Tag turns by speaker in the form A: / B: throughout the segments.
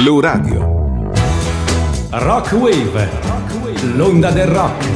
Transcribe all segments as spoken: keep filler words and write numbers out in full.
A: Blu Radio.
B: Rock Wave, l'onda del rock.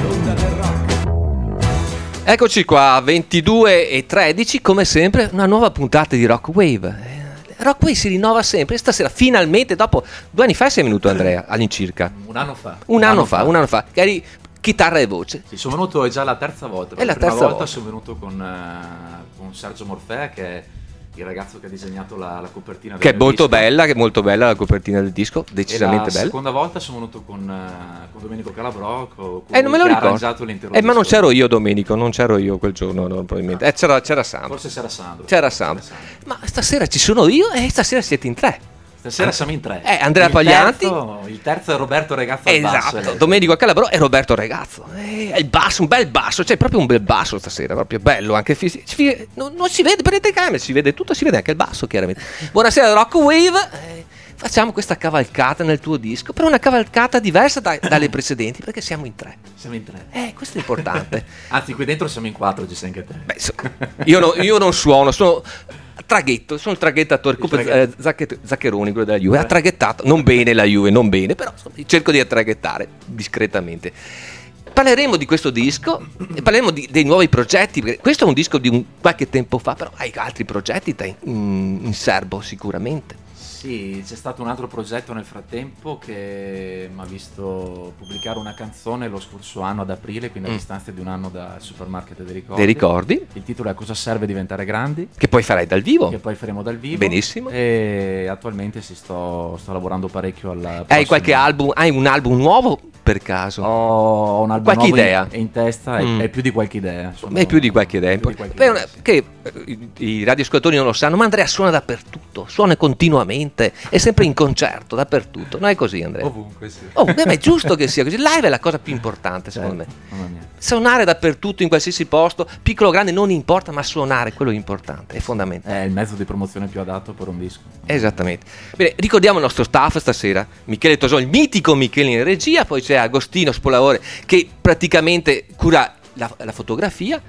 C: Eccoci qua, ventidue e tredici, come sempre, una nuova puntata di Rock Wave. Rock Wave si rinnova sempre. Stasera, finalmente, dopo due anni fa sei venuto, Andrea, all'incirca.
D: Un anno fa.
C: Un, un anno, anno fa, fa, un anno fa. Che eri chitarra e voce.
D: Sì, sono venuto, è già la terza volta.
C: È la,
D: la prima
C: terza
D: volta
C: volta.
D: sono venuto con, uh, con Sergio Morfea, che è il ragazzo che ha disegnato la, la copertina del
C: Che è molto
D: disco.
C: bella, che è molto bella la copertina del disco, decisamente
D: e la
C: bella.
D: La seconda volta sono venuto con, uh, con Domenico Calabrò, con
C: eh, non me lo
D: che ha
C: ricordo.
D: arrangiato l'intero
C: eh, ma non
D: disco.
C: c'ero io, Domenico, non c'ero io quel giorno, no, probabilmente. Eh, c'era, c'era Sandro.
D: Forse c'era Sandro.
C: C'era Sandro. C'era Sandro. Ma stasera ci sono io e stasera siete in tre.
D: Stasera siamo in tre.
C: Eh, Andrea
D: il
C: Paglianti.
D: Terzo, il terzo è Roberto Regazzo al
C: esatto,
D: basso.
C: Domenico Calabrò e Roberto Regazzo. Eh, il basso, un bel basso, cioè proprio un bel basso stasera, proprio bello, anche fisi- fi- non, non si vede per le telecamere, si vede tutto, si vede anche il basso chiaramente. Buonasera Rock Wave. Eh, facciamo questa cavalcata nel tuo disco, però una cavalcata diversa da, dalle precedenti, perché siamo in tre.
D: Siamo in tre.
C: Eh, questo è importante.
D: Anzi, qui dentro siamo in quattro, ci sei anche te.
C: Beh, so, io, no, io non suono, sono traghetto, sono il traghettatore, come eh, Zacche- Zaccheroni, quello della Juve, ha traghettato, non bene la Juve, non bene, però insomma, cerco di attraghettare discretamente. Parleremo di questo disco e parleremo di, dei nuovi progetti, perché questo è un disco di un qualche tempo fa, però hai altri progetti te, in, in serbo sicuramente.
D: Sì, c'è stato un altro progetto nel frattempo che mi ha visto pubblicare una canzone lo scorso anno ad aprile, quindi a
C: Mm.
D: distanza di un anno dal Supermarket dei Ricordi.
C: Dei ricordi?
D: Il titolo è Cosa serve diventare grandi?
C: Che poi farai dal vivo.
D: Che poi faremo dal vivo.
C: Benissimo.
D: E attualmente si sto, sto lavorando parecchio alla
C: Hai
D: prossima-
C: qualche album, hai un album nuovo per caso?
D: Ho un album
C: Qualche
D: nuovo
C: idea?
D: in, in testa e
C: Mm.
D: è più di qualche idea. Sono-
C: È più di qualche idea.
D: più di qualche
C: Beh,
D: idea,
C: una-
D: sì.
C: che eh, i, i radioascoltatori non lo sanno, ma Andrea suona dappertutto, suona continuamente, è sempre in concerto, dappertutto. Non è così, Andrea?
D: Ovunque, sì.
C: Oh, beh, ma è giusto che sia così. Il live è la cosa più importante, secondo me.
D: Certo, mamma mia.
C: Suonare dappertutto, in qualsiasi posto, piccolo o grande, non importa, ma suonare, quello è importante, è fondamentale.
D: È il mezzo di promozione più adatto per un disco.
C: Esattamente. Bene, ricordiamo il nostro staff stasera: Michele Tosò, il mitico Michele in regia, poi c'è Agostino Spolavore che praticamente cura la, la fotografia.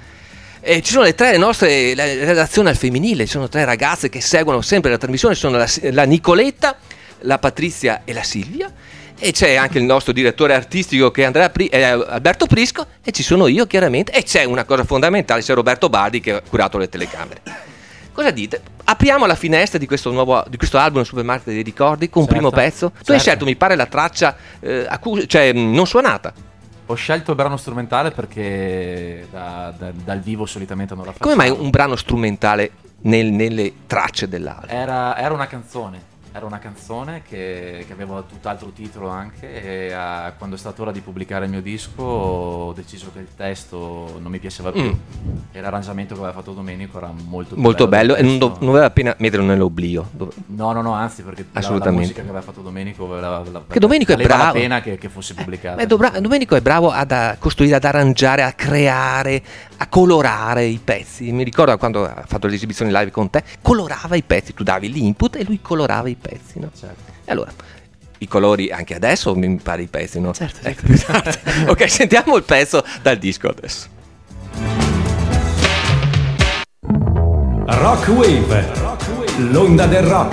C: E ci sono le tre nostre, la redazione al femminile, ci sono tre ragazze che seguono sempre la trasmissione, sono la, la Nicoletta, la Patrizia e la Silvia. E c'è anche il nostro direttore artistico che è Andrea Pri- eh, Alberto Prisco, e ci sono io chiaramente, e c'è una cosa fondamentale, c'è Roberto Baldi che ha curato le telecamere. Cosa dite? Apriamo la finestra di questo nuovo di questo album Supermarket dei Ricordi con un
D: Certo,
C: primo pezzo. Tu
D: certo.
C: hai scelto, mi pare, la traccia eh, acu- cioè mh, non suonata.
D: Ho scelto il brano strumentale perché da- da- dal vivo solitamente non la faccio.
C: Come mai un brano strumentale nel- nelle tracce dell'album?
D: Era, era una canzone, era una canzone che, che aveva tutt'altro titolo anche e ah, quando è stata ora di pubblicare il mio disco ho deciso che il testo non mi piaceva più
C: Mm.
D: e l'arrangiamento che aveva fatto Domenico era molto più
C: Molto bello,
D: del
C: e non, do-
D: testo.
C: non aveva appena metterlo nell'oblio. Dov-
D: No, no, no, anzi perché la- la,
C: Assolutamente.
D: musica che aveva fatto Domenico valeva, la,
C: Che Domenico è
D: valeva
C: bravo.
D: la pena che, che fosse pubblicata.
C: Beh, Dobra- Domenico è bravo ad a costruire, ad arrangiare, a creare, a colorare i pezzi. Mi ricordo quando ha fatto le esibizioni live con te, colorava i pezzi, tu davi l'input e lui colorava i pezzi, no?
D: Certo.
C: E allora, i colori anche adesso mi impari i pezzi, no?
D: Certo,
C: Ecco, esatto. Ok, sentiamo il pezzo dal disco adesso.
B: Rock Wave, l'onda del rock.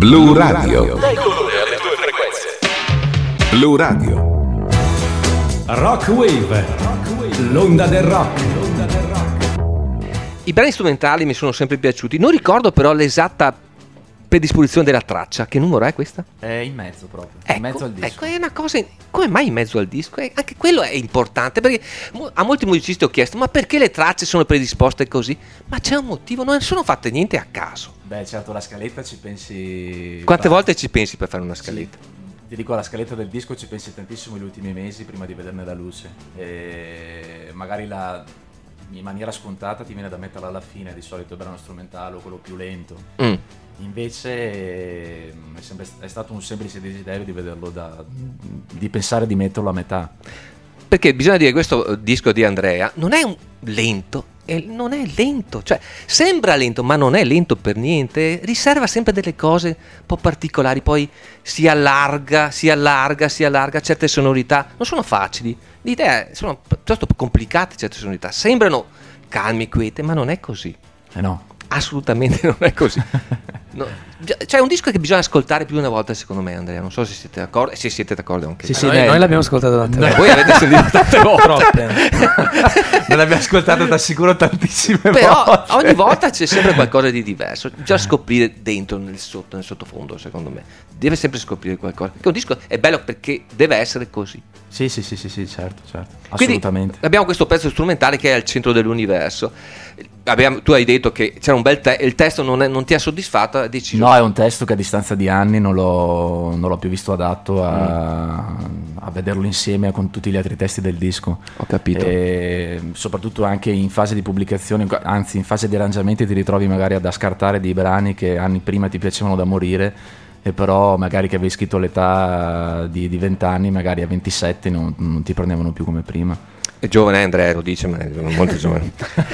A: Blu Radio. Dai colore alle tue frequenze. Blu Radio.
B: Rock Wave, l'onda del rock.
C: I brani strumentali mi sono sempre piaciuti. Non ricordo però l'esatta predisposizione della traccia. Che numero è questa?
D: È in mezzo proprio,
C: Ecco,
D: in mezzo al disco.
C: ecco, è una cosa. Come mai in mezzo al disco? Eh, anche quello è importante, perché mo- a molti musicisti ho chiesto: ma perché le tracce sono predisposte così? Ma c'è un motivo, non sono fatte niente a caso.
D: Beh, certo, la scaletta ci pensi...
C: Quante
D: Beh,
C: volte ci pensi per fare una scaletta?
D: sì, ti dico, alla scaletta del disco ci pensi tantissimo gli ultimi mesi prima di vederne la luce. E magari la, in maniera scontata ti viene da metterla alla fine, di solito il brano strumentale o quello più lento.
C: Mm.
D: Invece eh, è, sempre, è stato un semplice desiderio di vederlo da, di pensare di metterlo a metà.
C: Perché bisogna dire che questo disco di Andrea non è un lento, e non è lento, cioè sembra lento ma non è lento per niente, riserva sempre delle cose un po' particolari, poi si allarga, si allarga, si allarga, certe sonorità non sono facili, l'idea è, sono piuttosto complicate certe sonorità, sembrano calmi, quiete, ma non è così,
D: Eh no.
C: assolutamente non è così. No, cioè è un disco che bisogna ascoltare più di una volta secondo me, Andrea, non so se siete d'accordo, e se siete d'accordo anche
E: Sì,
C: voi.
E: sì,
D: noi-
E: noi, noi l'abbiamo ascoltato tante
C: Eh,
E: volte.
C: voi avete sentito tante volte.
E: Troppe.
D: Non l'abbiamo ascoltato da sicuro tantissime
C: Però
D: volte.
C: ogni volta c'è sempre qualcosa di diverso. Già scoprire dentro, nel, sotto, nel sottofondo, secondo me. Deve sempre scoprire qualcosa. Perché un disco è bello perché deve essere così.
D: Sì, sì, sì, sì, sì, certo, certo.
C: Quindi
D: Assolutamente.
C: abbiamo questo pezzo strumentale che è al centro dell'universo. Abbiamo- tu hai detto che c'era un bel testo, il testo non, è- non ti ha soddisfatto, hai deciso.
D: No, è un testo che a distanza di anni non l'ho, non l'ho più visto adatto a, a vederlo insieme con tutti gli altri testi del disco.
C: Ho capito.
D: E soprattutto anche in fase di pubblicazione, anzi in fase di arrangiamenti ti ritrovi magari ad ascartare dei brani che anni prima ti piacevano da morire, e però magari che avevi scritto all'età di, di venti anni, magari a ventisette non, non ti prendevano più come prima.
C: È giovane Andrea, lo dice, ma è molto giovane.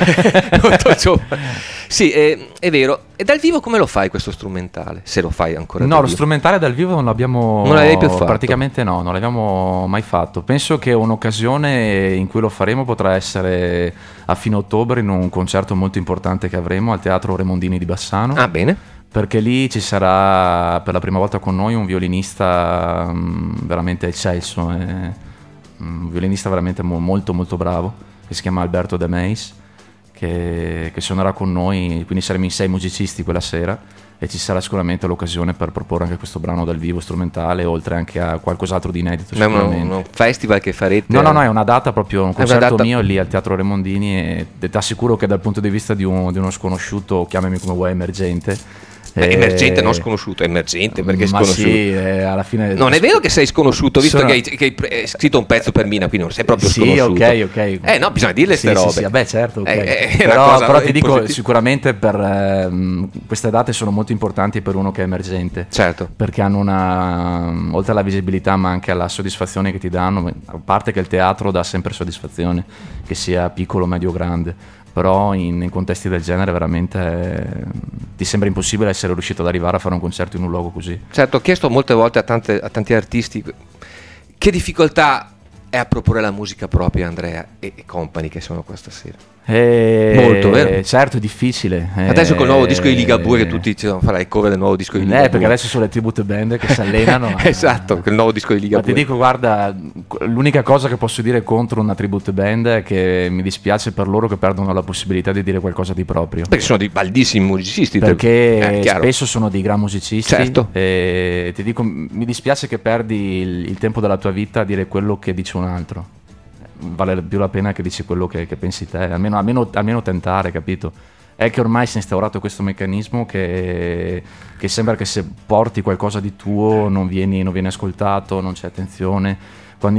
C: Molto giovane. Sì, è, è vero. E dal vivo come lo fai questo strumentale? Se lo fai ancora.
D: No,
C: dal
D: lo
C: vivo.
D: strumentale dal vivo non l'abbiamo
C: Non l'avevi più fatto?
D: praticamente no, non l'abbiamo mai fatto. Penso che un'occasione in cui lo faremo potrà essere a fine ottobre in un concerto molto importante che avremo al Teatro Remondini di Bassano.
C: Ah, bene.
D: Perché lì ci sarà per la prima volta con noi un violinista mh, veramente eccelso, eh, un violinista veramente mo- molto molto bravo, che si chiama Alberto De Meis, che, che suonerà con noi, quindi saremo in sei musicisti quella sera e ci sarà sicuramente l'occasione per proporre anche questo brano dal vivo strumentale, oltre anche a qualcos'altro di inedito
C: Ma è uno,
D: sicuramente.
C: uno festival che farete?
D: No, no, no, è una data proprio, un
C: una
D: concerto
C: data-
D: mio lì al Teatro Remondini, e ti assicuro che dal punto di vista di, un- di uno sconosciuto, chiamami come vuoi, emergente.
C: Beh,
D: eh,
C: emergente, non sconosciuto, emergente perché è
D: ma
C: sconosciuto.
D: sì, eh, alla fine
C: Non è vero che sei sconosciuto, visto
D: Sono-
C: che, hai, che hai pre- hai scritto un pezzo per Mina, quindi non sei proprio
D: Sì,
C: sconosciuto.
D: ok, ok.
C: Eh no, bisogna dirle
D: Sì,
C: ste
D: sì,
C: robe.
D: sì, vabbè, certo, ok.
C: Eh, eh, è una
D: però,
C: cosa
D: però ti dico,
C: positiva.
D: sicuramente per ehm, queste date sono molto importanti per uno che è emergente.
C: Certo.
D: Perché hanno una, oltre alla visibilità, ma anche alla soddisfazione che ti danno, a parte che il teatro dà sempre soddisfazione, che sia piccolo, medio o grande. Però in, in contesti del genere veramente eh, ti sembra impossibile essere riuscito ad arrivare a fare un concerto in un luogo così.
C: Certo, ho chiesto molte volte a, tante- a tanti artisti che difficoltà è a proporre la musica propria, Andrea e, e company che sono qua stasera.
D: E
C: Molto, vero?
D: Certo, è difficile.
C: Adesso col nuovo disco di Ligabue che
D: Eh,
C: tutti ci devono fare le cover del nuovo disco di
D: Eh,
C: Ligabue.
D: perché adesso sono le tribute band che si allenano.
C: Esatto, quel nuovo disco di
D: Ma
C: Ligabue.
D: ti dico, guarda, l'unica cosa che posso dire contro una tribute band è che mi dispiace per loro che perdono la possibilità di dire qualcosa di proprio.
C: Perché sono dei baldissimi musicisti.
D: Perché
C: eh, chiaro.
D: spesso sono dei gran musicisti.
C: Certo.
D: E ti dico, mi dispiace che perdi il, il tempo della tua vita a dire quello che dice un altro. Vale più la pena che dici quello che, che pensi te, almeno, almeno, almeno tentare, capito? È che ormai si è instaurato questo meccanismo che, che sembra che se porti qualcosa di tuo non vieni, non viene ascoltato, non c'è attenzione, quando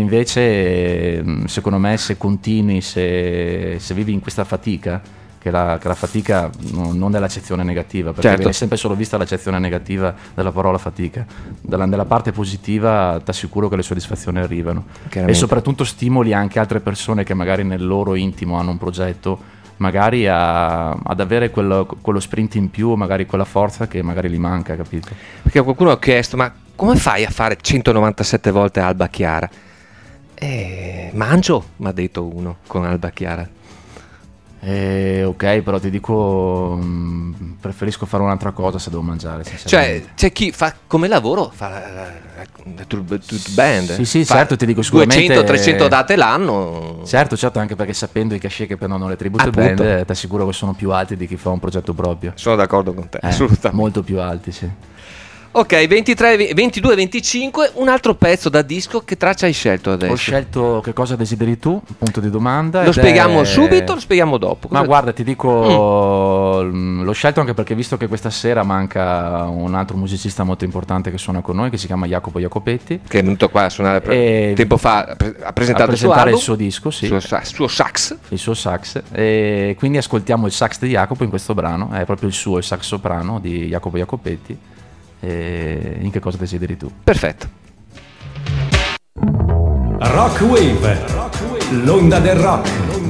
D: invece secondo me se continui, se, se vivi in questa fatica, che la, che la fatica non, non è l'accezione negativa, perché
C: Certo.
D: viene sempre solo vista l'accezione negativa della parola fatica. Dalla, nella parte positiva ti assicuro che le soddisfazioni arrivano, e
C: Chiaramente.
D: soprattutto stimoli anche altre persone che magari nel loro intimo hanno un progetto, magari a, ad avere quello, quello sprint in più, magari quella forza che magari gli manca, capito?
C: Perché qualcuno ha chiesto, ma come fai a fare centonovantasette volte Alba Chiara? Eh, mangio, mi ha detto uno con Alba Chiara.
D: Eh, ok, però ti dico, mh, preferisco fare un'altra cosa se devo mangiare.
C: Cioè, c'è chi fa come lavoro, fa la, la, la tour, tour band.
D: Sì, sì,
C: fa
D: certo, ti dico sicuramente
C: duecento trecento date l'anno.
D: Certo, certo, anche perché sapendo i cachet che prendono le tribute band, eh, ti assicuro che sono più alti di chi fa un progetto proprio.
C: Sono d'accordo con te,
D: eh,
C: assolutamente.
D: Molto più alti, sì.
C: Ok, ventitré, ventidue, venticinque, un altro pezzo da disco. Che traccia hai scelto adesso?
D: Ho scelto Che cosa desideri tu, punto di domanda.
C: Lo spieghiamo
D: è...
C: subito o lo spieghiamo dopo? Cosa...
D: Ma guarda, ti dico, mm. l'ho scelto anche perché visto che questa sera manca un altro musicista molto importante che suona con noi, che si chiama Jacopo Jacopetti,
C: che è venuto qua a suonare
D: e...
C: tempo fa, a presentare,
D: a presentare
C: il, suo album,
D: il suo disco, sì.
C: il suo, suo sax.
D: Il suo sax. E quindi ascoltiamo il sax di Jacopo in questo brano, è proprio il suo, il sax soprano di Jacopo Jacopetti. E in Che cosa desideri tu?
C: Perfetto.
B: Rock Wave, l'onda del rock.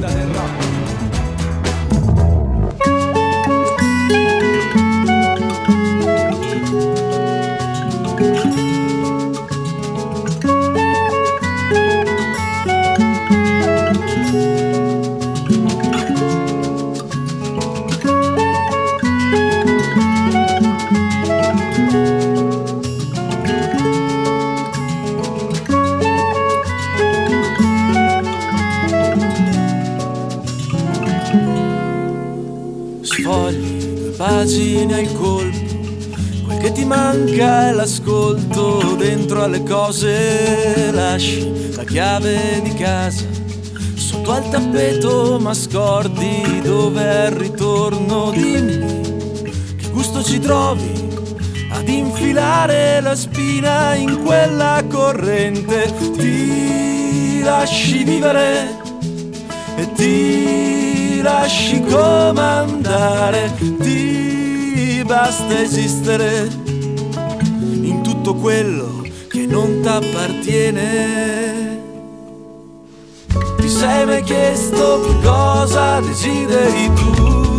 E: Pagine al colpo, quel che ti manca è l'ascolto. Dentro alle cose lasci la chiave di casa sotto al tappeto, ma scordi dove è il ritorno. Dimmi che gusto ci trovi ad infilare la spina in quella corrente. Ti lasci vivere e ti lasci comandare, ti basta esistere in tutto quello che non t'appartiene. Ti sei mai chiesto che cosa desideri tu?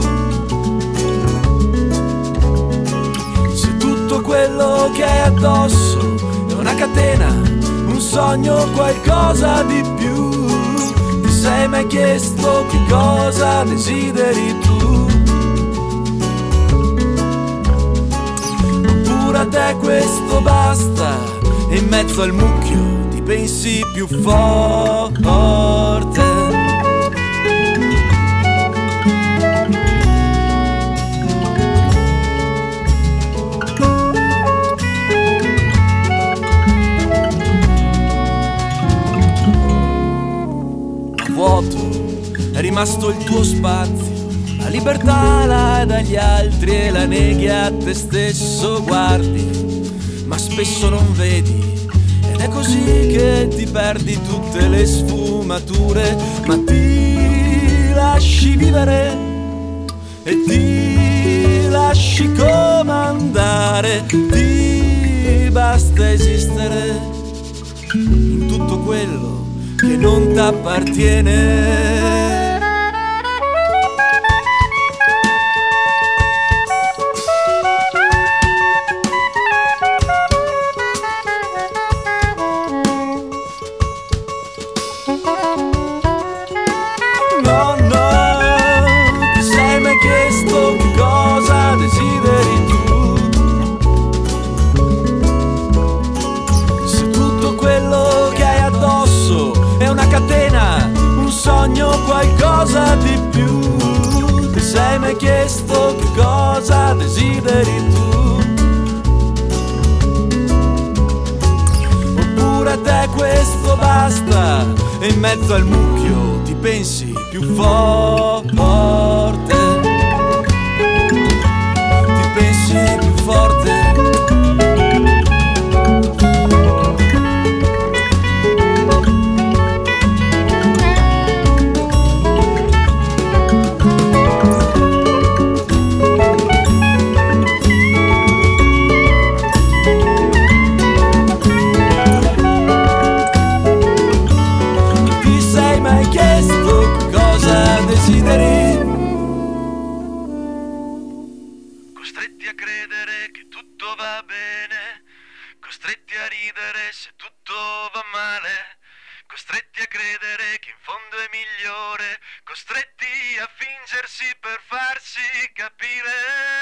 E: Se tutto quello che hai addosso è una catena, un sogno, qualcosa di più. Ti sei mai chiesto che cosa desideri tu? Oppure a te questo basta e in mezzo al mucchio ti pensi più forte? Vuoto, è rimasto il tuo spazio, la libertà la hai dagli altri e la neghi a te stesso, guardi, ma spesso non vedi, ed è così che ti perdi tutte le sfumature, ma ti lasci vivere e ti lasci comandare, ti basta esistere in tutto quello che non t'appartiene. No, no, ti sei mai chiesto che cosa desideri tu? Se tutto quello che hai addosso è una catena, un sogno, qualcosa di più. Ti sei mai chiesto che cosa desideri tu? Oppure a te questo basta e in mezzo al mucchio ti pensi più forte? Ti pensi più forte?
F: Costretti a credere che tutto va bene, costretti a ridere se tutto va male, costretti a credere che in fondo è migliore, costretti a fingersi per farsi capire.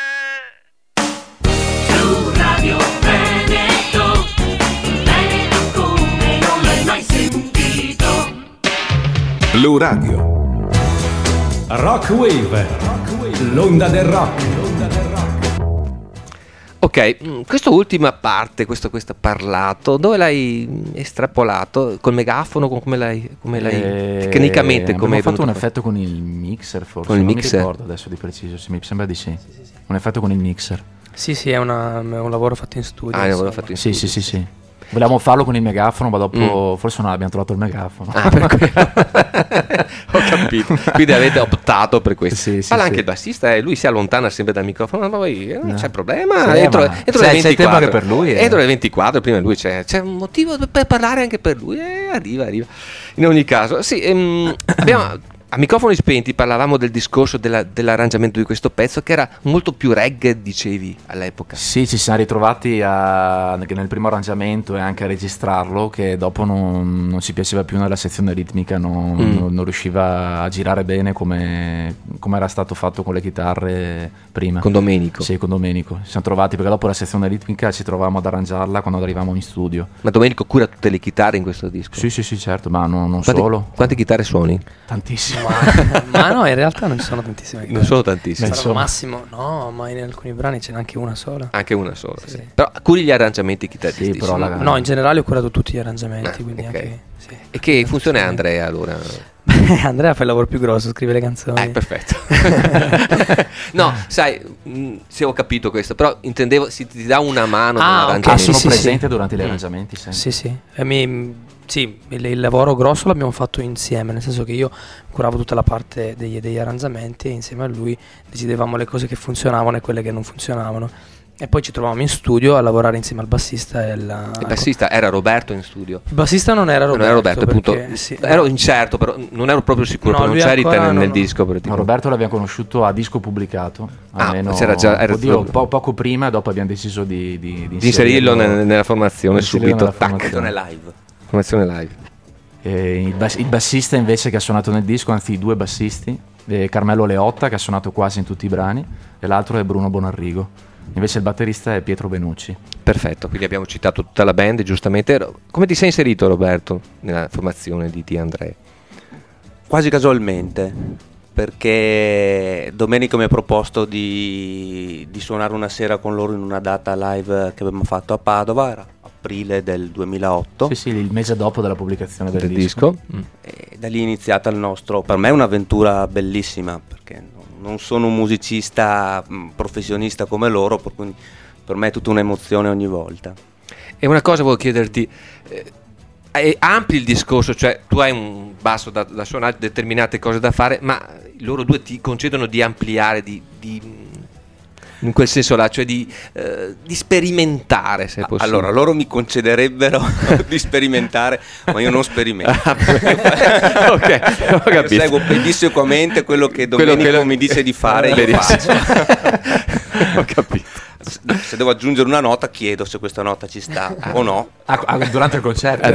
G: Su Radio Veneto, Veneto come non l'hai mai sentito.
A: Blu Radio.
B: Rock Wave, l'onda del rock.
C: Ok, questa ultima parte, questo, questo parlato, dove l'hai estrapolato? Col megafono? Come l'hai, come l'hai
D: Eh,
C: tecnicamente? Come
D: abbiamo
C: è
D: fatto un
C: venuto
D: effetto con il mixer, forse.
C: Con il
D: non
C: mixer?
D: mi ricordo adesso di preciso, sì, mi sembra di sì. Un effetto con il mixer.
H: Sì, sì, è, una, è un lavoro fatto in studio.
C: Ah,
H: insomma.
C: l'avevo fatto in
D: Sì,
C: studio.
D: sì, sì, sì. Volevamo farlo con il megafono, ma dopo forse non abbiamo trovato il megafono.
C: Ah, per quello. Ho capito. Quindi avete optato per questo.
D: Sì, sì,
C: Parla
D: sì.
C: anche il bassista e lui si allontana sempre dal microfono, ma poi eh, non c'è problema.
D: Sì,
C: entro,
D: ma
C: entro
D: c'è-
C: le
D: c'è il tempo
C: ventiquattro.
D: anche per lui, eh.
C: Entro le ventiquattro, prima di lui c'è, c'è un motivo per parlare anche per lui. Eh, arriva, arriva. In ogni caso, sì, ehm, abbiamo. A microfoni spenti parlavamo del discorso della- dell'arrangiamento di questo pezzo, che era molto più reggae, dicevi, all'epoca.
D: Sì, ci siamo ritrovati a, anche nel primo arrangiamento e anche a registrarlo, che dopo non, non ci piaceva più nella sezione ritmica, non,
C: Mm.
D: non- non riusciva a girare bene come, come era stato fatto con le chitarre prima.
C: Con Domenico.
D: Sì, con Domenico. Ci siamo trovati perché dopo la sezione ritmica ci trovavamo ad arrangiarla quando arrivavamo in studio.
C: Ma Domenico cura tutte le chitarre in questo disco?
D: Sì, sì, sì, certo, ma non, non
C: Quante,
D: solo.
C: quante chitarre suoni?
D: Tantissimo.
H: Ma, ma no, in realtà non ci sono tantissime.
C: Non sono tantissime.
D: Beh,
H: Sarà al
D: insomma.
H: massimo, no, ma in alcuni brani ce n'è anche una sola.
C: Anche una sola.
H: Sì.
C: sì. Però curi gli arrangiamenti chitarristici.
D: Sì, però la-
H: No, in generale ho curato tutti gli arrangiamenti,
C: Ah,
H: quindi
C: ok.
H: anche... Sì.
C: E che funzione ha Andrea allora?
H: Andrea fa il lavoro più grosso, scrive le canzoni.
C: Eh, perfetto. No, sai, mh, se ho capito questo, però intendevo si ti dà una mano
H: Ah,
C: nell'arrangiamento.
D: Ah,
H: sì,
D: sono
H: sì,
D: presente
H: sì.
D: durante gli
C: Mm.
D: arrangiamenti sempre.
H: Sì, sì. E mi- sì, il, il lavoro grosso l'abbiamo fatto insieme, nel senso che io curavo tutta la parte degli, degli arrangiamenti e insieme a lui decidevamo le cose che funzionavano e quelle che non funzionavano. E poi ci trovavamo in studio a lavorare insieme al bassista e al...
C: Il bassista era Roberto in studio.
H: Il bassista non era Roberto.
C: non era Roberto,
H: perché-
C: appunto.
H: sì,
C: ero
H: no.
C: incerto, però non ero proprio sicuro,
H: No,
C: però non
H: lui
C: c'eri te
H: ancora
C: nel,
H: non-
C: nel disco. Per
D: No, Roberto l'abbiamo conosciuto a disco pubblicato.
C: Ah,
D: Almeno,
C: c'era già- era
D: oddio,
C: proprio-
D: po- poco prima, dopo abbiamo deciso di, di,
C: di inserirlo nel- nella formazione
D: di inserirlo
C: subito.
D: nella
C: Tac.
D: formazione.
I: live.
C: Formazione live.
D: E il, bas- il bassista invece che ha suonato nel disco, anzi i due bassisti, eh, Carmelo Leotta che ha suonato quasi in tutti i brani e l'altro è Bruno Bonarrigo. Invece il batterista è Pietro Benucci.
C: Perfetto, quindi abbiamo citato tutta la band, giustamente. Ro- Come ti sei inserito, Roberto, nella formazione di T. Andrea?
I: Quasi casualmente, perché Domenico mi ha proposto di, di suonare una sera con loro in una data live che abbiamo fatto a Padova, era aprile del duemilaotto.
D: Sì, sì, il mese dopo della pubblicazione del,
C: Del
D: disco.
C: disco? Mm.
I: E da lì è iniziata il nostro, per me è un'avventura bellissima, perché non- non sono un musicista mh, professionista come loro, per cui per me è tutta un'emozione ogni volta.
C: E una cosa volevo chiederti, eh, eh, ampli il discorso, cioè tu hai un basso da, da suonare, determinate cose da fare, ma loro due ti concedono di ampliare, di, di- in quel senso là, cioè di, eh, di sperimentare, se è possibile.
I: Allora, loro mi concederebbero di sperimentare, ma io non sperimento.
C: Ok, ho
I: Io
C: capito.
I: seguo pedissequamente quello che
C: Quello
I: Domenico
C: che lo-
I: mi dice di fare, io
C: Benissimo.
I: faccio.
C: Ho capito.
I: Se devo aggiungere una nota, chiedo se questa nota ci sta o no.
D: Ah, ah, durante il concerto.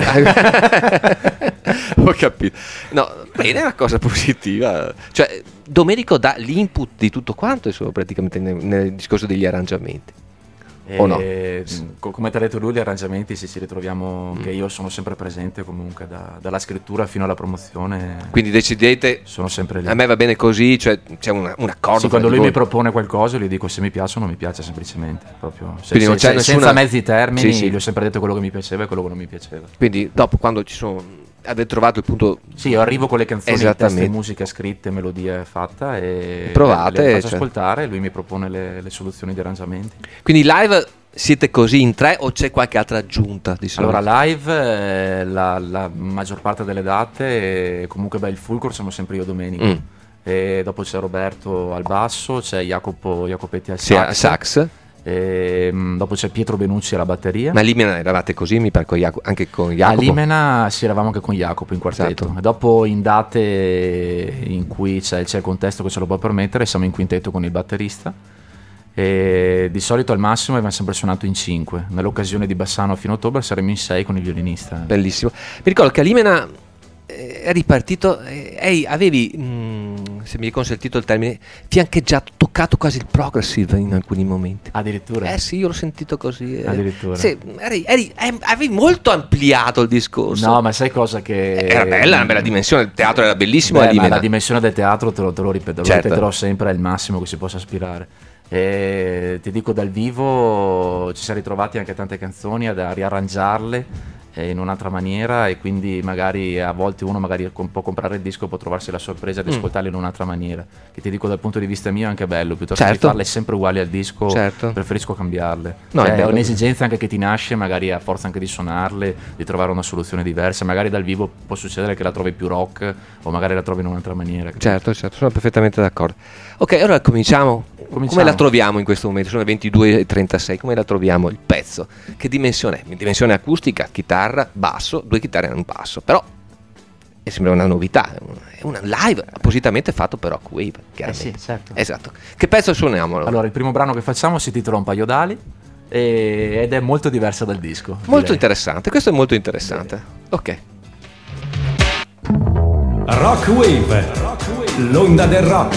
C: Ho capito. No, bene, è una cosa positiva. Cioè, Domenico dà l'input di tutto quanto, insomma, praticamente nel, nel discorso degli arrangiamenti. O no?
D: E, co- come ti ha detto lui, gli arrangiamenti sì, ci ritroviamo,
C: Mm.
D: che io sono sempre presente comunque da- dalla scrittura fino alla promozione.
C: Quindi decidete,
D: Sono sempre lì.
C: a me va bene così, cioè c'è una- un accordo.
D: Sì,
C: fra
D: quando
C: di
D: lui mi
C: voi.
D: propone qualcosa gli dico se mi piace o non mi piace, semplicemente proprio. Se-
C: Quindi non
D: se-
C: c'è
D: se-
C: nessuna-
D: senza mezzi termini,
C: Sì, sì.
D: gli ho sempre detto quello che mi piaceva e quello che non mi piaceva.
C: Quindi dopo, quando ci sono, avete trovato il punto.
D: Sì, io arrivo con le canzoni, teste,
C: Esattamente.
D: musica scritte, melodia fatta e
C: Provate,
D: le, le faccio
C: cioè.
D: ascoltare e lui mi propone le, le soluzioni di arrangiamenti.
C: Quindi live siete così in tre o c'è qualche altra aggiunta di solito?
D: Allora, live eh, la, la maggior parte delle date, e comunque beh, il fulcro siamo sempre io e Domenico.
C: Mm.
D: E dopo c'è Roberto al basso, c'è Jacopo Jacopetti al
C: Sì,
D: sax,
C: a sax.
D: e, mm, dopo c'è Pietro Benucci alla batteria.
C: Ma lì me ne eravate così, mi pare, con Jacopo, anche con
D: A
C: Jacopo.
D: Limena sì, eravamo anche con Jacopo in quartetto.
C: Esatto.
D: E dopo in date in cui c'è, c'è il contesto che ce lo può permettere, siamo in quintetto con il batterista. E di solito al massimo abbiamo sempre suonato in cinque. Nell'occasione di Bassano a fine ottobre saremo in sei con il violinista.
C: Bellissimo. Mi ricordo che a Limena eh, eri partito, eh, ehi, avevi, mh, se mi è consentito il termine, fiancheggiato, toccato quasi il progressive in alcuni momenti.
D: Addirittura?
C: Eh sì, io l'ho sentito così. Eh.
D: Addirittura?
C: Sì, eri, eri, eh, avevi molto ampliato il discorso.
D: No, ma sai cosa che...
C: Era bella, una bella dimensione, il teatro era bellissimo.
D: Beh,
C: lì
D: ma
C: me
D: la
C: la-
D: dimensione del teatro, te lo, te lo ripeto, lo
C: Certo.
D: ripeterò sempre, è il massimo che si possa aspirare. E ti dico, dal vivo ci siamo ritrovati anche tante canzoni a, a riarrangiarle eh, in un'altra maniera, e quindi magari a volte uno magari com- può comprare il disco, può trovarsi la sorpresa di
C: Mm.
D: ascoltarlo in un'altra maniera, che ti dico dal punto di vista mio è anche bello, piuttosto
C: Certo.
D: che farle sempre uguali al disco,
C: Certo.
D: preferisco cambiarle.
C: No,
D: Cioè,
C: è
D: è
C: bello.
D: un'esigenza anche che ti nasce, magari a forza anche di suonarle, di trovare una soluzione diversa, magari dal vivo può succedere che la trovi più rock o magari la trovi in un'altra maniera. capito?
C: Certo, certo, sono perfettamente d'accordo. Ok, allora cominciamo.
D: Cominciamo.
C: Come la troviamo in questo momento? Sono le ventidue e trentasei, come la troviamo il pezzo? Che dimensione è? Dimensione acustica, chitarra, basso, due chitarre e un basso, però è sembra una novità, è una live appositamente fatto per Rockwave, chiaramente.
D: Eh sì, certo.
C: Esatto. Che pezzo suoniamo?
D: Allora, il primo brano che facciamo si intitola Un paio d'ali e- ed è molto diverso dal disco.
C: Molto
D: direi.
C: interessante, questo è molto interessante. Ok.
B: Rockwave, l'onda del rock.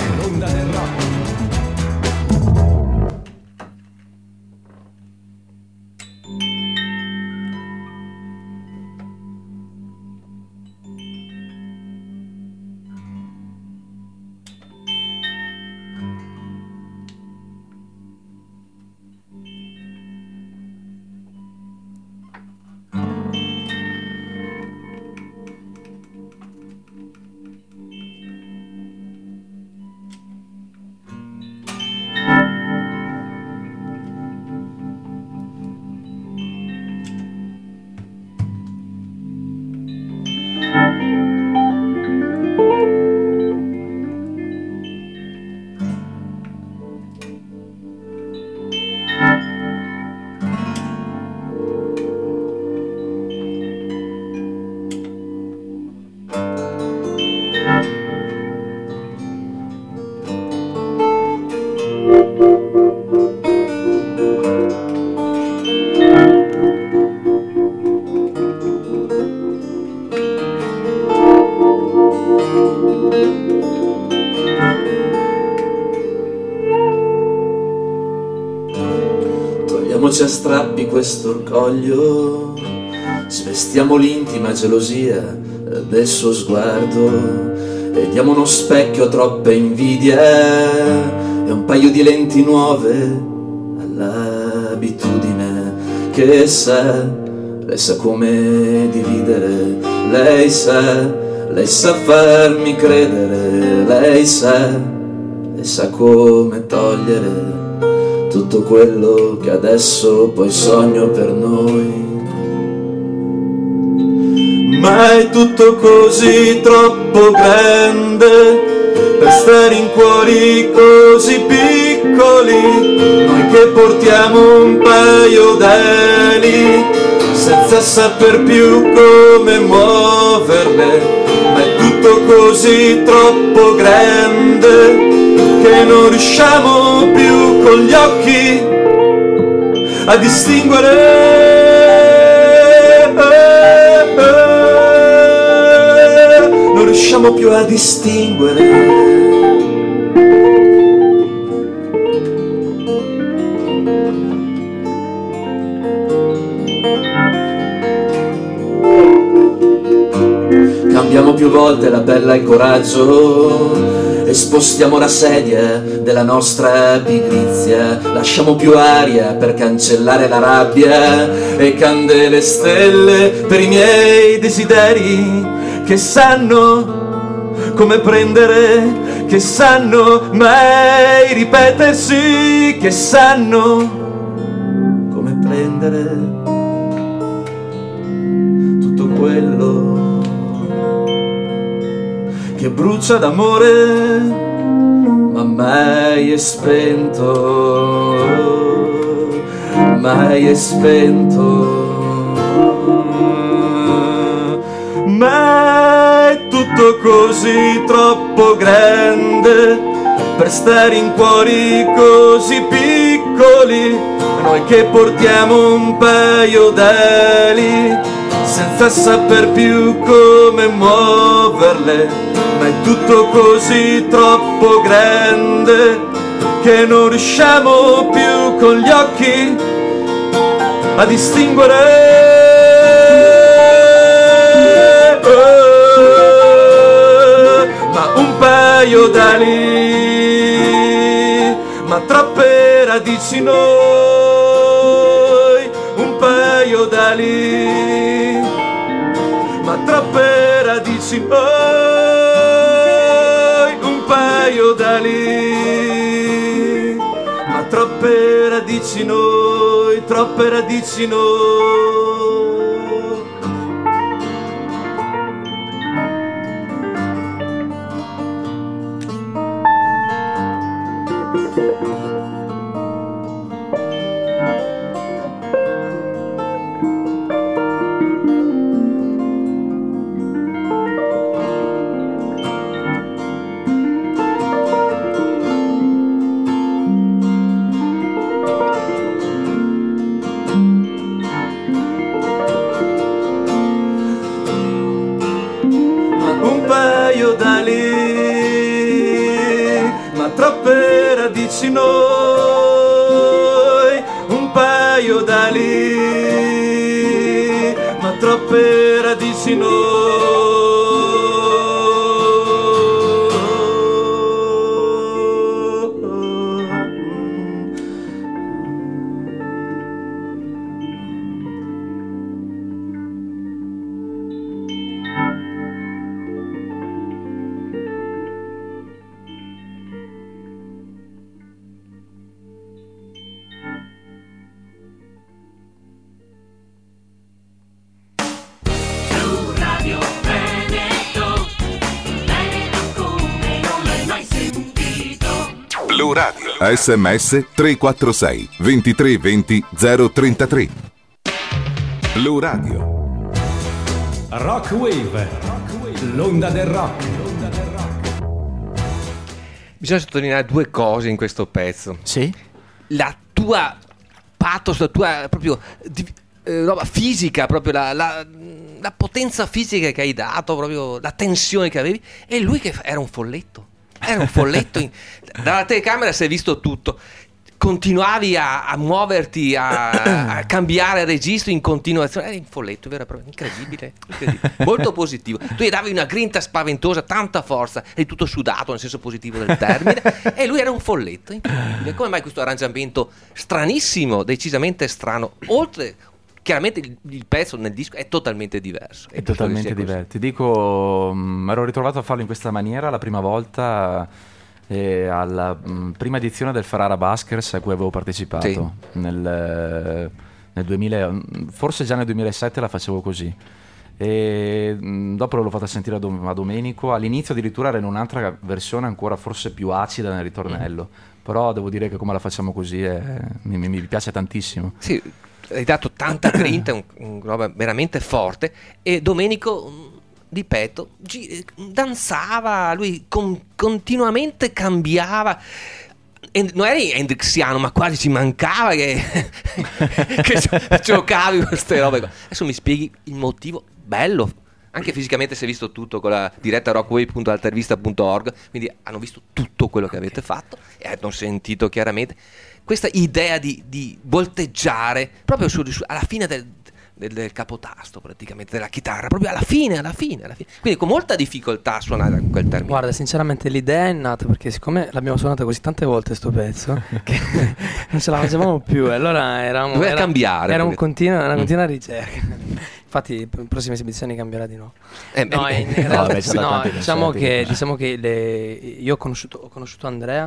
E: Togliamoci a strappi questo orgoglio, svestiamo l'intima gelosia del suo sguardo e diamo uno specchio a troppe invidie e un paio di lenti nuove all'abitudine che sa, lei sa come dividere, lei sa, lei sa farmi credere, lei sa, lei sa come togliere tutto quello che adesso poi sogno per noi. Ma è tutto così troppo grande per stare in cuori così piccoli, noi che portiamo un paio d'ali senza saper più come muoverle. Ma è tutto così troppo grande che non riusciamo più con gli occhi a distinguere. Non riusciamo più a distinguere. Cambiamo più volte la pelle al coraggio e spostiamo la sedia della nostra pigrizia, lasciamo più aria per cancellare la rabbia e candele stelle per i miei desideri che sanno come prendere, che sanno mai ripetersi, che sanno come prendere tutto quello che brucia d'amore ma mai è spento, mai è spento, ma è tutto così troppo grande per stare in cuori così piccoli, noi che portiamo un paio d'ali senza saper più come muoverle, ma è tutto così troppo grande che non riusciamo più con gli occhi a distinguere. Ma un paio d'ali, ma troppe radici noi, un paio d'ali, ma troppe radici noi, un paio d'ali, ma troppe radici noi, troppe radici noi. Un paio d'ali, ma troppe radici noi, un paio d'ali, ma troppe radici
G: Su Radio Veneto, bello come non l'hai mai sentito.
A: Blu Radio. S M S tre quattro sei ventitré venti zero trentatré. Blu Radio.
B: Rock Wave, l'onda del rock.
C: Bisogna sottolineare due cose in questo pezzo.
D: Sì?
C: La tua pathos, la tua proprio di- eh, roba fisica, proprio la, la- la potenza fisica che hai dato, proprio la tensione che avevi, e lui che fa- era un folletto. Era un folletto. in- dalla telecamera si è visto tutto. Continuavi a, a muoverti, a, a cambiare registro in continuazione. Era un folletto, vero? Proprio incredibile, incredibile. Molto positivo. Tu gli davi una grinta spaventosa, tanta forza, eri tutto sudato nel senso positivo del termine, e lui era un folletto, incredibile. Come mai questo arrangiamento stranissimo, decisamente strano? Oltre, chiaramente il, il pezzo nel disco è totalmente diverso.
D: È totalmente diverso. Ti dico, mi ero ritrovato a farlo in questa maniera la prima volta eh, alla mh, prima edizione del Ferrara Baskers a cui avevo partecipato
C: Sì.
D: nel, eh, nel duemila, forse già nel duemilasette la facevo così. E mh, dopo l'ho fatta sentire a, Dom- a Domenico. All'inizio addirittura era in un'altra versione ancora forse più acida nel ritornello, però devo dire che come la facciamo così è- mi, mi- mi piace tantissimo.
C: Sì, hai dato tanta grinta, un, un roba veramente forte, e Domenico, mh, ripeto, gi- danzava, lui con- continuamente cambiava. E non eri hendrixiano, ma quasi ci mancava che, che gio- giocavi con queste robe qua. Adesso mi spieghi il motivo, bello. Anche fisicamente si è visto tutto con la diretta rockwave punto altervista punto org, quindi hanno visto tutto quello che avete fatto e hanno sentito chiaramente questa idea di, di volteggiare proprio su, su- alla fine del, del, del capotasto, praticamente della chitarra, proprio alla fine, alla fine, alla fine. Quindi con molta difficoltà a suonare con quel termine.
H: Guarda, sinceramente l'idea è nata perché siccome l'abbiamo suonata così tante volte sto pezzo che non ce la facevamo più, e allora eravamo,
C: Doveva
H: era,
C: cambiare,
H: era un
C: perché-
H: continua, una
C: Mm.
H: continua ricerca. Infatti per le prossime esibizioni cambierà di nuovo.
C: Eh,
H: No,
C: eh,
H: in
C: eh,
H: realtà-
D: no, beh, c'è da
H: no,
D: tanti
H: diciamo
D: concerti
H: che,
D: che-
H: diciamo che le- io ho conosciuto, ho conosciuto Andrea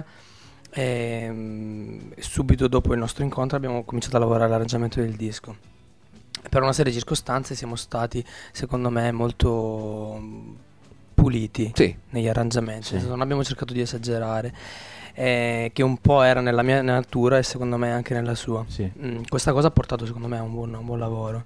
H: e subito dopo il nostro incontro abbiamo cominciato a lavorare all'arrangiamento del disco. Per una serie di circostanze siamo stati, secondo me, molto puliti
C: Sì.
H: negli arrangiamenti,
D: Sì.
H: nel senso, non abbiamo cercato di esagerare, eh, che un po' era nella mia natura e secondo me anche nella sua.
D: Sì.
H: Mm, questa cosa ha portato secondo me a un buon, a un buon lavoro.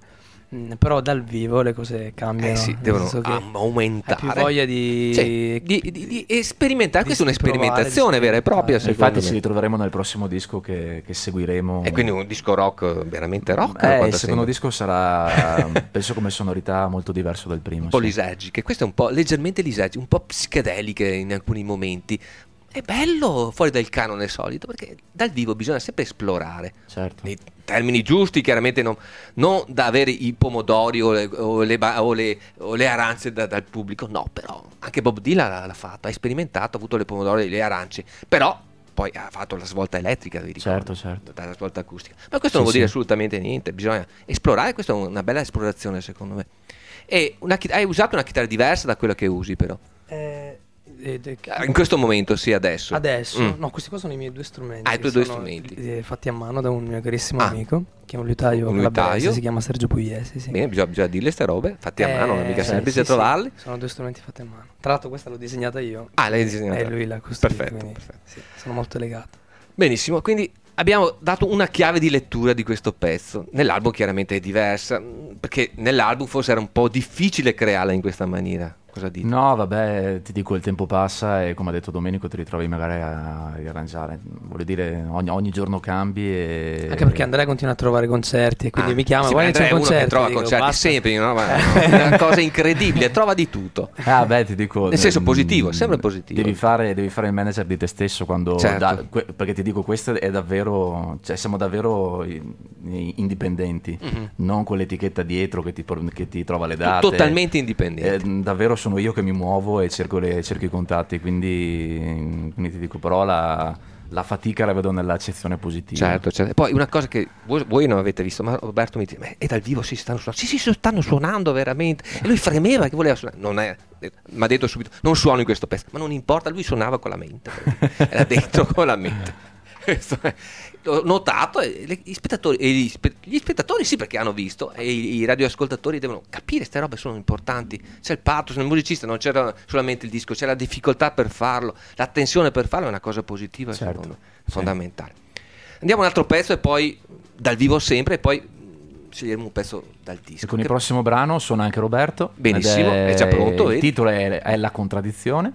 H: Mm, però dal vivo le cose cambiano.
C: Eh sì,
H: nel
C: devono
H: senso che
C: am- aumentare.
H: hai più voglia di,
C: Sì, di, di- di sperimentare.
H: di
C: Questa è
H: provare, di
C: un'esperimentazione vera e propria,
D: E
C: secondo
D: infatti
C: me.
D: ci ritroveremo nel prossimo disco che, che seguiremo.
C: E quindi un disco rock, veramente rock.
D: Eh,
C: quanto
D: il secondo
C: sembra.
D: disco sarà, penso, come sonorità molto diverso dal primo.
C: Un po'
D: sì.
C: lisergiche, questo è un po' leggermente lisergiche, un po' psichedeliche in alcuni momenti. È bello fuori dal canone solito, perché dal vivo bisogna sempre esplorare.
D: Certo.
C: Nei termini giusti, chiaramente non, non da avere i pomodori o le, o le, ba- o le- o le arance da- dal pubblico, no, però anche Bob Dylan l'ha, l'ha fatto, ha sperimentato, ha avuto le pomodori e le arance, però poi ha fatto la svolta elettrica, vi ricordo,
D: Certo, certo.
C: la svolta acustica. Ma questo
D: Sì,
C: non vuol dire
D: sì.
C: assolutamente niente, bisogna esplorare, questa è una bella esplorazione secondo me. E una chi- hai usato una chitarra diversa da quella che usi però?
H: Eh, ed- ed-
C: In questo momento, sì, adesso.
H: Adesso,
C: Mm.
H: no, questi qua sono i miei due strumenti.
C: Ah, i tuoi
H: che
C: due
H: sono,
C: strumenti.
H: eh, fatti a mano da un mio carissimo
C: Ah.
H: amico, che è un liutaio
C: Un
H: calabrese,
C: liutaio.
H: si chiama Sergio Pugliesi. Sì.
C: Bene, bisogna, bisogna dirle ste robe, fatti a mano, non è mica
H: Eh,
C: semplice
H: sì, sì,
C: trovarli.
H: sono due strumenti fatti a mano. Tra l'altro questa l'ho disegnata io.
C: Ah, l'hai disegnata.
H: E lui l'ha costruito.
C: Perfetto,
H: quindi,
C: perfetto.
H: sì, sono molto legato.
C: Benissimo, quindi abbiamo dato una chiave di lettura di questo pezzo. Nell'album chiaramente è diversa, mh, perché nell'album forse era un po' difficile crearla in questa maniera. Cosa dite?
D: No, vabbè, ti dico, il tempo passa e come ha detto Domenico ti ritrovi magari a riarrangiare. Voglio dire, ogni, ogni giorno cambi e...
H: Anche perché Andrea continua a trovare concerti e quindi
C: Ah,
H: mi chiama,
C: sì,
H: guarda
C: ma
H: c'è un
C: Andrea è uno che
H: concerto.
C: trova
H: dico,
C: concerti
H: basta.
C: sempre, no? Ma è una cosa incredibile, trova di tutto.
D: Ah, beh, ti dico...
C: Nel senso
D: ehm,
C: positivo, sempre positivo.
D: Devi fare, devi fare il manager di te stesso quando...
C: Certo.
D: da- que- perché ti dico, questo è davvero... Cioè, siamo davvero i- i- indipendenti,
C: Mhm.
D: non con l'etichetta dietro che ti, por- che ti trova le date.
C: Totalmente indipendenti.
D: Eh, davvero sono io che mi muovo e cerco, le- cerco i contatti, quindi, quindi ti dico, però la, la fatica la vedo nell'accezione positiva.
C: Certo, certo. E poi una cosa che voi, voi non avete visto, ma Roberto mi dice: ma è dal vivo si stanno suonando? Sì, sì, si stanno suonando veramente. E lui fremeva che voleva suonare. Non è, mi ha detto subito: non suono in questo pezzo, ma non importa, lui suonava con la mente. Era dentro con la mente. Questo è- L'ho notato, e le- gli spettatori, e gli, spe- gli spettatori sì, perché hanno visto, e i, i radioascoltatori devono capire queste robe sono importanti. C'è il pathos nel musicista, non c'era solamente il disco, c'è la difficoltà per farlo, l'attenzione per farlo è una cosa positiva,
D: Certo,
C: secondo me,
D: sì.
C: fondamentale. Andiamo a un altro pezzo e poi dal vivo sempre, e poi mh, sceglieremo un pezzo dal disco.
D: E con il
C: Che-
D: prossimo brano suona anche Roberto.
C: Benissimo,
D: ed
C: è già pronto,
D: Il
C: vedi?
D: titolo è, è La contraddizione.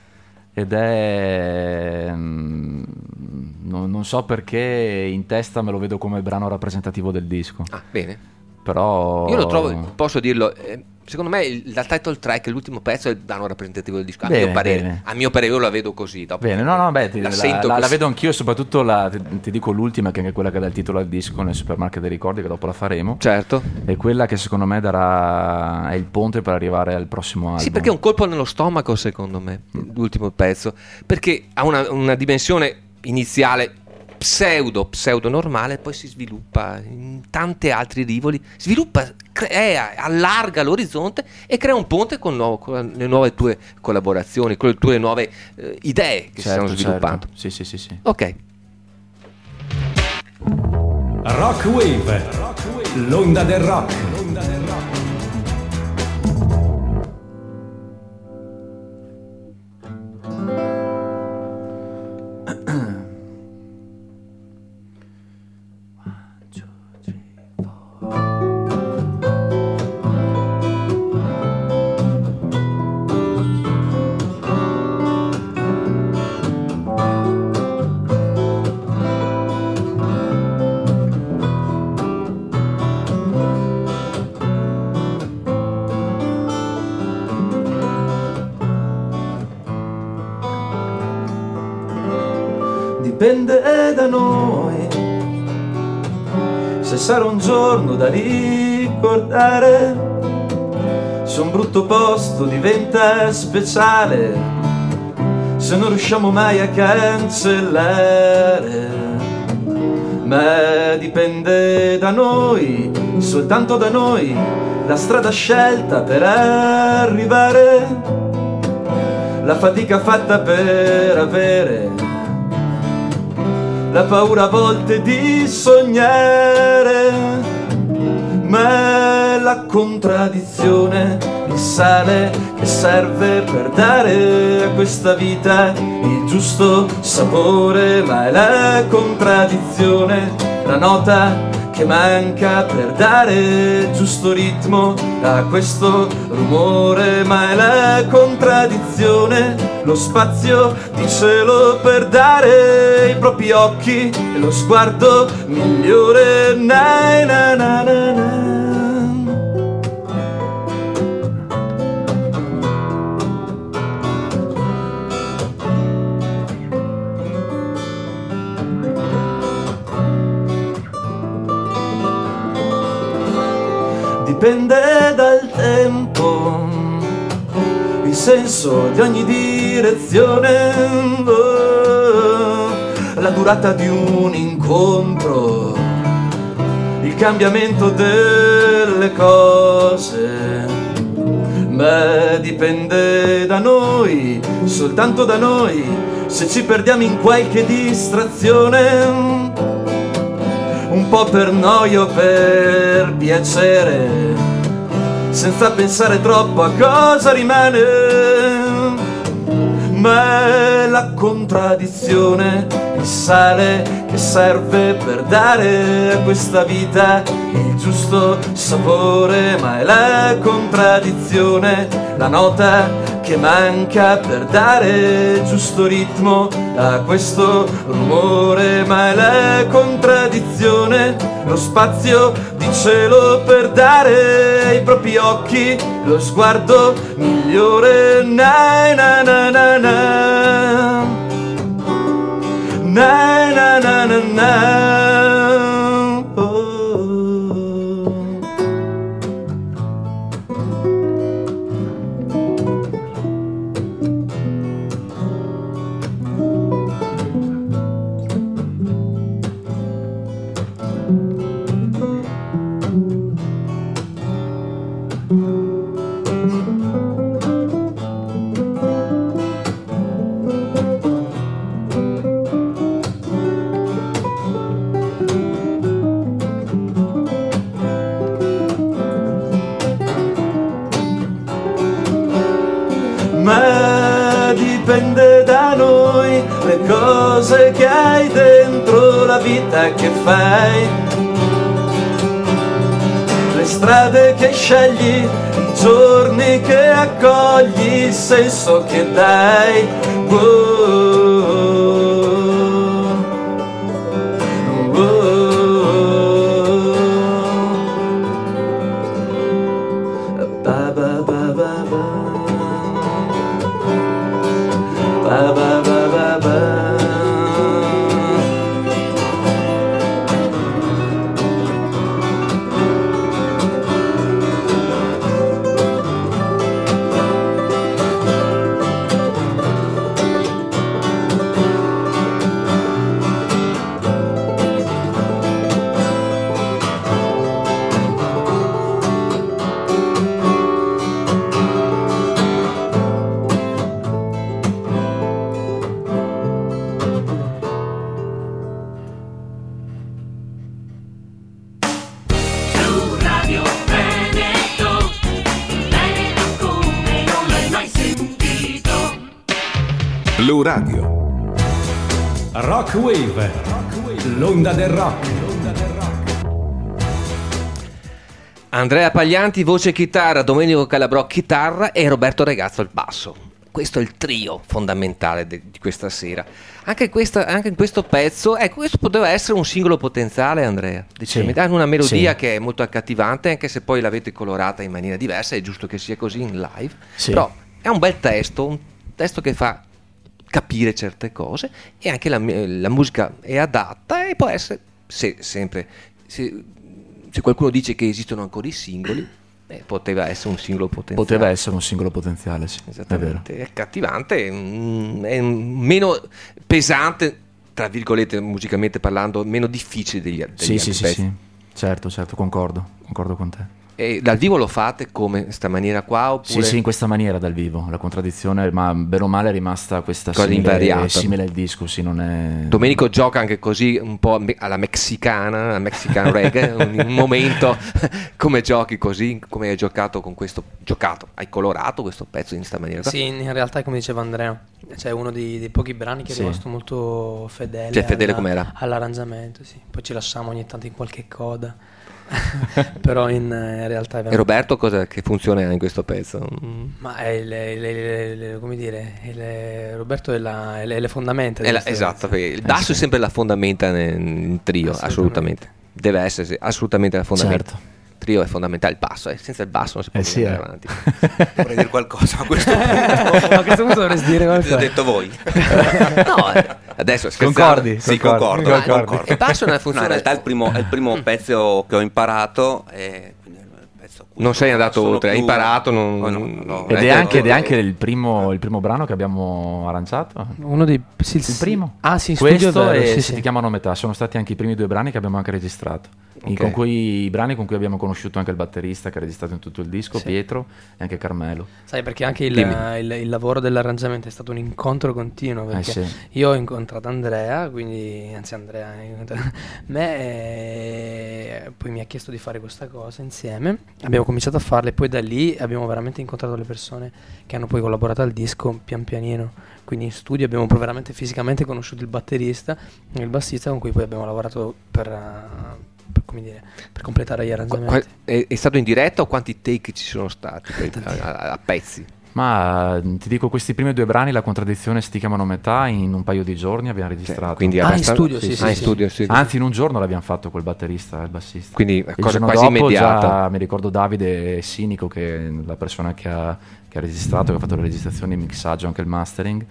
D: Ed è... mm, non, non so perché in testa me lo vedo come il brano rappresentativo del disco.
C: Ah, bene.
D: Però...
C: Io lo trovo, posso dirlo, eh, secondo me il, la title track, l'ultimo pezzo, è il brano rappresentativo del disco. A
D: Bene,
C: mio parere,
D: bene.
C: a mio parere io la vedo così. Dopo
D: Bene, no, no, beh, ti-
C: la,
D: la,
C: sento
D: la- la
C: così.
D: vedo anch'io, e soprattutto la, ti, ti dico l'ultima, che è anche quella che dà il titolo al disco, nel Supermarket dei Ricordi, che dopo la faremo.
C: Certo.
D: È quella che secondo me darà è il ponte per arrivare al prossimo album.
C: Sì, perché è un colpo nello stomaco, secondo me, l'ultimo pezzo, perché ha una, una dimensione iniziale pseudo, pseudo normale, poi si sviluppa in tanti altri rivoli, sviluppa, crea, allarga l'orizzonte e crea un ponte con, nuovo- con le nuove tue collaborazioni, con le tue nuove eh, idee che si
D: Certo,
C: stanno sviluppando.
D: certo. Sì, sì, sì, sì.
C: Ok.
B: Rock Wave, l'onda del rock.
E: Dipende da noi se sarà un giorno da ricordare, se un brutto posto diventa speciale, se non riusciamo mai a cancellare. Ma dipende da noi, soltanto da noi, la strada scelta per arrivare, la fatica fatta per avere, la paura a volte di sognare, ma è la contraddizione, il sale che serve per dare a questa vita il giusto sapore, ma è la contraddizione, la nota che manca per dare giusto ritmo a questo rumore, ma è la contraddizione, lo spazio di cielo per dare i propri occhi e lo sguardo migliore. Na, na, na, na, na. Dipende dal tempo, il senso di ogni direzione, oh, la durata di un incontro, il cambiamento delle cose, ma dipende da noi, soltanto da noi, se ci perdiamo in qualche distrazione, un po' per noia o per piacere, senza pensare troppo a cosa rimane, ma è la contraddizione, il sale che serve per dare a questa vita il giusto sapore, ma è la contraddizione, la nota che manca per dare giusto ritmo a questo rumore, ma è la contraddizione, lo spazio di cielo per dare ai propri occhi lo sguardo migliore. Na na na na na na na na na na. Oh. Ma dipende da noi, le cose che hai dentro, la vita che fai, le strade che scegli, i giorni che accogli, il senso che dai. Oh, oh, oh. Ba, ba, ba, ba, ba. Ba, ba, ba, ba, ba.
A: Blu Radio.
B: Rock Wave, l'onda del rock.
C: Andrea Paglianti voce e chitarra, Domenico Calabrò chitarra e Roberto Regazzo al basso. Questo è il trio fondamentale de- di questa sera. Anche, questa, anche in questo pezzo, ecco, questo poteva essere un singolo potenziale, Andrea. Decisamente. Hanno una melodia
D: sì.
C: che è molto accattivante, anche se poi l'avete colorata in maniera diversa, è giusto che sia così in live.
D: Sì.
C: Però è un bel testo, un testo che fa capire certe cose, e anche la, la musica è adatta, e può essere, se sempre se, se qualcuno dice che esistono ancora i singoli, eh, poteva essere un singolo potenziale.
D: Poteva essere un singolo potenziale, sì.
C: Esattamente,
D: È vero.
C: è accattivante, mm, è meno pesante, tra virgolette, musicalmente parlando, meno difficile degli, degli
D: Sì,
C: altri
D: sì, sì,
C: pezzi.
D: sì, certo, certo, concordo, concordo con te.
C: E dal vivo lo fate come in questa maniera qua? Oppure...
D: Sì, sì, in questa maniera dal vivo. La contraddizione, ma bene o male è rimasta questa
C: Cosa
D: simile,
C: invariata.
D: simile al disco. Sì, non è...
C: Domenico gioca anche così un po' me- alla mexicana, alla Mexican reggae, un, un momento come giochi così, come hai giocato con questo, giocato, hai colorato questo pezzo in questa maniera qua?
H: Sì, in realtà è come diceva Andrea, cioè uno dei, dei pochi brani che è
C: Sì.
H: rimasto molto fedele,
C: Cioè, fedele
H: alla-
C: com'era?
H: all'arrangiamento, sì. Poi ci lasciamo ogni tanto in qualche coda, però in, in realtà è
C: E
H: veramente...
C: Roberto cosa che funzione ha in questo pezzo? Mm.
H: Ma è il, il- il- il- come dire, il- Roberto è, la, è le, le fondamenta di
C: È la-
H: questa
C: esatto,
H: canzone.
C: perché il basso è sempre la fondamenta nel, in trio, assolutamente.
H: Assolutamente.
C: Deve essere sì, assolutamente la fondamenta.
D: Certo.
C: Il trio è fondamentale, il basso, eh, senza il basso non si può
D: Eh sì,
C: andare
D: eh.
C: avanti.
I: Vorrei dire qualcosa a questo punto.
H: A questo punto dovresti dire qualcosa.
I: Avete detto voi.
C: No, eh, adesso scherzando.
D: Concordi?
I: Sì,
D: Concordi,
I: concordo.
C: Ma-
I: concordo.
C: il basso è una
I: No,
C: funzione...
I: in realtà è il primo, è il primo pezzo che ho imparato. E quindi è il pezzo a cui
C: Non sei andato
I: sono
C: oltre, hai
I: più-
C: imparato, non-
I: Oh, no, no,
D: Ed
C: Ecco,
D: è anche, ed è
C: ecco.
D: anche il, primo, il primo brano che abbiamo arrangiato.
H: Uno dei... sì,
D: Il primo.
H: Ah sì, in studio
D: Questo
H: è vero,
D: e
H: sì,
D: Si
H: sì.
D: chiamano Metà. Sono stati anche i primi due brani che abbiamo anche registrato. I-
C: Ok.
D: Con cui, I brani con cui abbiamo conosciuto anche il batterista che ha registrato in tutto il disco,
H: Sì.
D: Pietro, e anche Carmelo.
H: Sai, perché anche il,
C: Dimmi.
H: il- il lavoro dell'arrangiamento è stato un incontro continuo, perché
D: sì.
H: io ho incontrato Andrea, quindi anzi Andrea ha incontrato me e poi mi ha chiesto di fare questa cosa insieme, abbiamo cominciato a farle e poi da lì abbiamo veramente incontrato le persone che hanno poi collaborato al disco pian pianino, quindi in studio abbiamo poi veramente fisicamente conosciuto il batterista e il bassista con cui poi abbiamo lavorato per, uh, per, come dire, per completare gli
C: Qua-
H: arrangiamenti.
C: qua- è, è stato in diretta o quanti take ci sono stati per- a, a- a pezzi?
D: Ma eh, ti dico, questi primi due brani, La contraddizione, Si chiamano Metà, in un paio di giorni abbiamo registrato.
C: Quindi
H: Ah, in
C: abbastanza-
H: studio, sì, sì,
C: Ah, in
H: sì.
C: studio, sì.
D: Anzi, in un giorno l'abbiamo fatto col batterista e il bassista.
C: Quindi
D: Il
C: cosa
D: giorno
C: quasi
D: dopo
C: immediata.
D: già mi ricordo Davide Sinico, che è la persona che ha, che ha registrato, che ha fatto le registrazioni, il mixaggio, anche il mastering.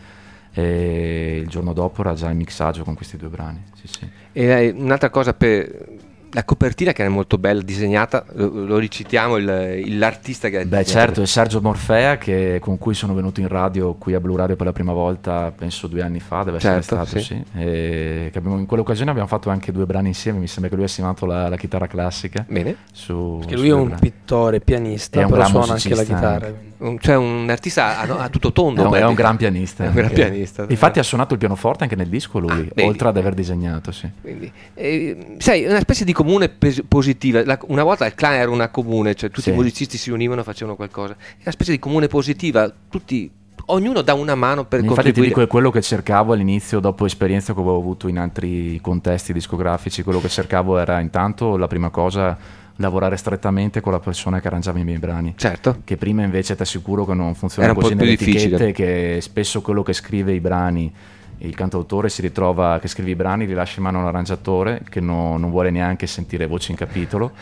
D: E il giorno dopo era già il mixaggio con questi due brani. Sì, sì.
C: E eh, un'altra cosa per la copertina che era molto bella, disegnata, lo, lo ricitiamo, il- il- l'artista che ha
D: Beh,
C: disegnato.
D: certo, è Sergio Morfea, che, con cui sono venuto in radio qui a Blu Radio per la prima volta, penso due anni fa, deve essere
C: Certo,
D: stato,
C: sì.
D: sì. E che abbiamo- in quell'occasione abbiamo fatto anche due brani insieme, mi sembra che lui ha suonato la, la chitarra classica.
C: Bene.
D: Su,
H: Perché
D: su
H: lui è
D: due
H: un
D: brani.
H: pittore, pianista,
D: È un
H: però
D: gran
H: suona anche la
D: musicista
H: chitarra.
D: anche.
H: quindi.
C: Un- Cioè un artista a, a tutto tondo.
D: È un, è un
C: praticamente.
D: gran pianista.
C: È un gran
D: anche.
C: pianista.
D: Infatti ha suonato il pianoforte anche nel disco lui,
C: Ah, vedi.
D: oltre ad aver disegnato, sì.
C: Quindi, eh, sai, una specie di comune pes- positiva. La- una volta il clan era una comune, cioè tutti
D: Sì.
C: i musicisti si univano e facevano qualcosa. È una specie di comune positiva, tutti, ognuno dà una mano per
D: Infatti ti
C: contribuire.
D: dico, è quello che cercavo all'inizio, dopo esperienza che avevo avuto in altri contesti discografici, quello che cercavo era intanto la prima cosa lavorare strettamente con la persona che arrangiava i miei brani.
C: Certo.
D: Che prima invece ti assicuro che non funziona
C: Era un
D: così
C: po' più
D: nelle
C: difficile.
D: etichette, che spesso quello che scrive i brani, il cantautore si ritrova che scrive i brani, li lascia in mano all'arrangiatore che no- non vuole neanche sentire voci in capitolo,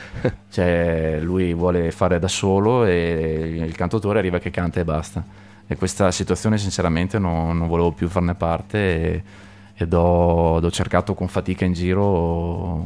D: cioè lui vuole fare da solo e il cantautore arriva che canta e basta. E questa situazione sinceramente no- non volevo più farne parte e, ed ho, ed ho cercato con fatica in giro.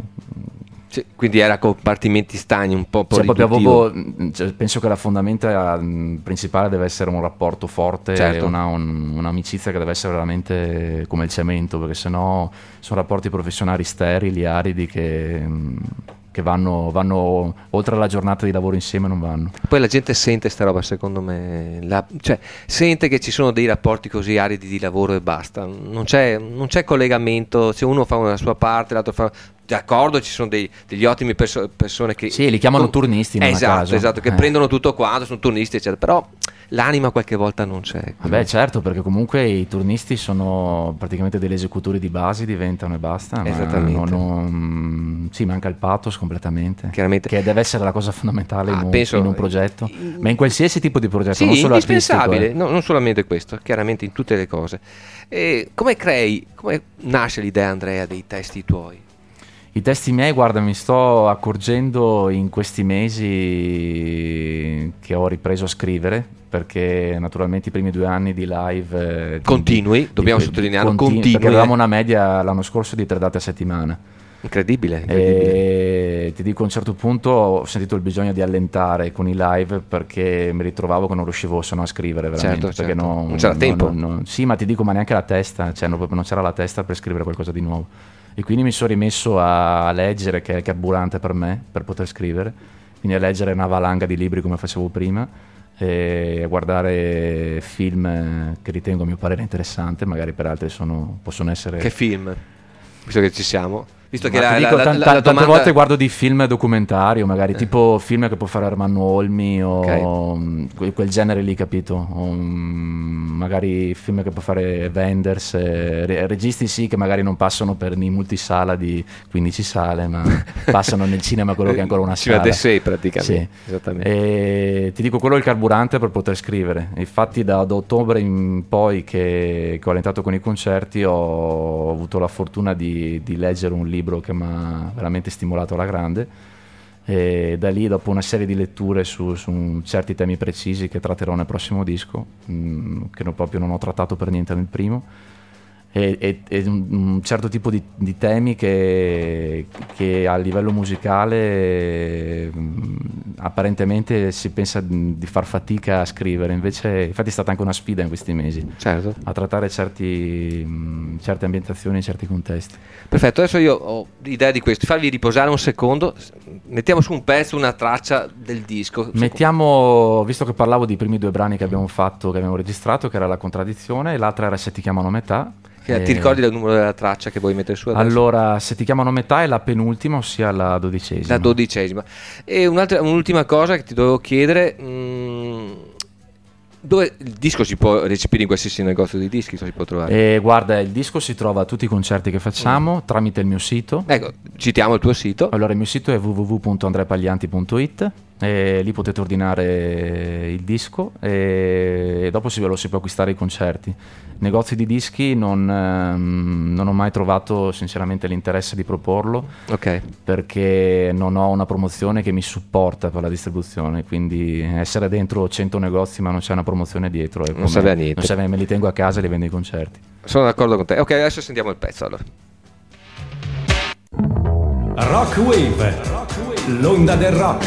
C: Sì, quindi era compartimenti stagni, un po'
D: Cioè, proprio
C: riduttivo.
D: avevo- cioè, penso che la fondamenta mh, principale deve essere un rapporto forte,
C: Certo.
D: una, un- un'amicizia che deve essere veramente come il cemento, perché sennò sono rapporti professionali sterili, aridi, che, mh, che vanno, vanno oltre alla giornata di lavoro insieme, non vanno.
C: Poi la gente sente sta roba, secondo me, la- cioè, sente che ci sono dei rapporti così aridi di lavoro e basta, non c'è, non c'è collegamento, se uno fa una sua parte, l'altro fa... D'accordo, ci sono dei- degli ottimi perso- persone che...
D: Sì, li chiamano turnisti, non a
C: Esatto,
D: caso.
C: esatto, che
D: Eh.
C: prendono tutto quanto, sono turnisti, eccetera, però l'anima qualche volta non c'è.
D: Vabbè, certo, perché comunque i turnisti sono praticamente degli esecutori di basi, diventano e basta. ma
C: Esattamente.
D: non- non- sì, manca il pathos completamente.
C: Chiaramente.
D: Che deve essere la cosa fondamentale in,
C: Ah,
D: un,
C: penso-
D: in un progetto, ma in qualsiasi tipo di progetto,
C: Sì,
D: non solo artistico.
C: indispensabile,
D: eh.
C: no, non solamente questo, chiaramente in tutte le cose. E come crei, come nasce l'idea, Andrea, dei testi tuoi?
D: I testi miei, guarda, mi sto accorgendo in questi mesi che ho ripreso a scrivere, perché naturalmente i primi due anni di live... eh, di-
C: Continui,
D: di-
C: dobbiamo
D: di-
C: sottolinearlo,
D: continui,
C: continui,
D: perché avevamo
C: eh.
D: una media l'anno scorso di tre date a settimana.
C: Incredibile, incredibile.
D: E ti dico, a un certo punto ho sentito il bisogno di allentare con i live, perché mi ritrovavo che non riuscivo se no a scrivere veramente.
C: Certo,
D: perché
C: certo.
D: non,
C: Non c'era
D: no,
C: tempo.
D: no, no. Sì, ma ti dico, ma neanche la testa, cioè non, proprio non c'era la testa per scrivere qualcosa di nuovo. E quindi mi sono rimesso a leggere, che è carburante per me, per poter scrivere. quindi a leggere una valanga di libri come facevo prima, e a guardare film che ritengo a mio parere interessante, magari per altri sono, possono essere...
C: Che film? Visto che ci siamo. Visto che
D: Ma
C: la,
D: ti dico,
C: la, la,
D: tante,
C: la
D: tante
C: domanda...
D: volte guardo di film documentari o magari eh. tipo film che può fare Armando Olmi o
C: Okay.
D: quel, quel genere lì, capito? O, mm, magari film che può fare Wenders, eh, re- registi sì che magari non passano per i multisala di quindici sale, ma passano nel cinema quello che è ancora una
C: Cinema
D: sala.
C: de sé praticamente.
D: Sì.
C: Esattamente.
D: E ti dico, quello è il carburante per poter scrivere. Infatti da, da ottobre in poi che, che ho allentato con i concerti ho avuto la fortuna di, di leggere un libro che mi ha veramente stimolato alla grande, e da lì, dopo una serie di letture su, su certi temi precisi che tratterò nel prossimo disco, mh, che non, proprio non ho trattato per niente nel primo, e, e, e un, un certo tipo di, di temi che, che a livello musicale mh, apparentemente si pensa di far fatica a scrivere, invece infatti è stata anche una sfida in questi mesi,
C: certo,
D: a trattare certi, mh, certe ambientazioni, certi contesti.
C: Perfetto, adesso io ho l'idea di questo, farvi riposare un secondo, mettiamo su un pezzo, una traccia del disco.
D: Mettiamo, visto che parlavo dei primi due brani che abbiamo fatto, che abbiamo registrato, che era La Contraddizione e l'altra era Se ti chiamano Metà.
C: Che, ti ricordi il numero della traccia che vuoi mettere su adesso?
D: Allora, Se ti chiamano Metà è la penultima, ossia la dodicesima.
C: La dodicesima. E un'altra, un'ultima cosa che ti dovevo chiedere, mh, dove il disco si può recepire in qualsiasi negozio di dischi, si può trovare?
D: E guarda, il disco si trova a tutti i concerti che facciamo mm. tramite il mio sito.
C: Ecco, citiamo il tuo sito.
D: Allora, il mio sito è w w w punto andreapaglianti punto i t e lì potete ordinare il disco e dopo si, lo si può acquistare ai concerti. Negozi di dischi non, ehm, non ho mai trovato sinceramente l'interesse di proporlo,
C: okay.
D: perché non ho una promozione che mi supporta per la distribuzione, quindi essere dentro cento negozi ma non c'è una promozione dietro,
C: non serve a niente,
D: non serve, me li tengo a casa e li vendo ai concerti.
C: Sono d'accordo con te. Ok, adesso sentiamo il pezzo allora.
B: Rock Wave, l'onda del rock.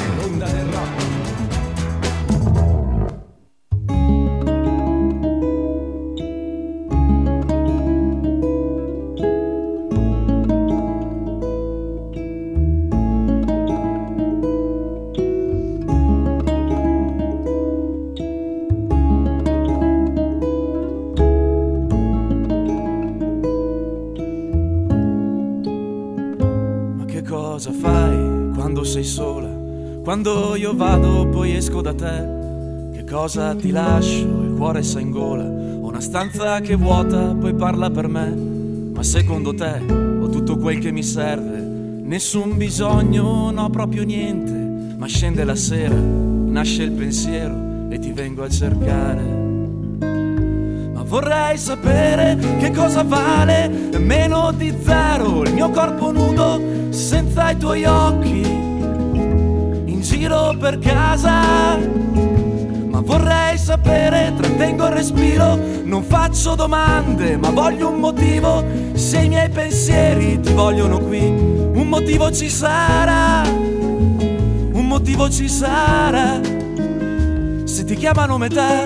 E: Cosa fai quando sei sola? Quando io vado poi esco da te. Che cosa ti lascio? Il cuore sa in gola. Ho una stanza che è vuota, poi parla per me. Ma secondo te ho tutto quel che mi serve? Nessun bisogno, no proprio niente. Ma scende la sera, nasce il pensiero e ti vengo a cercare. Ma vorrei sapere che cosa vale meno di zero il mio corpo nudo senza i tuoi occhi, in giro per casa. Ma vorrei sapere, trattengo il respiro, non faccio domande, ma voglio un motivo. Se i miei pensieri ti vogliono qui, un motivo ci sarà, un motivo ci sarà. Se ti chiamano Metà,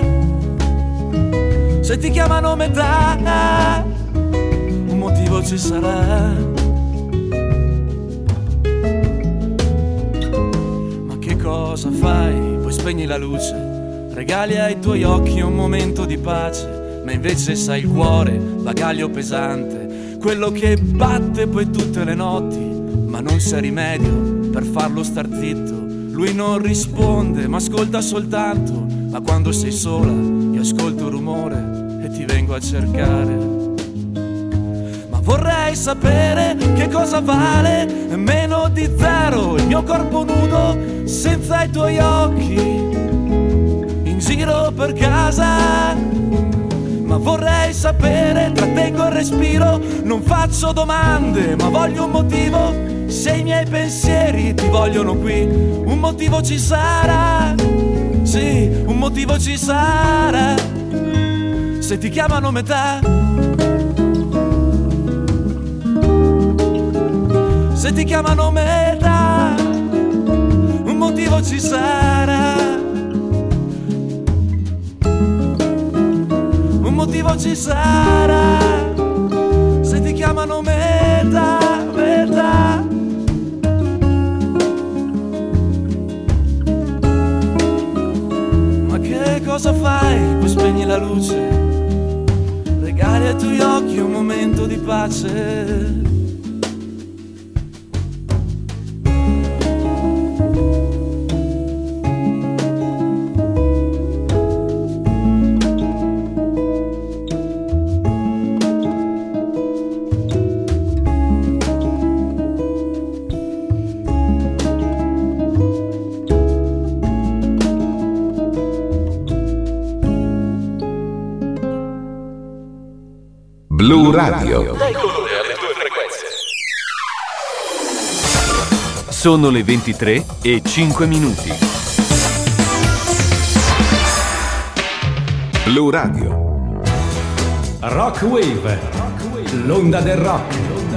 E: se ti chiamano Metà, un motivo ci sarà. Cosa fai? Poi spegni la luce, regali ai tuoi occhi un momento di pace, ma invece sai il cuore, bagaglio pesante, quello che batte poi tutte le notti, ma non c'è rimedio per farlo star zitto. Lui non risponde, ma ascolta soltanto, ma quando sei sola io ascolto il rumore e ti vengo a cercare. Vorrei sapere che cosa vale meno di zero il mio corpo nudo senza i tuoi occhi, in giro per casa. Ma vorrei sapere, trattengo il respiro, non faccio domande, ma voglio un motivo. Se i miei pensieri ti vogliono qui, un motivo ci sarà. Sì, un motivo ci sarà. Se ti chiamano Metà, se ti chiamano Metà, un motivo ci sarà, un motivo ci sarà. Se ti chiamano Metà, Metà. cosa fai? Poi spegni la luce, regali ai tuoi occhi un momento di pace.
A: Blu Radio.
B: Dai colore alle tue frequenze.
J: Sono le ventitré e cinque minuti.
A: Blu Radio.
B: Rock Wave, l'onda del rock.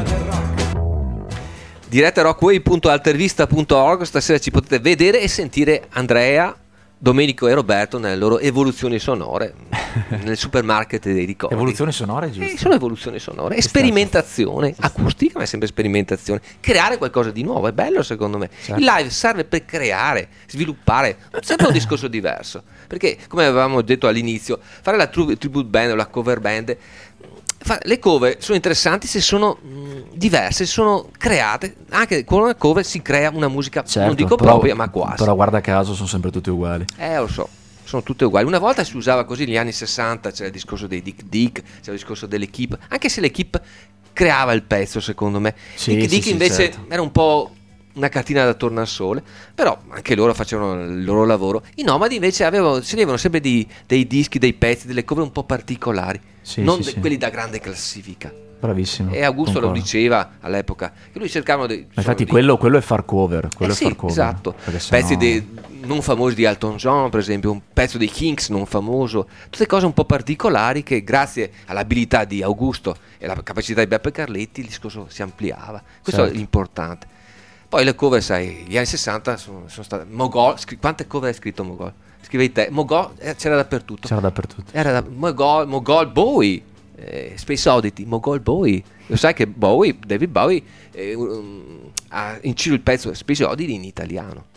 C: Diretta rockwave punto altervista punto org. Stasera ci potete vedere e sentire Andrea, Domenico e Roberto nelle loro evoluzioni sonore nel supermarket dei ricordi.
D: Evoluzioni sonore, giusto?
C: Eh, sono evoluzioni sonore, sperimentazione acustica, ma è sempre sperimentazione. Creare qualcosa di nuovo è bello, secondo me.
D: Certo.
C: Il live serve per creare, sviluppare, sempre un discorso diverso. Perché, come avevamo detto all'inizio, fare la tri- tribute band o la cover band, fa- le cover sono interessanti se sono mh, diverse, se sono create. Anche con una cover si crea una musica,
D: Certo,
C: non dico
D: però-
C: propria, ma quasi.
D: Però guarda caso sono sempre tutti uguali.
C: Eh, lo so, sono tutte uguali. Una volta si usava così, negli anni sessanta c'era il discorso dei Dick Dick, c'era il discorso dell'equipe, anche se l'equipe creava il pezzo, secondo me.
D: Sì,
C: Dick
D: sì,
C: Dick
D: sì,
C: invece
D: certo.
C: era un po' una cartina da tornasole, però anche loro facevano il loro lavoro. I Nomadi invece avevano, sceglievano sempre di- dei dischi, dei pezzi, delle cover un po' particolari,
D: Sì,
C: non
D: sì,
C: de-
D: sì.
C: quelli da grande classifica.
D: Bravissimo.
C: E Augusto
D: concordo.
C: lo diceva all'epoca, che lui cercavano di...
D: Ma infatti
C: di-
D: quello, quello è far cover. Quello
C: eh
D: è
C: sì,
D: far cover.
C: esatto.
D: Perché sennò-
C: Pezzi dei non famosi di Elton John, per esempio, un pezzo dei Kinks non famoso, tutte cose un po' particolari che grazie all'abilità di Augusto e alla capacità di Beppe Carletti il discorso si ampliava. Questo
D: Certo.
C: è l'importante. Poi le cover, sai, gli anni sessanta sono, sono state Mogol, scri- quante cover hai scritto Mogol? Scrivevi te, Mogol eh, c'era dappertutto.
D: C'era dappertutto.
C: Era da, Mogol, Mogol Bowie, eh, Space Oddity, Mogol Bowie. Lo sai che Bowie, David Bowie, eh, um, ha inciso il pezzo Space Oddity in italiano.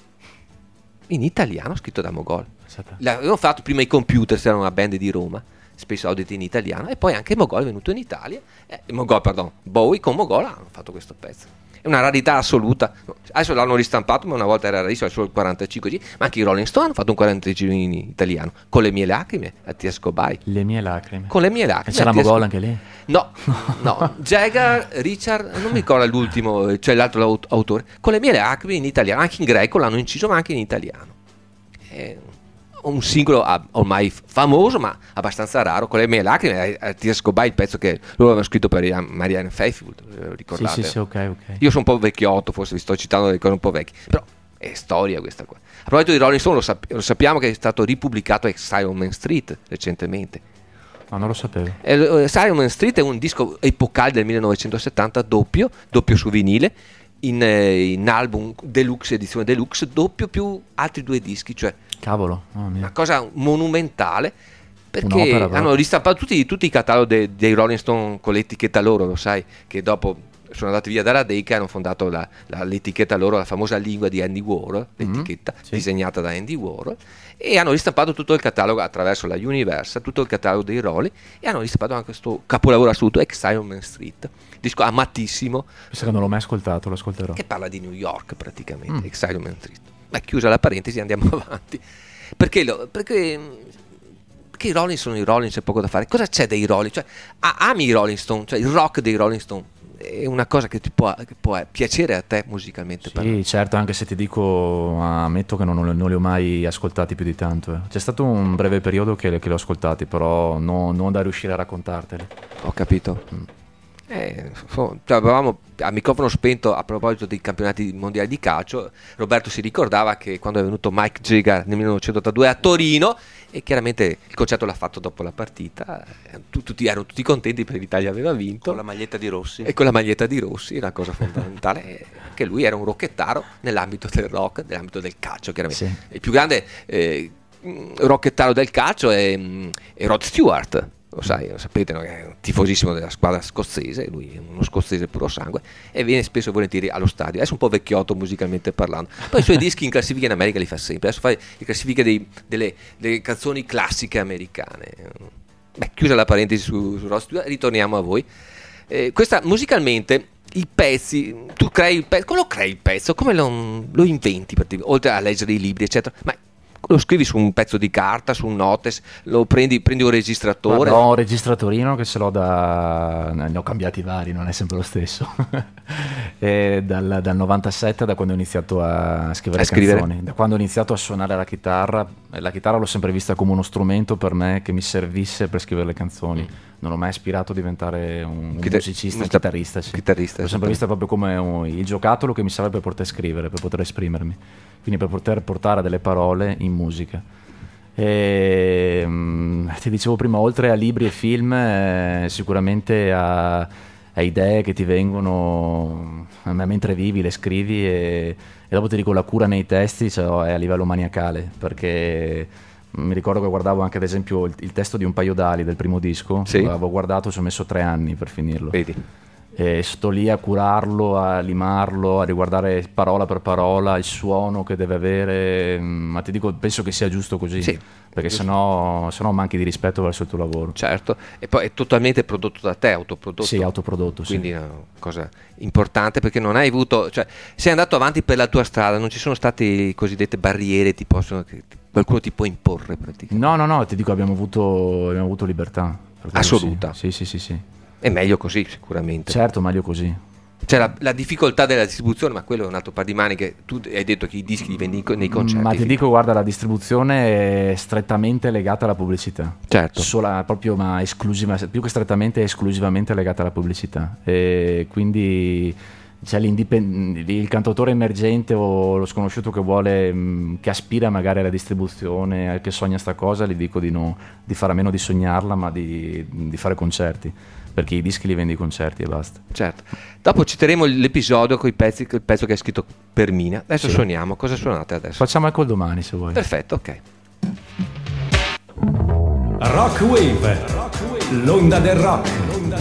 C: In italiano, scritto da Mogol. L'avevano fatto prima i Computer, era una band di Roma, Space Oddity in italiano, e poi anche Mogol è venuto in Italia. Eh, Mogol, pardon, Bowie con Mogol hanno fatto questo pezzo. È una rarità assoluta. Adesso l'hanno ristampato, ma una volta era rarissimo, era solo il quarantacinque G. Ma anche i Rolling Stone hanno fatto un quarantacinque G in italiano. Con le mie lacrime, a T S Cobai.
D: Le mie lacrime.
C: Con le mie lacrime.
D: E c'era
C: a T S
D: Mogol anche lì?
C: No, no. Jagger, Richard, non mi ricordo l'ultimo, cioè l'altro aut- autore. Con le mie lacrime in italiano, anche in greco l'hanno inciso, ma anche in italiano. È un singolo ah, ormai famoso, ma abbastanza raro. Con le mie lacrime, a T S Cobai, il pezzo che loro avevano scritto per Marianne Faithfull, ricordate?
D: Sì, sì, sì, ok, ok.
C: Io sono un po' vecchiotto, forse vi sto citando delle cose un po' vecchie, però è storia questa qua. A proposito di Rolling Stone, lo, sap- lo sappiamo che è stato ripubblicato Exile on Main Street recentemente.
D: No, non lo sapevo.
C: Eh, Exile on Main Street è un disco epocale del millenovecentosettanta, doppio, doppio su vinile, in, eh, in album deluxe, edizione deluxe, doppio più altri due dischi, cioè
D: Cavolo, mamma mia.
C: una cosa monumentale, perché
D: Un'opera proprio.
C: hanno ristampato tutti, tutti i cataloghi dei, dei Rolling Stone con l'etichetta loro, lo sai, che dopo sono andati via dalla Decca e hanno fondato la, la, l'etichetta loro, la famosa lingua di Andy Warhol, l'etichetta
D: sì.
C: disegnata da Andy Warhol, e hanno ristampato tutto il catalogo attraverso la Universal, tutto il catalogo dei Rolling, e hanno ristampato anche questo capolavoro assoluto, Exile on Main Street, disco amatissimo,
D: Penso che non l'ho mai ascoltato, lo ascolterò.
C: che parla di New York praticamente,
D: Mm.
C: Exile on Main Street. Ma chiusa la parentesi, andiamo avanti. Perché, lo, perché, perché i Rolling sono i Rolling, c'è poco da fare. Cosa c'è dei Rolling? Cioè, ah, ami i Rolling Stone, cioè il rock dei Rolling Stone è una cosa che ti può, che può piacere a te musicalmente.
D: Sì, certo, anche se ti dico, ammetto che non, non, non li ho mai ascoltati più di tanto. eh. C'è stato un breve periodo che, che li ho ascoltati, però no- non da riuscire a raccontarteli.
C: Ho capito. Eh, so- cioè, avevamo a microfono spento a proposito dei campionati mondiali di calcio. Roberto si ricordava che quando è venuto Mike Jagger nel millenovecentottantadue a Torino, e chiaramente il concerto l'ha fatto dopo la partita, eh, tu- tutti erano tutti contenti perché l'Italia aveva vinto
I: Con la maglietta di Rossi.
C: e con la maglietta di Rossi, una cosa fondamentale, eh, che lui era un rocchettaro nell'ambito del rock, nell'ambito del calcio, chiaramente.
D: Sì.
C: Il più grande eh, rocchettaro del calcio è, è Rod Stewart. lo sai, lo sapete, no? Che è un tifosissimo della squadra scozzese, lui è uno scozzese puro sangue e viene spesso e volentieri allo stadio. Adesso un po' vecchiotto musicalmente parlando, poi i suoi dischi in classifica in America li fa sempre, adesso fa le classifiche dei, delle, delle canzoni classiche americane. Beh, chiusa la parentesi su, su Rod Stewart, ritorniamo a voi. Eh, questa musicalmente i pezzi, tu crei il pezzo, come lo crei il pezzo, come lo, lo inventi, oltre a leggere i libri eccetera, ma lo scrivi su un pezzo di carta, su un notes, lo prendi, prendi un registratore?
D: Guarda, ho un registratorino che ce l'ho da... ne ho cambiati vari, non è sempre lo stesso. E dal, dal novantasette, da quando ho iniziato a scrivere,
C: a scrivere
D: canzoni, da quando ho iniziato a suonare la chitarra. La chitarra l'ho sempre vista come uno strumento per me che mi servisse per scrivere le canzoni. Non ho mai aspirato a diventare un, un
C: Chitar-
D: musicista,
C: un
D: chitarrista, sì.
C: chitarrista,
D: L'ho sempre vista proprio come un, il giocattolo che mi serve per poter scrivere, per poter esprimermi, quindi per poter portare delle parole in musica. E, mh, ti dicevo prima, oltre a libri e film, eh, sicuramente a, a idee che ti vengono a me mentre vivi, le scrivi, e, e dopo ti dico, la cura nei testi, cioè, è a livello maniacale, perché mi ricordo che guardavo anche ad esempio il, il testo di Un paio d'ali del primo disco,
C: sì.
D: L'avevo guardato, ci ho messo tre anni per finirlo.
C: Vedi.
D: E sto lì a curarlo, a limarlo, a riguardare parola per parola il suono che deve avere, ma ti dico, penso che sia giusto così,
C: sì,
D: perché
C: giusto.
D: Sennò, sennò manchi di rispetto verso il tuo lavoro.
C: Certo, e poi è totalmente prodotto da te, autoprodotto.
D: Sì, autoprodotto, sì.
C: Quindi è una cosa importante, perché non hai avuto, cioè sei andato avanti per la tua strada, non ci sono state cosiddette barriere, ti possono, che qualcuno ti può imporre praticamente.
D: No, no, no, ti dico, abbiamo avuto, abbiamo avuto libertà.
C: Assoluta.
D: Sì, sì, sì, sì.
C: È meglio così sicuramente.
D: Certo, meglio così.
C: C'è la, la difficoltà della distribuzione, ma quello è un altro par di maniche. Tu hai detto che i dischi li vendi nei concerti.
D: Ma ti dico, guarda, la distribuzione è strettamente legata alla pubblicità.
C: Certo.
D: Sola, proprio, ma esclusiva, più che strettamente, è esclusivamente legata alla pubblicità. E quindi c'è il cantautore emergente o lo sconosciuto che vuole, mh, che aspira magari alla distribuzione, che sogna sta cosa, gli dico di no, di fare a meno di sognarla, ma di, di fare concerti, perché i dischi li vendi i concerti e basta.
C: Certo. Dopo citeremo l'episodio con i pezzi, il pezzo che hai scritto per Mina. Adesso
D: sì.
C: Suoniamo. Cosa suonate adesso?
D: Facciamo ecco il domani, se vuoi.
C: Perfetto, ok.
B: Rock Wave, l'onda del rock.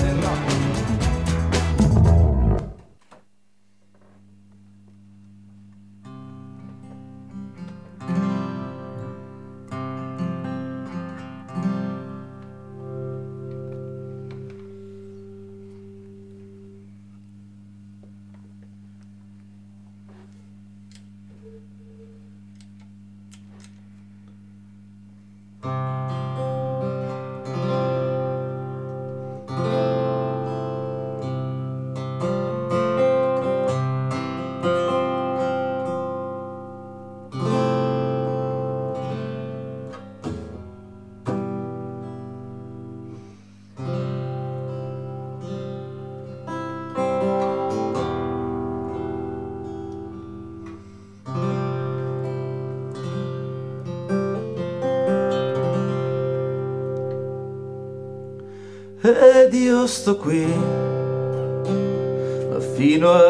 E: Ed io sto qui, ma fino a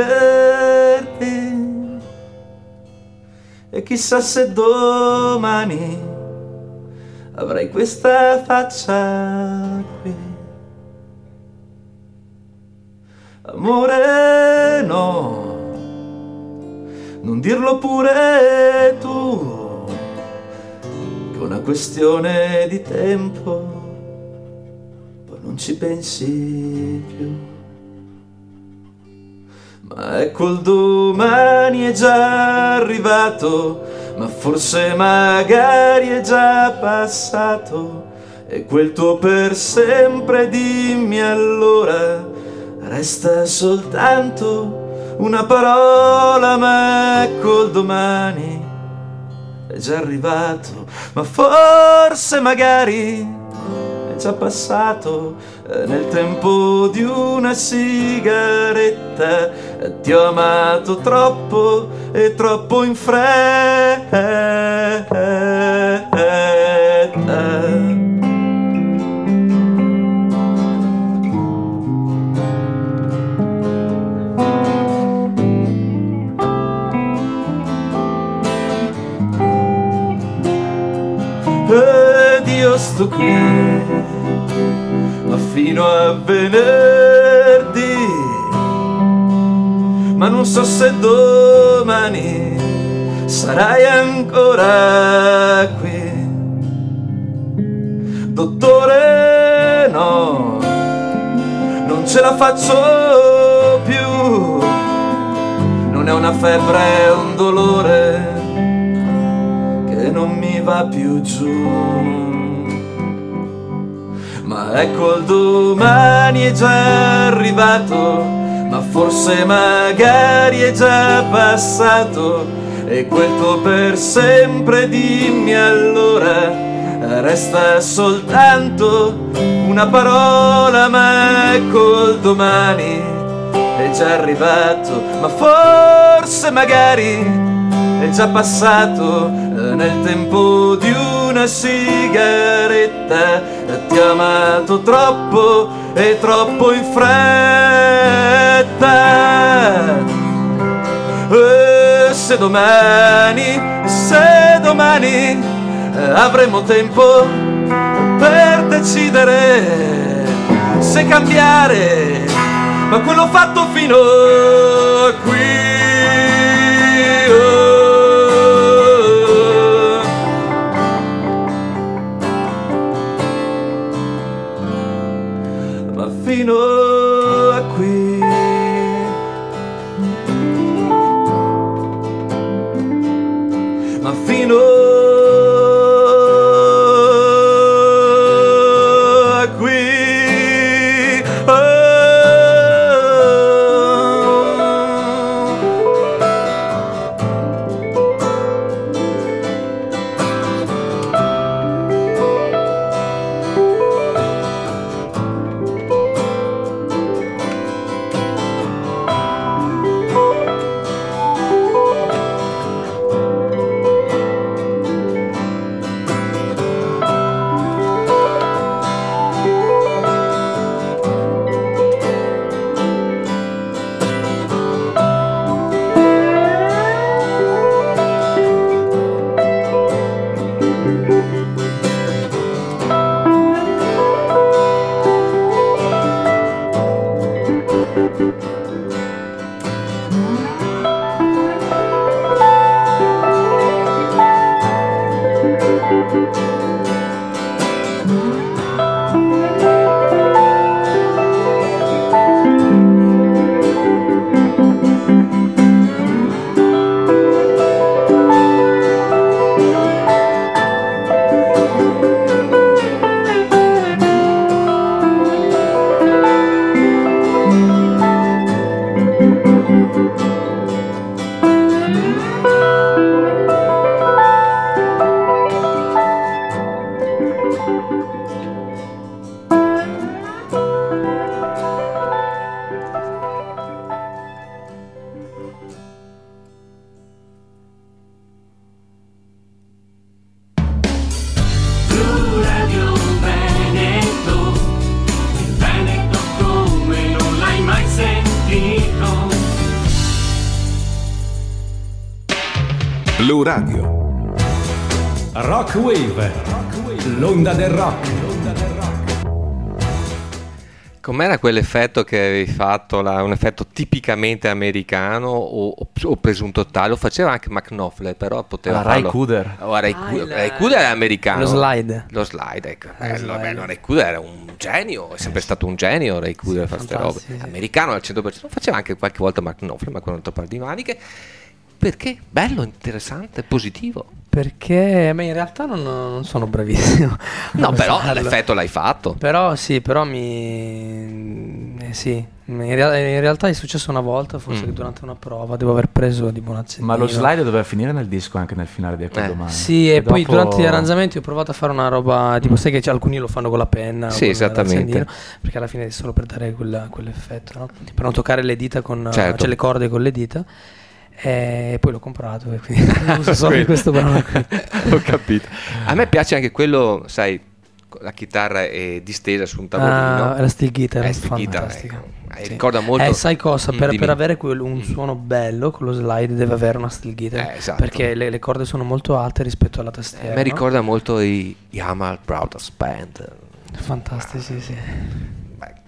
E: venerdì, e chissà se domani avrai questa faccia qui. Amore, no, non dirlo pure tu, che è una questione di tempo, non ci pensi più. Ma ecco il domani è già arrivato, ma forse magari è già passato, e quel tuo per sempre, dimmi allora, resta soltanto una parola. Ma ecco il domani è già arrivato, ma forse magari già passato, eh, nel tempo di una sigaretta, eh, ti ho amato troppo e troppo in fretta. Ed io sto qui, fino a venerdì, ma non so se domani sarai ancora qui. Dottore, no, non ce la faccio più, non è una febbre, è un dolore che non mi va più giù. Ma ecco il domani è già arrivato, ma forse magari è già passato, e quel tuo per sempre, dimmi allora, resta soltanto una parola. Ma ecco il domani è già arrivato, ma forse magari è già passato, nel tempo di una sigaretta. Ti ho amato troppo e troppo in fretta. E se domani, se domani avremo tempo per decidere se cambiare, ma quello fatto fino a qui. Oh. Ma fino a qui. Ma fino a qui. Oh.
A: Blu Radio.
B: Rock Wave, l'onda del rock.
C: Com'era quell'effetto che avevi fatto, là, un effetto tipicamente americano o, o, o presunto tale? Lo faceva anche McNaughton, però poteva
D: Ah,
C: farlo.
D: Ray Cooder.
C: Oh, Ray,
H: Ah,
C: Cooder.
H: il-
C: Ray Cooder è americano.
H: Lo slide.
C: Lo slide, ecco.
H: Lo
C: Bello,
H: slide.
C: bello. Ray Cooder era un genio, è sempre stato un genio Ray Cooder,
H: Sì,
C: fa queste robe.
H: fantastici, sì.
C: Americano al cento per cento, faceva anche qualche volta McNaughton, ma con un altro par di maniche. Perché? Bello, interessante, positivo.
H: Perché beh, in realtà non, non sono bravissimo.
C: No,
H: a
C: però
H: farlo.
C: l'effetto l'hai fatto.
H: Però sì, però mi... eh, sì, in, rea- in realtà è successo una volta, forse
C: Mm.
H: che durante una prova devo aver preso tipo un accendino.
D: Ma lo slide doveva finire nel disco anche nel finale di Ecco
C: Eh.
D: Domani.
H: Sì, e, poi
D: dopo-
H: durante gli arrangiamenti ho provato a fare una roba tipo, sai che c'è- alcuni lo fanno con la penna, o
C: Sì,
H: con
C: esattamente.
H: l'accendino, perché alla fine è solo per dare quella- quell'effetto, no? Per non toccare le dita con
C: Certo.
H: cioè le corde con le dita. E poi l'ho comprato e quindi uso solo di questo brano qui.
C: Ho capito. A me piace anche quello, sai, la chitarra è distesa su un tavolino.
H: Ah, la steel guitar,
C: Eh, steel guitar,
H: fantastica.
C: ecco. Eh,
H: Sì.
C: ricorda molto.
H: Eh, sai cosa? Per,
C: Dimmi.
H: per avere quel- un
C: Mm.
H: suono bello con lo slide deve avere una steel guitar.
C: Eh, esatto.
H: Perché le, le corde sono molto alte rispetto alla
C: Eh,
H: tastiera.
C: a me
H: no?
C: ricorda molto i Yamaha Brothers Band.
H: Fantastici, sì.
C: Beh,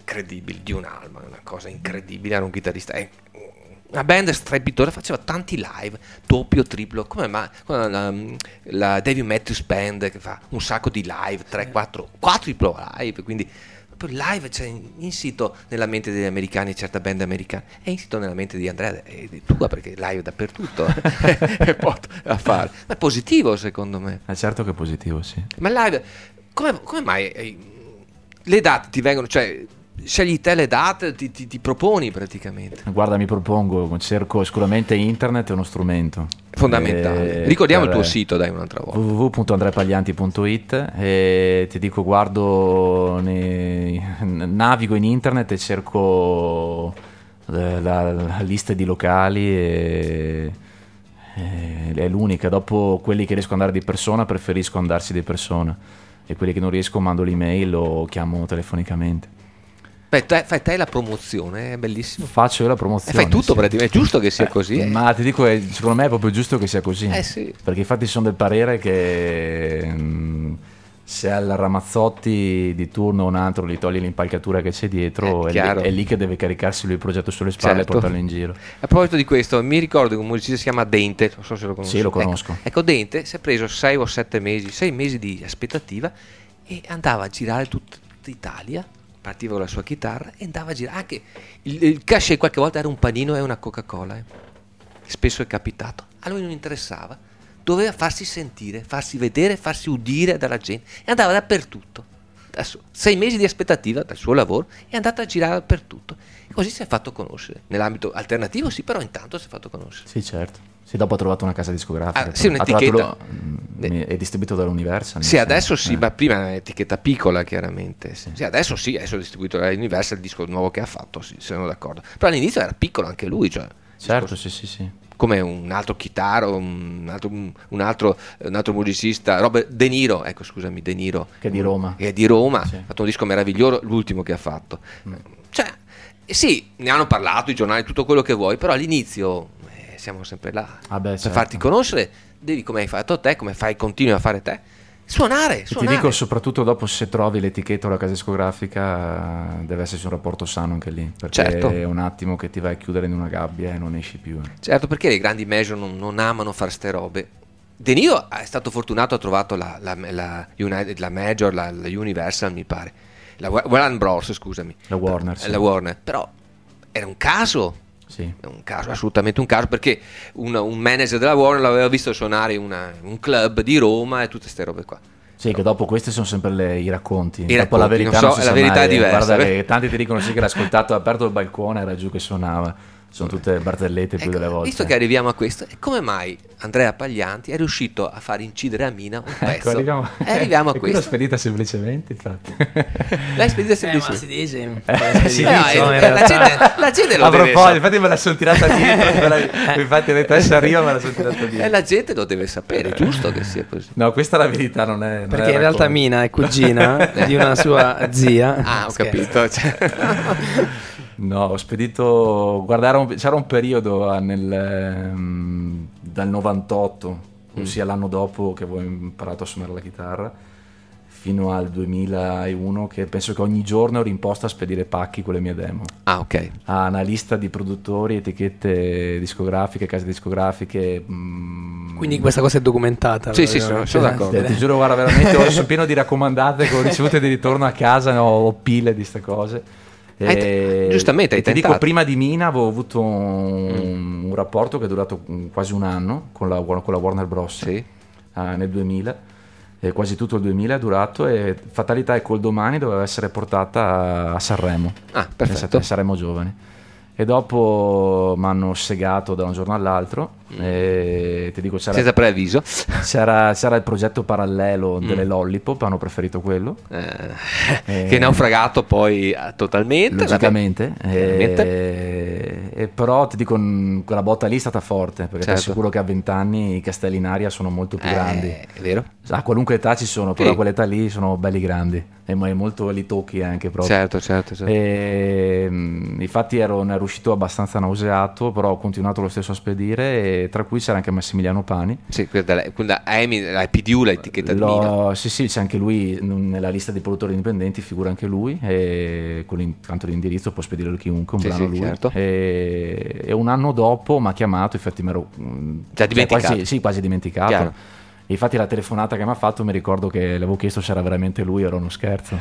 C: incredibili, Dion Allman, una cosa incredibile, era un chitarrista, è una band strepitosa, faceva tanti live, doppio, triplo, come mai la, la David Matthews Band che fa un sacco di live, tre, quattro, quadruplo live, quindi poi live c'è insito nella mente degli americani, certa band americana, è insito nella mente di Andrea e di tua, perché live dappertutto è a fare, ma è positivo secondo me.
D: È certo che è positivo, sì.
C: Ma live, come, come mai eh, le date ti vengono, cioè scegli te le date, ti, ti, ti proponi praticamente?
D: Guarda, mi propongo, cerco sicuramente internet è uno strumento
C: fondamentale. Eh, Ricordiamo il tuo sito, dai, un'altra volta.
D: w w w punto andreapaglianti punto it e ti dico, guardo, ne, navigo in internet e cerco la, la, la lista di locali e, e è l'unica. Dopo quelli che riesco ad andare di persona preferisco andarsi di persona, e quelli che non riesco mando l'email o chiamo telefonicamente.
C: Beh, te, fai te la promozione, è bellissimo.
D: Faccio io la promozione.
C: E fai tutto,
D: sì.
C: praticamente. È giusto che sia
D: eh,
C: così. Eh.
D: Ma ti dico, è, secondo me è proprio giusto che sia così.
C: Eh sì.
D: Perché infatti sono del parere che mh, se al Ramazzotti di turno un altro gli toglie l'impalcatura che c'è dietro,
C: Eh,
D: è, lì,
C: chiaro.
D: è lì che deve caricarsi lui il progetto sulle spalle
C: Certo.
D: e portarlo in giro.
C: A proposito di questo, mi ricordo che un musicista si chiama Dente, non so se lo conosci.
D: Sì, lo conosco.
C: Ecco, ecco, Dente si è preso sei o sette mesi, sei mesi di aspettativa e andava a girare tutta Italia. Partiva con la sua chitarra e andava a girare. Anche il, il cachet qualche volta era un panino e una Coca-Cola, eh. Spesso è capitato. A lui non interessava, doveva farsi sentire, farsi vedere, farsi udire dalla gente e andava dappertutto. Adesso, sei mesi di aspettativa dal suo lavoro e è andato a girare dappertutto. E così si è fatto conoscere. Nell'ambito alternativo sì, però intanto si è fatto conoscere.
D: Sì, certo. Sì, dopo ha trovato una casa discografica.
C: Ah, sì,
D: Ha
C: un'etichetta.
D: trovato lo- è distribuito dall'Universal.
C: Sì,
D: mi
C: adesso
D: sembra.
C: sì, ma prima era un'etichetta piccola chiaramente. Sì, Sì, adesso sì, adesso è distribuito da Universal, il disco nuovo che ha fatto, sì, sono d'accordo. Però all'inizio era piccolo anche lui, cioè,
D: Certo, sì, sì, sì.
C: come un altro chitarro, un altro, un altro, un altro musicista, Robert De Niro, ecco scusami, De Niro.
D: Che è di Roma.
C: Che è di Roma,
D: Sì.
C: ha fatto un disco meraviglioso, l'ultimo che ha fatto.
D: Mm.
C: Cioè, eh, sì, ne hanno parlato i giornali, tutto quello che vuoi, però all'inizio eh, siamo sempre là.
D: Ah beh,
C: Per
D: certo.
C: farti conoscere, devi, come hai fatto te, come fai, continui a fare te, suonare,
D: E
C: suonare.
D: ti dico, soprattutto dopo, se trovi l'etichetta o la casa discografica, deve esserci un rapporto sano anche lì, perché
C: Certo.
D: è un attimo che ti vai a chiudere in una gabbia e non esci più. eh.
C: Certo, perché le grandi major non, non amano fare ste robe. De Niro è stato fortunato, ha trovato la, la, la, United, la major, la, la Universal mi pare, la Wa- Warner Bros, scusami.
D: La Warner,
C: Eh,
D: sì.
C: La Warner, però era un caso.
D: Sì.
C: È un caso, assolutamente un caso, perché un, un manager della Warner l'aveva visto suonare in una- un club di Roma e tutte queste robe qua.
D: Sì, che dopo questi sono sempre le- i racconti.
C: I
D: dopo la
C: racconti,
D: verità
C: non
D: non,
C: so,
D: si
C: la
D: sa
C: verità
D: mai.
C: è diversa,
D: Guarda
C: beh.
D: che tanti ti dicono sì che l'ha ascoltato, ha aperto il balcone, era giù che suonava. Sono tutte barzellette più
C: Ecco,
D: delle volte.
C: visto che arriviamo a questo, e come mai Andrea Paglianti è riuscito a far incidere a Mina un pezzo?
D: Ecco, arriviamo,
C: E arriviamo a
D: e qui l'ho
C: questo.
D: spedita semplicemente, infatti.
C: L'hai spedita
H: Eh,
C: semplicemente.
H: ma si dice.
D: Eh,
H: si
D: sì,
H: dice,
C: no,
H: no,
C: eh,
H: in
C: la,
H: realtà.
C: gente, la gente lo
D: A
C: deve
D: proposito,
C: sapere.
D: infatti me la sono tirata dietro. me la- infatti, adesso arriva, me la sono tirata dietro.
C: E la gente lo deve sapere, è giusto che sia così.
D: No, questa è la verità, non è. non
H: Perché
D: è
H: in realtà
D: racconto.
H: Mina è cugina di una sua zia.
C: Ah, ho
H: Scherzo.
C: capito. Cioè.
D: No, ho spedito. Guarda, era un- c'era un periodo ah, nel, ehm, dal novantotto,
C: Mm.
D: ossia l'anno dopo che avevo imparato a suonare la chitarra, fino al duemilauno, che penso che ogni giorno ero imposto a spedire pacchi con le mie demo.
C: Ah, ok.
D: A una lista di produttori, etichette discografiche, case discografiche. mm,
H: Quindi questa cosa è documentata.
C: Sì, sì,
H: allora,
C: sono- sono
H: cioè,
C: d'accordo.
D: Ti giuro, guarda, veramente ho- sono pieno di raccomandate che ho ricevute di ritorno a casa, ne ho pile di queste cose.
C: Hai te- giustamente hai
D: e ti dico,
C: tentato.
D: prima di Mina avevo avuto un, un rapporto che è durato mm, quasi un anno con la, con la Warner Bros.
C: Sì.
D: eh, nel duemila, e quasi tutto il duemila è durato, e Fatalità e Col Domani doveva essere portata a, a Sanremo.
C: Ah, perfetto.
D: A Sanremo Giovani. E dopo mi hanno segato da un giorno all'altro, e ti dico, c'era,
C: Senza preavviso.
D: c'era, c'era il progetto parallelo delle
C: Mm.
D: Lollipop, hanno preferito quello.
C: Eh,
D: Eh,
C: che è naufragato poi eh, totalmente.
D: Logicamente,
C: vabbè. Chiaramente.
D: e, e però ti dico, n- quella botta lì è stata forte, perché ti
C: Certo.
D: assicuro che a venti anni i castelli in aria sono molto più
C: Eh,
D: grandi.
C: È vero.
D: A qualunque età ci sono, però
C: Sì.
D: a quell'età lì sono belli grandi. e mo- molto li tocchi anche proprio.
C: Certo, certo, certo.
D: E, mh, infatti ero, ne ero uscito abbastanza nauseato, però ho continuato lo stesso a spedire, e tra cui c'era anche Massimiliano Pani.
C: Sì, quella, quella A M I, la P D U, l'etichetta di
D: L'ho-
C: Mina.
D: sì, sì, c'è anche lui n- nella lista dei produttori indipendenti, figura anche lui, e con l'in- tanto l'indirizzo può spedirlo chiunque, un
C: Sì,
D: brano
C: sì,
D: lui.
C: certo.
D: E, e un anno dopo mi ha chiamato, infatti mi ero mh,
C: Già dimenticato.
D: quasi, sì, quasi dimenticato.
C: Chiaro.
D: E infatti la telefonata che mi ha fatto, mi ricordo che le avevo chiesto se era veramente lui, era uno scherzo.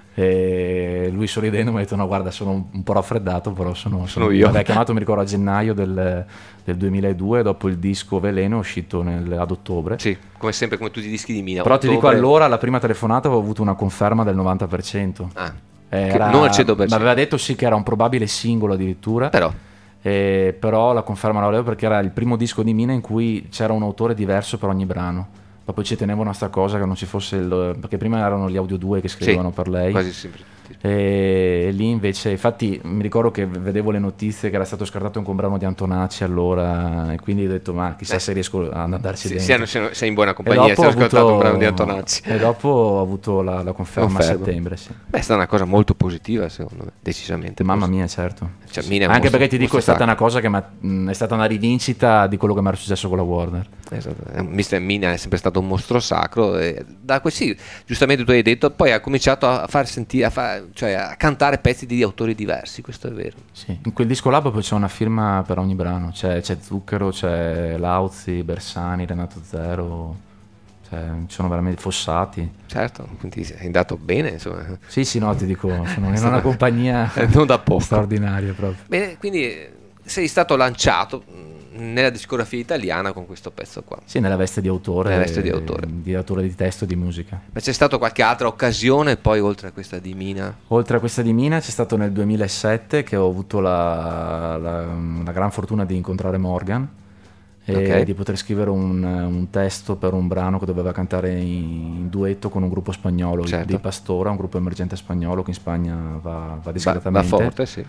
D: E lui sorridendo mi ha detto no, guarda, sono un, un po' raffreddato, però sono,
C: Sono io.
D: Aveva chiamato, mi ricordo, a gennaio del, del duemiladue, dopo il disco Veleno è uscito nel- ad ottobre.
C: Sì, come sempre, come tutti i dischi di Mina.
D: Però ti dico,
C: Ottobre-
D: allora la prima telefonata avevo avuto una conferma del novanta per cento.
C: Ah,
D: Era-
C: non al cento per
D: mi
C: cento.
D: aveva detto sì che era un probabile singolo addirittura.
C: Però,
D: Eh, però la conferma la volevo perché era il primo disco di Mina in cui c'era un autore diverso per ogni brano. Poi ci tenevano a sta cosa che non ci fosse il... perché prima erano gli audio due che scrivevano
C: sì,
D: per lei.
C: quasi sempre.
D: E, e lì invece, infatti mi ricordo che vedevo le notizie che era stato scartato anche un brano di Antonacci allora, e quindi ho detto ma chissà
C: Eh.
D: se riesco ad andarci
C: Sì,
D: dentro.
C: sei, sei in buona
D: E
C: compagnia,
D: dopo
C: sei
D: ho
C: ascoltato
D: avuto-
C: un brano di Antonacci.
D: E dopo ho avuto la, la conferma,
C: Conferma.
D: a settembre, sì.
C: Beh, è stata una cosa molto positiva, secondo me, decisamente.
D: Mamma
C: positiva.
D: mia, certo.
C: Cioè,
D: Sì.
C: Mina è
D: Anche
C: mostro-
D: perché ti dico, è
C: mostro
D: stata una cosa che m'ha- mh, è stata una rivincita di quello che mi era successo con la Warner.
C: Esatto. Eh, mister Mina è sempre stato un mostro sacro e da così, giustamente tu hai detto, poi ha cominciato a far sentire, a, far, cioè a cantare pezzi di autori diversi, questo è vero.
D: Sì. In quel disco là proprio c'è una firma per ogni brano, c'è, c'è Zucchero, c'è Lauzi, Bersani, Renato Zero, cioè, ci sono veramente Fossati.
C: Certo, quindi sei andato bene, insomma.
D: Sì, sì, no, ti dico, sono in una compagnia
C: Eh, non da poco.
D: straordinaria proprio.
C: Bene, quindi eh, sei stato lanciato mh, nella discografia italiana con questo pezzo qua.
D: Sì, nella veste di autore,
C: Nella veste di autore.
D: di autore di testo e di musica.
C: Ma c'è stata qualche altra occasione poi oltre a questa di Mina?
D: Oltre a questa di Mina c'è stato nel duemilasette che ho avuto la, la- la gran fortuna di incontrare Morgan e
C: Ok.
D: di poter scrivere un, un testo per un brano che doveva cantare in, in duetto con un gruppo spagnolo,
C: Certo.
D: di Pastora, un gruppo emergente spagnolo che in Spagna va, va
C: Va,
D: discretamente.
C: va forte, sì.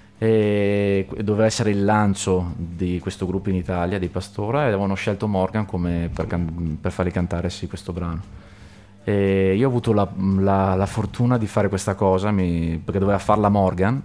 D: E doveva essere il lancio di questo gruppo in Italia, di Pastora, e avevano scelto Morgan come per, can- per fargli cantare sì, questo brano. E io ho avuto la, la- la fortuna di fare questa cosa mi- perché doveva farla Morgan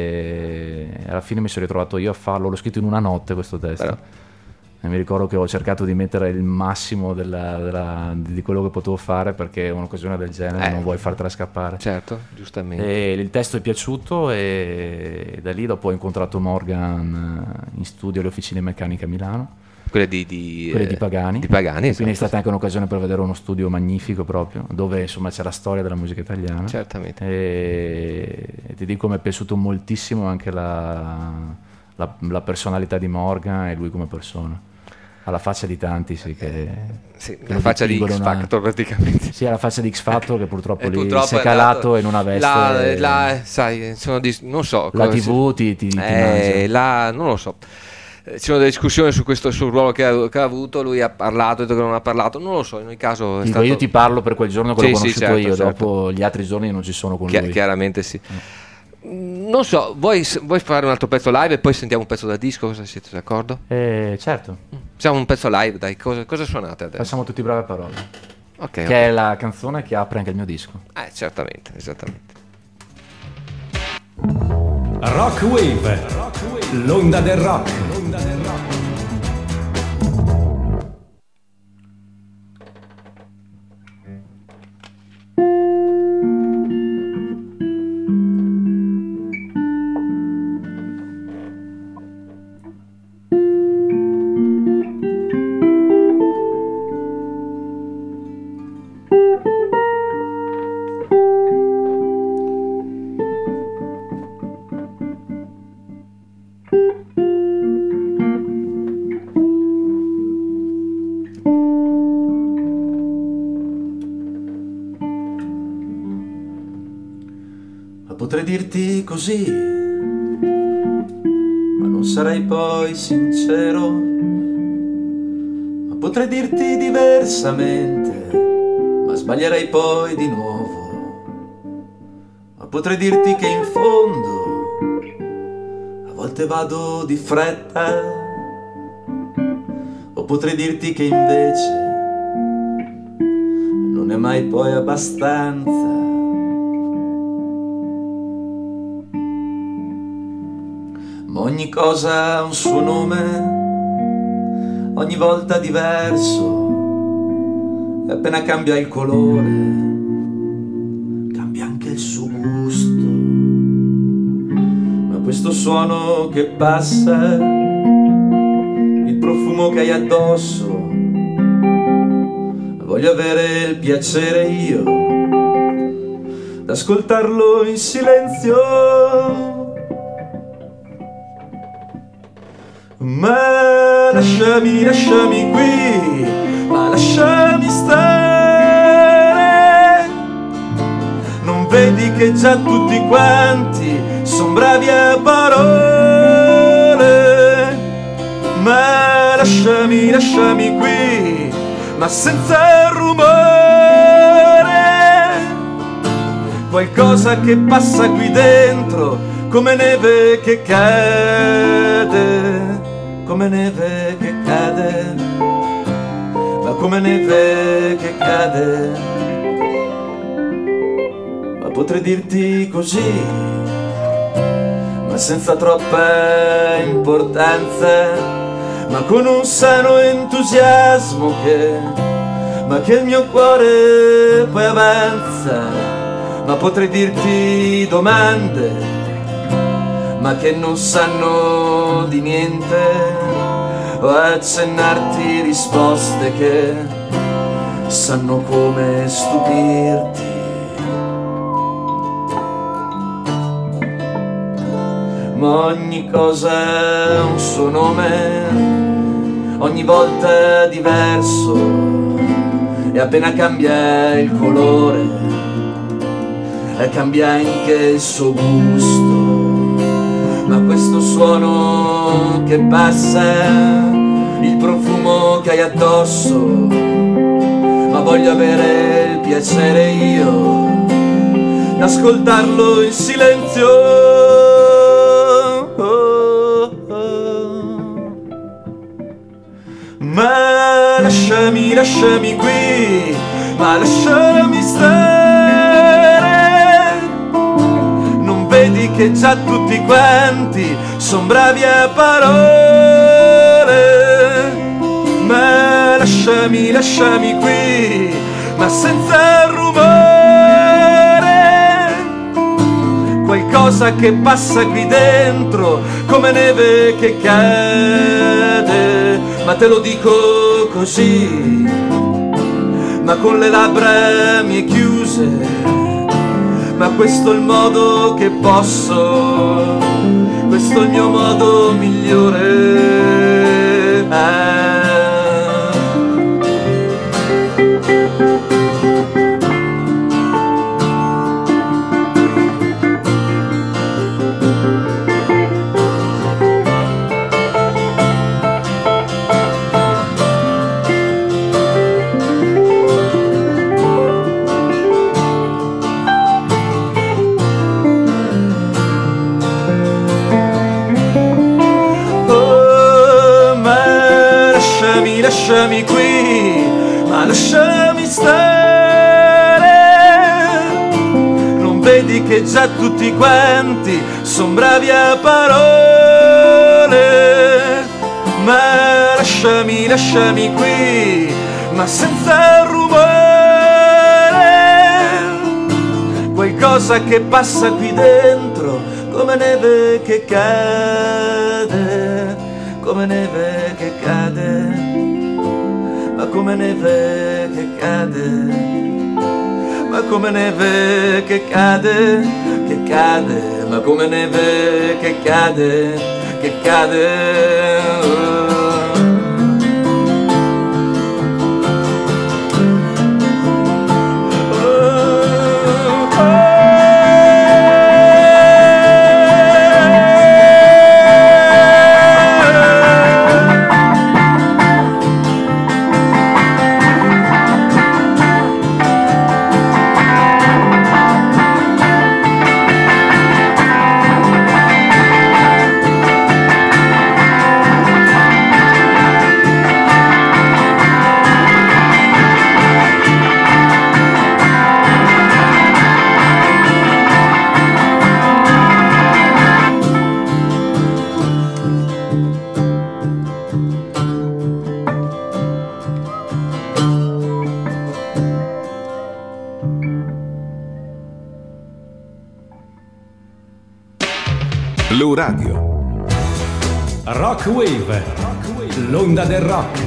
D: e alla fine mi sono ritrovato io a farlo, l'ho scritto in una notte questo testo.
C: Però.
D: E mi ricordo che ho cercato di mettere il massimo della- della- di quello che potevo fare perché un'occasione del genere
C: Eh.
D: non vuoi fartela scappare.
C: Certo, giustamente.
D: E il testo è piaciuto e da lì dopo ho incontrato Morgan eh, in studio alle Officine Meccaniche a Milano,
C: Quelle di, di,
D: quelle
C: eh,
D: di Pagani.
C: Di Pagani,
D: E quindi è
C: esatto.
D: stata anche un'occasione per vedere uno studio magnifico proprio, dove insomma c'è la storia della musica italiana.
C: Certamente.
D: E, e ti dico mi è piaciuto moltissimo anche la, la- la personalità di Morgan e lui come persona. Alla faccia di tanti, sì, che,
C: Sì,
D: che
C: la
D: lo
C: faccia di
D: dipingono
C: X
D: una-
C: Factor praticamente.
D: Sì, alla faccia di X Factor che purtroppo
C: E
D: lì
C: purtroppo
D: si è
C: è
D: calato
C: andato-
D: in una veste.
C: La, la- sai, sono dis- non so.
D: La
C: cosa
D: tivù
C: si-
D: ti, ti, ti
C: Eh,
D: mangia.
C: la- non lo so. Eh, Ci sono delle discussioni su questo sul ruolo che ha, che ha avuto. Lui ha parlato, ha detto che non ha parlato. Non lo so. In ogni caso, è
D: Dico,
C: stato...
D: io ti parlo per quel giorno che
C: Sì,
D: l'ho
C: sì,
D: conosciuto
C: certo,
D: io,
C: certo.
D: dopo gli altri giorni non ci sono con
C: Chi-
D: lui.
C: chiaramente sì. Non so, vuoi, vuoi fare un altro pezzo live e poi sentiamo un pezzo da disco? Cosa siete d'accordo?
D: Eh, certo,
C: Facciamo un pezzo live, dai. Cosa, cosa suonate adesso?
D: facciamo tutti brave parole.
C: Ok,
D: Che
C: ok.
D: è la canzone che apre anche il mio disco.
C: Eh, certamente, esattamente.
B: Rock Wave, l'onda del rock.
E: Ma potrei dirti così, ma non sarei poi sincero. Ma potrei dirti diversamente, ma sbaglierei poi di nuovo. Ma potrei dirti che in fondo a volte vado di fretta. O potrei dirti che invece non è mai poi abbastanza. ma ogni cosa ha un suo nome, ogni volta diverso, e appena cambia il colore, cambia anche il suo gusto. Ma questo suono che passa, il profumo che hai addosso, voglio avere il piacere io d'ascoltarlo in silenzio. Ma lasciami, lasciami qui, ma lasciami stare. Non vedi che già tutti quanti son bravi a parole. Ma lasciami, lasciami qui, ma senza rumore. Qualcosa che passa qui dentro, come neve che cade, come neve che cade, ma come neve che cade. Ma potrei dirti così, ma senza troppa importanza, ma con un sano entusiasmo che, ma che il mio cuore poi avanza. Ma potrei dirti domande, ma che non sanno di niente, o accennarti risposte che sanno come stupirti. Ma ogni cosa ha un suo nome, ogni volta diverso, e appena cambia il colore e cambia anche il suo gusto. Ma questo suono che passa, il profumo che hai addosso, ma voglio avere il piacere io d'ascoltarlo in silenzio. Oh, oh. Ma lasciami, lasciami qui, ma lasciami stare. Vedi che già tutti quanti son bravi a parole. Ma lasciami, lasciami qui, ma senza rumore. Qualcosa che passa qui dentro, come neve che cade. Ma te lo dico così, ma con le labbra mie chiuse. Ma questo è il modo che posso, questo è il mio modo migliore. Ah. Lasciami qui, ma lasciami stare. Non vedi che già tutti quanti son bravi a parole. Ma lasciami, lasciami qui, ma senza rumore. Qualcosa che passa qui dentro, come neve che cade, come neve che cade. Ma come neve che cade, ma come neve che cade, che cade, ma come neve che cade, che cade.
A: Blu Radio.
B: Rock Wave, l'onda del rock.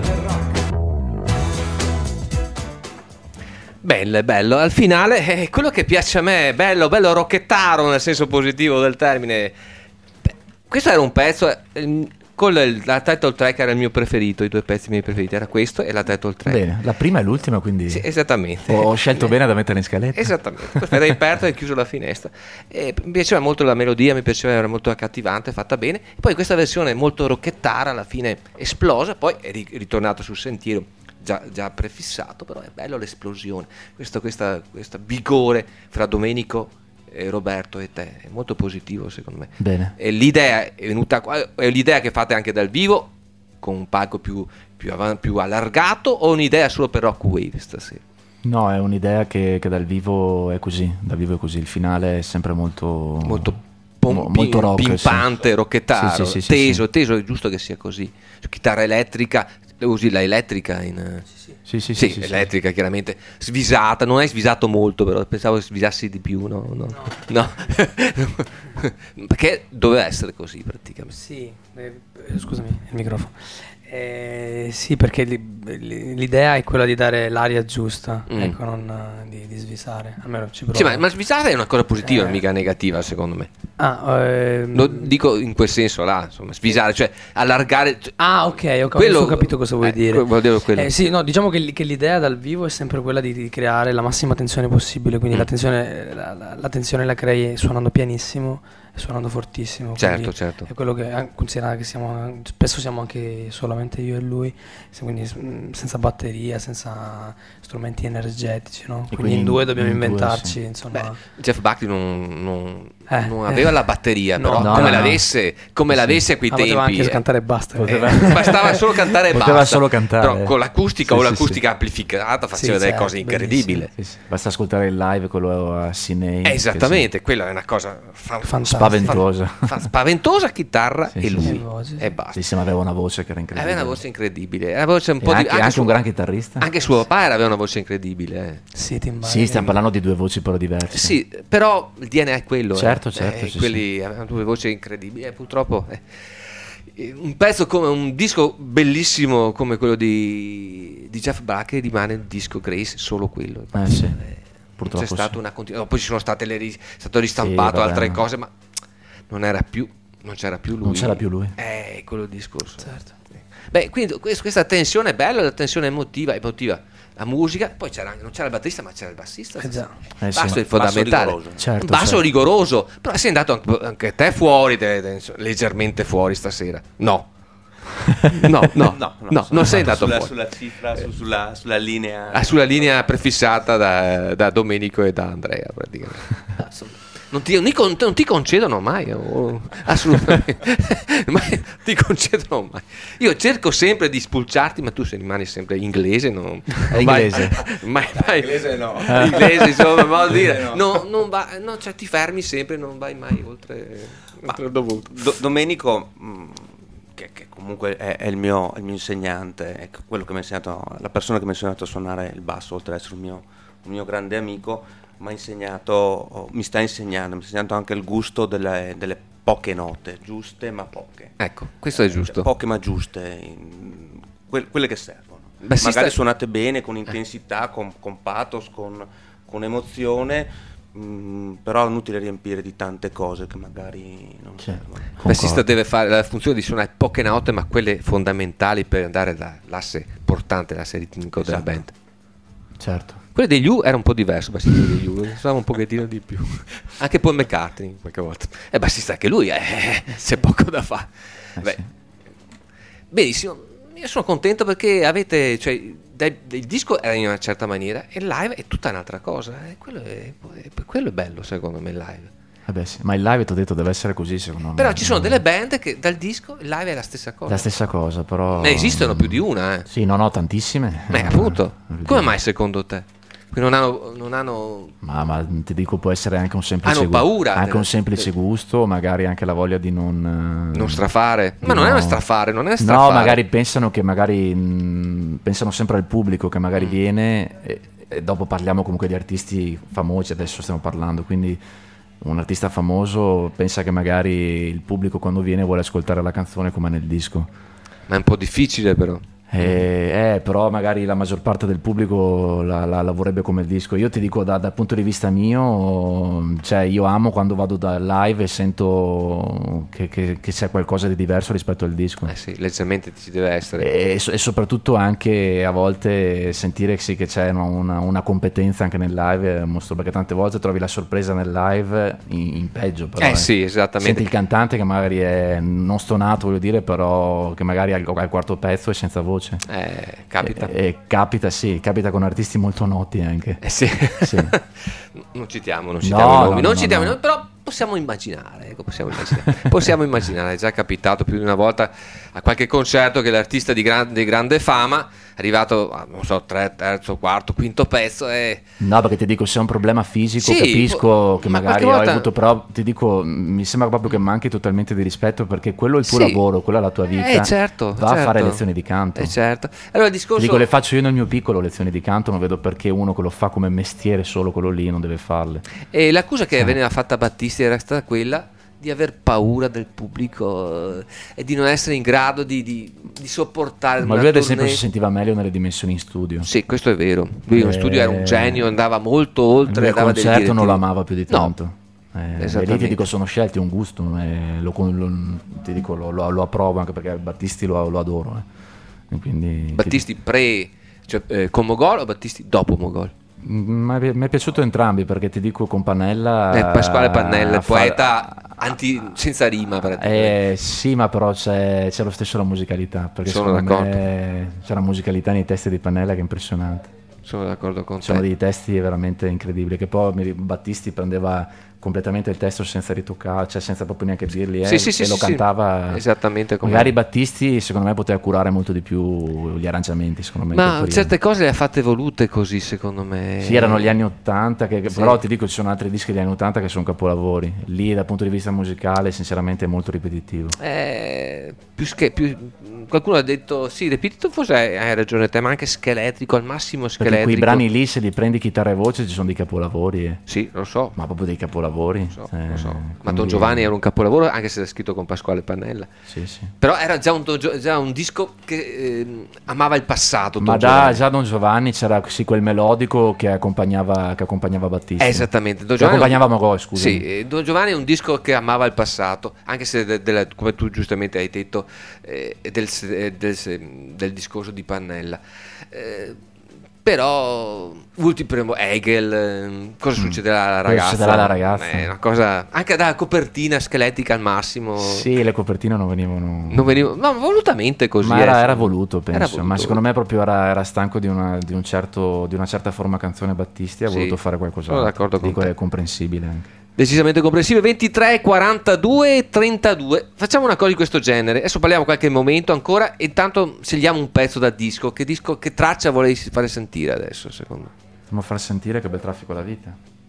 C: Bello, è bello. Al finale, eh, quello che piace a me, bello, bello rocchettaro nel senso positivo del termine. Beh, questo era un pezzo, eh, con il, la title track era il mio preferito, i due pezzi miei preferiti, era questo e la title track.
D: Bene, la prima e l'ultima, quindi
C: sì, esattamente.
D: ho, ho scelto bene da mettere in scaletta.
C: Esattamente, questo era aperto e chiuso la finestra. E mi piaceva molto la melodia, mi piaceva, era molto accattivante, fatta bene. E poi questa versione molto rocchettara, alla fine esplosa, poi è ri- ritornato sul sentiero già, già prefissato, però è bello l'esplosione, questo questa, questa vigore fra Domenico e Roberto e te, è molto positivo secondo me.
D: Bene.
C: E l'idea è venuta qua, è l'idea che fate anche dal vivo con un palco più, più, avan- più allargato, o un'idea solo per Rock Wave stasera?
D: No, è un'idea che, che dal vivo è così, dal vivo è così, il finale è sempre molto
C: molto pom-
D: mo- molto rock,
C: pimpante,
D: sì.
C: rocchettaro,
D: Sì, sì, sì,
C: teso,
D: sì.
C: teso, è giusto che sia così. Su chitarra elettrica, usi la elettrica in
D: Sì, sì,
C: sì,
D: sì, sì,
C: elettrica chiaramente svisata, non hai svisato molto, però pensavo svisassi di più, no, no, no. Perché doveva essere così praticamente.
H: Sì, eh, scusami, il microfono. Eh, sì, perché li- li- l'idea è quella di dare l'aria giusta,
C: Mm.
H: ecco, non eh, di, di svisare. Almeno ci provo.
C: Sì, ma, ma svisare è una cosa positiva,
H: Eh.
C: mica negativa secondo me.
H: Ah, ehm,
C: Lo dico in quel senso là, insomma, svisare, cioè allargare.
H: Ah, ok, ho,
C: Quello-
H: ho capito cosa vuoi
C: eh,
H: dire.
C: que- volevo quello.
H: Eh, sì, no, diciamo che, l- che l'idea dal vivo è sempre quella di, di creare la massima tensione possibile, quindi
C: Mm.
H: la, tensione, la, la- la tensione la crei suonando pianissimo e suonando fortissimo.
C: Certo,
H: quindi
C: certo.
H: È quello che, an- considera che siamo, spesso siamo anche solamente io e lui, se- quindi mm, senza batteria, senza strumenti energetici, no? Quindi,
D: quindi
H: in due dobbiamo
D: in due,
H: inventarci,
D: sì.
H: insomma.
C: Beh, Jeff Buckley non, non-
H: Eh,
C: non
H: eh.
C: aveva la batteria,
H: No,
C: però
D: no,
C: come
D: no,
C: l'avesse, come l'avesse a quei
H: Ah,
C: tempi.
H: poteva anche
C: eh.
H: cantare e basta.
D: Poteva-
C: Eh, bastava solo cantare e
D: Poteva
C: basta.
D: solo cantare.
C: Però con l'acustica
D: Sì,
C: o
D: sì,
C: l'acustica amplificata faceva
H: Sì,
C: delle
H: certo,
C: cose incredibili.
H: bellissimo.
D: Sì, sì. Basta ascoltare il live, quello a Sinei.
C: Eh, esattamente, quella è una cosa fa-
H: Fantastica.
D: Spaventosa.
C: fa- spaventosa chitarra
D: Sì,
C: e
D: sì,
C: lui
H: sì. Sì, sì.
C: e basta.
D: Sì, sì, ma aveva una voce che era incredibile.
C: Aveva una voce incredibile, una voce un
D: E
C: po' di
D: anche, anche
C: suo-
D: un gran chitarrista.
C: anche suo papà era- aveva una voce incredibile. eh.
H: Sì, Timbali.
D: Sì, stiamo parlando di due voci però diverse.
C: Sì, però il D N A è quello.
D: Certo,
C: eh.
D: certo,
C: Eh,
D: sì,
C: quelli avevano due voci incredibili. eh, purtroppo eh. Eh, un pezzo come un disco bellissimo come quello di, di Jeff Buckley rimane il disco Grace, solo quello.
D: Eh, sì.
C: Eh,
D: Purtroppo
C: c'è stata
D: sì.
C: una continu- poi ci sono state le ri- è stato ristampato
D: Sì, vabbè,
C: altre
D: ma-
C: cose, ma non era più non c'era più lui.
D: Non c'era più lui.
C: Eh, quello il discorso.
H: Certo.
C: Beh, quindi quest- questa tensione è bella, la tensione emotiva, emotiva. La musica, poi c'era anche- non c'era il batterista, ma c'era il bassista.
H: Eh già.
D: Eh, sì.
C: Basso è fondamentale.
I: rigoroso.
D: Certo,
C: basso
D: certo.
C: rigoroso, però sei andato anche, anche te fuori, te- te- leggermente fuori stasera. No. No, no, no, no, non sei andato
I: sulla,
C: fuori.
I: sulla cifra, su- sulla, sulla linea.
C: Ah, sulla linea prefissata da, da Domenico e da Andrea praticamente. Non ti, non ti- non ti concedono mai, oh, assolutamente. Mai- ti concedono mai. Io cerco sempre di spulciarti, ma tu se rimani sempre inglese, non,
D: È inglese.
C: Mai, mai,
I: Inglese no.
C: inglese, insomma, modo di dire.
I: Inglese
C: No, non va, no, cioè, ti fermi sempre, non vai mai oltre, oltre il dovuto.
I: Do- Domenico, mh, che, che comunque è, è il, mio, è il mio insegnante, è quello che mi ha insegnato, la persona che mi ha insegnato a suonare il basso, oltre ad essere un mio, un mio grande amico, mi ha insegnato, oh, mi sta insegnando, mi sta insegnando anche il gusto delle, delle poche note, giuste ma poche.
C: Ecco, questo è giusto.
I: Poche ma giuste, in- que- quelle che servono.
C: Beh, si
I: Magari
C: sta-
I: suonate bene, con intensità, con, con pathos, con, con emozione, mh, però è inutile riempire di tante cose che magari non
D: Sì.
I: servono.
C: Il bassista
D: Concordo.
C: deve fare la funzione di suonare poche note, ma quelle fondamentali per andare dall'asse portante, l'asse ritmico della
I: Esatto.
C: band.
D: Certo.
C: Quello degli U era un po' diverso, il bassista degli U, suonava un pochettino di più. Anche Paul McCartney qualche volta. È bassista anche lui, eh, c'è poco da fare.
D: Eh,
C: Beh,
D: sì.
C: Benissimo, io sono contento perché avete, cioè, dai- il disco era in una certa maniera e il live è tutta un'altra cosa. E quello è, quello è bello secondo me il live.
D: Vabbè, sì. Ma il live, ti ho detto, deve essere così, secondo me.
C: Però ci sono delle band che dal disco il live è la stessa cosa.
D: La stessa cosa, però...
C: Ne esistono più di una, eh.
D: Sì, no, no, tantissime.
C: Beh,
D: Eh,
C: appunto.
D: vediamo.
C: Come mai secondo te? Che non hanno, non hanno
D: Ma, ma ti dico, può essere anche un semplice
C: Hanno
D: gu-
C: paura
D: anche
C: della-
D: un semplice gusto, magari anche la voglia di non eh,
C: non strafare? Ma non è
D: no.
C: una strafare, non è strafare.
D: No, magari pensano che magari mh, pensano sempre al pubblico che magari
C: Mm.
D: viene e, e dopo parliamo comunque di artisti famosi, adesso stiamo parlando, quindi un artista famoso pensa che magari il pubblico quando viene vuole ascoltare la canzone come nel disco.
C: Ma è un po' difficile però.
D: Eh, eh, però magari la maggior parte del pubblico la, la, la vorrebbe come il disco. Io ti dico da, dal punto di vista mio, cioè io amo quando vado da live e sento che, che, che c'è qualcosa di diverso rispetto al disco.
C: Eh sì, leggermente ci deve essere.
D: E, e soprattutto anche a volte sentire sì, che c'è una, una competenza anche nel live, mostro, perché tante volte trovi la sorpresa nel live in, in peggio. Però,
C: eh,
D: eh
C: sì, esattamente.
D: Senti il cantante che magari è non stonato, voglio dire, però che magari al, al quarto pezzo è senza voce.
C: Eh, capita.
D: E, e capita, sì, capita con artisti molto noti anche.
C: Eh sì.
D: Sì.
C: non citiamo, non citiamo
D: no,
C: i nomi,
D: no,
C: non
D: no,
C: citiamo
D: no.
C: i nomi, però possiamo immaginare, ecco, possiamo immaginare. possiamo immaginare, è già capitato più di una volta a qualche concerto che l'artista di, gran, di grande fama è arrivato a, non so, tre, terzo, quarto, quinto pezzo e...
D: No, perché ti dico, se è un problema fisico,
C: Sì,
D: capisco
C: po-
D: che
C: ma
D: magari
C: qualche
D: ho
C: volta-
D: avuto, però ti dico, mi sembra proprio che manchi totalmente di rispetto, perché quello è il tuo
C: Sì.
D: lavoro, quella è la tua vita.
C: Eh, certo,
D: Va
C: certo.
D: a fare lezioni di canto.
C: Eh, certo. Allora il discorso...
D: Ti dico, le faccio io nel mio piccolo lezioni di canto, non vedo perché uno che lo fa come mestiere solo quello lì non deve farle.
C: E l'accusa che
D: Sì.
C: veniva fatta a Battisti era stata quella di aver paura del pubblico eh, e di non essere in grado di, di, di sopportare
D: Ma
C: una
D: lui ad esempio
C: tournée.
D: si sentiva meglio nelle dimensioni in studio.
C: Sì, questo è vero. Lui in
D: Eh,
C: studio era un genio, andava molto oltre.
D: Nel
C: dava delle
D: concerto non
C: direttive.
D: lo amava più di
C: No.
D: tanto. Eh, e lì
C: Esattamente.
D: ti dico, sono scelti, è un gusto, eh, lo, lo- ti dico, lo, lo- lo approvo anche perché Battisti lo, lo adoro. eh. E quindi,
C: Battisti pre, cioè, eh, con Mogol o Battisti dopo Mogol?
D: Ma mi è piaciuto entrambi, perché ti dico con Pannella
C: Eh, Pasquale Pannella,
D: eh, fa-
C: poeta anti, senza rima praticamente.
D: eh, sì, ma però c'è, c'è lo stesso la musicalità, perché
C: Sono
D: secondo
C: d'accordo.
D: me c'è una musicalità nei testi di Pannella che è impressionante.
C: Sono d'accordo con
D: Sono
C: te.
D: dei testi veramente incredibili, che poi mi- Battisti prendeva completamente il testo senza ritoccare, cioè senza proprio neanche dirgli, eh,
C: Sì, sì, sì,
D: e lo
C: sì, sì.
D: cantava
C: Esattamente come-
D: magari Battisti secondo me poteva curare molto di più gli arrangiamenti, secondo me in quel
C: Ma
D: periodo.
C: certe cose le ha fatte volute così, secondo me.
D: Sì, erano gli anni ottanta, che,
C: Sì.
D: però ti dico, ci sono altri dischi degli anni ottanta che sono capolavori. Lì dal punto di vista musicale sinceramente è molto ripetitivo.
C: Eh, più che più, qualcuno ha detto sì, ripetito, forse hai, hai ragione te, ma anche scheletrico, al massimo
D: Perché
C: scheletrico.
D: quei brani lì, se li prendi chitarra e voce, ci sono dei capolavori. eh.
C: Sì, lo so.
D: Ma proprio dei capolavori.
C: So,
D: eh,
C: lo so. Ma
D: quindi-
C: Don Giovanni era un capolavoro, anche se era scritto con Pasquale Pannella.
D: Sì, sì.
C: Però era già un, Don Gio- già un disco che ehm, amava il passato.
D: Ma
C: Don
D: da,
C: Giovanni.
D: già Don Giovanni c'era sì, quel melodico che accompagnava, che accompagnava Battisti.
C: Eh, esattamente. Don
D: Che
C: Giovanni
D: accompagnava
C: è un-
D: Mogol, scusa.
C: Sì, eh, Don Giovanni è un disco che amava il passato, anche se de- della- come tu giustamente hai detto eh, del, se- del se- del discorso di Pannella. Eh, però ultimo Hegel, eh, cosa succederà alla
D: Cosa
C: ragazza?
D: succederà alla ragazza?
C: È una cosa anche dalla copertina scheletrica al massimo.
D: Sì, le copertine non venivano.
C: Non venivo, no, volutamente così.
D: Ma era,
C: eh,
D: era voluto, penso.
C: era voluto.
D: Ma secondo me proprio era, era stanco di una, di, un certo, di una certa forma canzone Battisti. Ha
C: Sì,
D: voluto fare qualcos'altro.
C: sono d'accordo con
D: Dico,
C: te.
D: è comprensibile anche.
C: Decisamente comprensive. Ventitré, quarantadue e trentadue. Facciamo una cosa di questo genere. Adesso parliamo qualche momento ancora e intanto scegliamo un pezzo da disco. Che disco, che traccia vorrei fare sentire adesso, secondo me?
D: Stiamo a far sentire Che bel traffico la vita.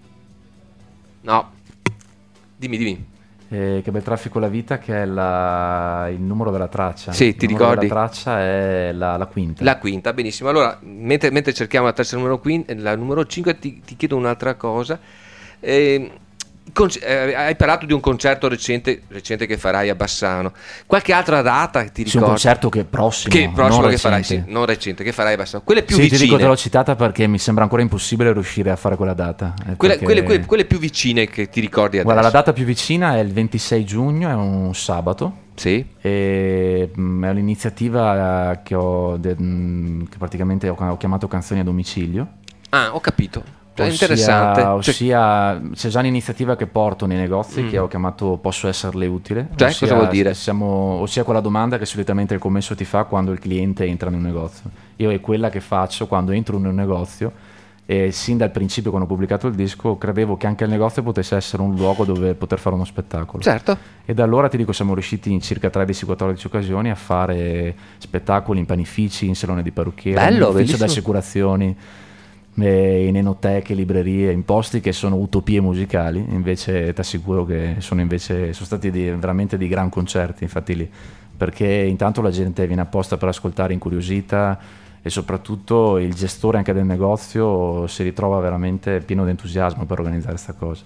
C: No. Dimmi, dimmi.
D: Eh, che bel traffico la vita, che è la- il numero della traccia.
C: Sì, ti
D: il numero
C: ricordi?
D: della traccia è la, la quinta.
C: La quinta, benissimo. Allora, mentre, mentre cerchiamo la traccia numero, quin- la numero cinque, ti, ti chiedo un'altra cosa. Eh, conc- eh, hai parlato di un concerto recente, recente che farai a Bassano. Qualche altra data che ti
D: Sì, un
C: ricordi?
D: concerto che prossimo,
C: Che prossimo
D: non
C: che farai, sì,
D: recente.
C: non recente, che farai a Bassano. Quelle più
D: sì, ti
C: vicine.
D: dico, te l'ho citata perché mi sembra ancora impossibile riuscire a fare quella data. eh,
C: Quelle,
D: perché-
C: quelle- quelle- quelle più vicine che ti ricordi adesso.
D: Guarda, la data più vicina è il ventisei giugno, è un sabato.
C: Sì.
D: E, mh, è un'iniziativa eh, che, ho de- mh, che praticamente ho, ho chiamato Canzoni a domicilio.
C: Ah, ho capito. Cioè,
D: Ossia-
C: interessante. Cioè-
D: Ossia, c'è già un'iniziativa che porto nei negozi
C: Mm.
D: che ho chiamato Posso esserle utile.
C: Cioè,
D: Ossia,
C: cosa vuol dire?
D: Siamo, ossia quella domanda che solitamente il commesso ti fa quando il cliente entra in un negozio. Io è quella che faccio quando entro in un negozio e sin dal principio, quando ho pubblicato il disco, credevo che anche il negozio potesse essere un luogo dove poter fare uno spettacolo.
C: Certo.
D: E da allora ti dico, siamo riusciti in circa tredici quattordici occasioni a fare spettacoli in panifici, in salone di parrucchiere,
C: Bello,
D: in ufficio
C: bellissimo.
D: di assicurazioni, eh, in enoteche, librerie, in posti che sono utopie musicali. Invece ti assicuro che sono, invece, sono stati di- veramente di gran concerti, infatti lì, perché intanto la gente viene apposta per ascoltare, incuriosita, e soprattutto il gestore anche del negozio si ritrova veramente pieno di entusiasmo per organizzare questa cosa.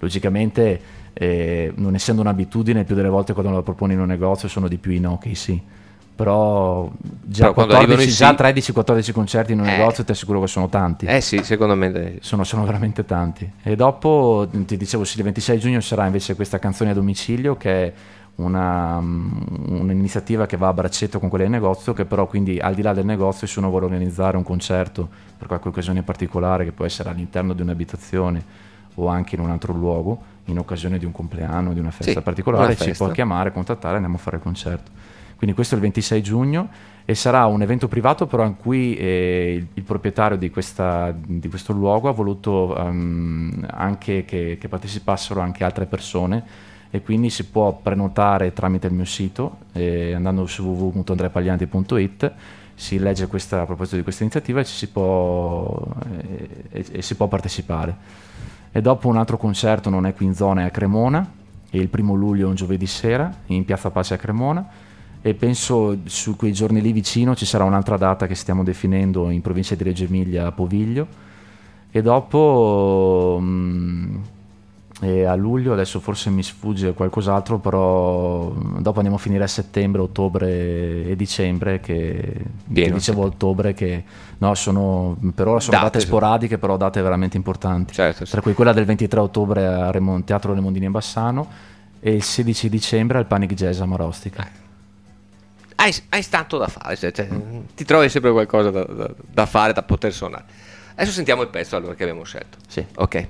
D: Logicamente, eh, non essendo un'abitudine, più delle volte quando lo proponi in un negozio sono di più i no che i sì. Però già,
C: Però quando arrivano i
D: quattordici, già
C: sì-
D: tredici quattordici concerti in un
C: Eh.
D: negozio ti assicuro che sono tanti.
C: Eh sì, secondo me.
D: Sono, sono veramente tanti. E dopo, ti dicevo, sì, il ventisei giugno sarà invece questa canzone a domicilio, che è una, un'iniziativa che va a braccetto con quella del negozio, che però quindi al di là del negozio, se uno vuole organizzare un concerto per qualche occasione particolare, che può essere all'interno di un'abitazione o anche in un altro luogo, in occasione di un compleanno, di una festa
C: Sì,
D: particolare,
C: una
D: ci
C: festa.
D: può chiamare, contattare e andiamo a fare il concerto. Quindi questo è il ventisei giugno e sarà un evento privato, però in cui eh, il, il proprietario di, questa, di questo luogo ha voluto ehm, anche che, che partecipassero anche altre persone, e quindi si può prenotare tramite il mio sito, eh, andando su w w w punto andrea paglianti punto i t, si legge questa, a proposito di questa iniziativa e ci si può, eh, e, e si può partecipare. E dopo un altro concerto, non è qui in zona, è a Cremona, e il primo luglio è un giovedì sera in Piazza Pace a Cremona, e penso su quei giorni lì vicino ci sarà un'altra data che stiamo definendo in provincia di Reggio Emilia, a Poviglio, e dopo mh, e a luglio adesso forse mi sfugge qualcos'altro, però dopo andiamo a finire a settembre, ottobre e dicembre, che,
C: Pieno,
D: che dicevo ottobre, che no, sono per ora sono
C: Date,
D: date, sporadiche, però date veramente importanti.
C: Certo, sì.
D: Tra cui quella del ventitré ottobre a Remon- Teatro Remondini in Bassano, e il sedici dicembre al Panic Jazz a Marostica.
C: Hai, hai tanto da fare, cioè, cioè, ti trovi sempre qualcosa da, da- da fare, da poter suonare. Adesso sentiamo il pezzo allora che abbiamo scelto.
D: Sì.
C: Ok.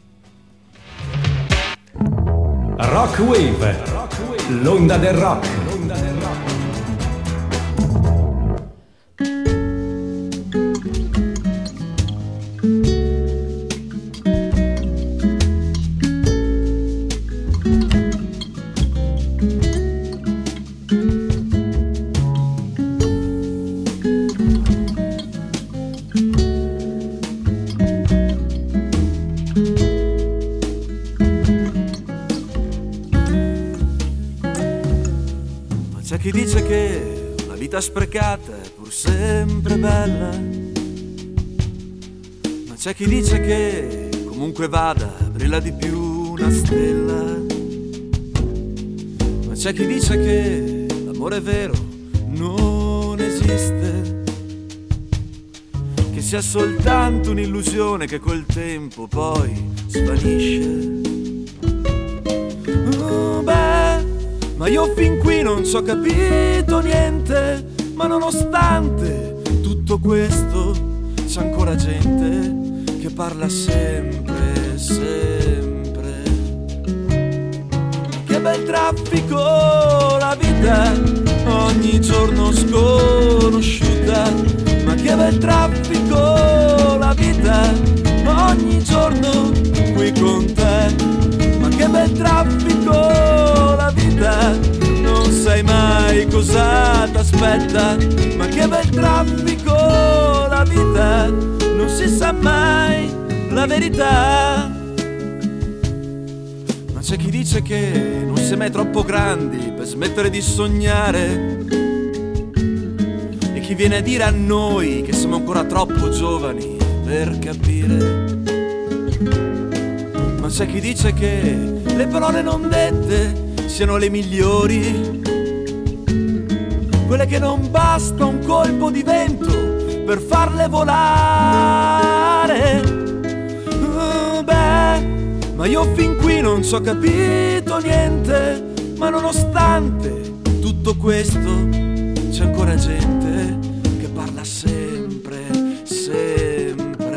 B: Rock Wave, l'onda del rock.
E: Ma c'è chi dice che una vita sprecata è pur sempre bella. Ma c'è chi dice che comunque vada brilla di più una stella. Ma c'è chi dice che l'amore vero non esiste, che sia soltanto un'illusione che col tempo poi svanisce. Oh, beh, ma io fin qui non ci ho capito niente, ma nonostante tutto questo c'è ancora gente che parla sempre, sempre. Che bel traffico la vita, ogni giorno sconosciuta. Ma che bel traffico la vita, ogni giorno qui con te. Ma che bel traffico la vita, non sai mai cosa t'aspetta. Ma che bel traffico la vita, non si sa mai la verità. Ma c'è chi dice che non si è mai troppo grandi per smettere di sognare, e chi viene a dire a noi che siamo ancora troppo giovani per capire. Ma c'è chi dice che le parole non dette siano le migliori, quelle che non basta un colpo di vento per farle volare. Oh, beh, ma io fin qui non ci ho capito niente, ma nonostante tutto questo c'è ancora gente che parla sempre, sempre.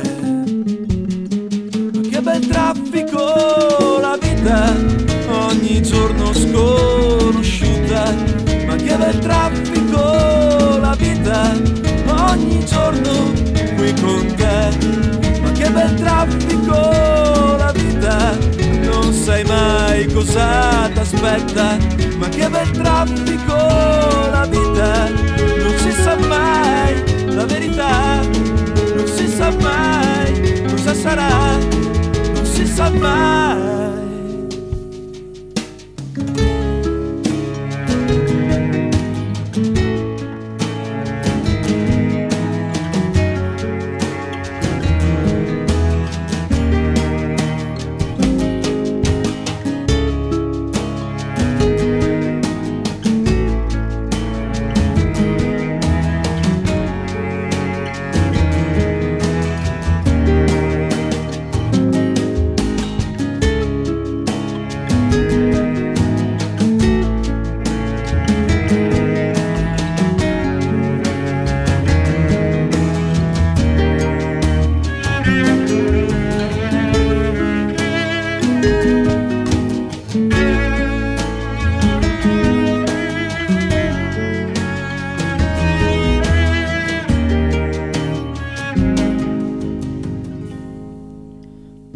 E: Ma che bel traffico la vita, ogni giorno sconosciuta. Ma che bel traffico la vita, ogni giorno qui con te. Ma che bel traffico la vita, non sai mai cosa t'aspetta. Ma che bel traffico la vita, non si sa mai la verità. Non si sa mai cosa sarà, non si sa mai.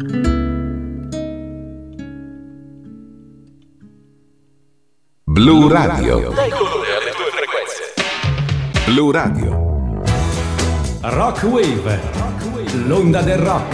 A: Blu Radio.
B: Dai colore alle tue frequenze.
A: Blu Radio.
B: Rock Wave, l'onda del rock.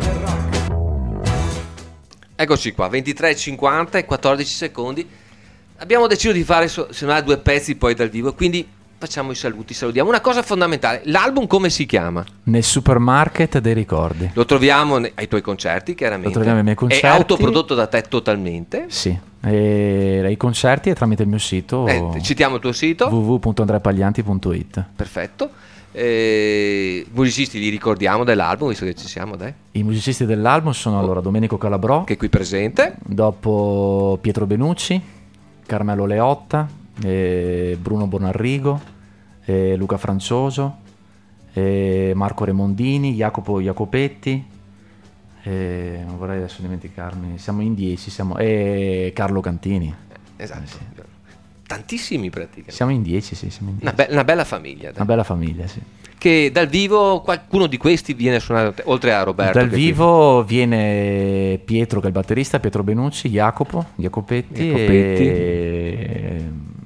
C: Eccoci qua, ventitré e cinquanta e quattordici secondi. Abbiamo deciso di fare so- suonare due pezzi poi dal vivo, quindi facciamo i saluti, salutiamo. Una cosa fondamentale, l'album come si chiama?
D: Nel supermarket dei ricordi.
C: Lo troviamo ne- ai tuoi concerti, chiaramente.
D: Lo troviamo ai miei concerti.
C: È autoprodotto da te totalmente.
D: Sì, e ai concerti e tramite il mio sito
C: Eh, citiamo il tuo sito.
D: w w w punto andreapaglianti punto i t.
C: Perfetto. Eh, musicisti li ricordiamo dell'album, visto che ci siamo, dai.
D: I musicisti dell'album sono allora Domenico Calabrò,
C: che è qui presente,
D: dopo Pietro Benucci, Carmelo Leotta, eh, Bruno Bonarrigo, eh, Luca Francioso, eh, Marco Remondini, Jacopo Jacopetti, eh, non vorrei adesso dimenticarmi, siamo in dieci, siamo, e Carlo Cantini.
C: Esatto.
D: Eh, sì.
C: Tantissimi praticamente.
D: Siamo in dieci, sì, siamo in dieci.
C: Una, be- una bella famiglia, dai.
D: Una bella famiglia, sì.
C: Che dal vivo qualcuno di questi viene a suonare, oltre a Roberto.
D: Dal
C: che
D: vivo viene Pietro, che è il batterista, Pietro Benucci, Jacopo, Jacopetti,
C: Jacopetti.
D: E...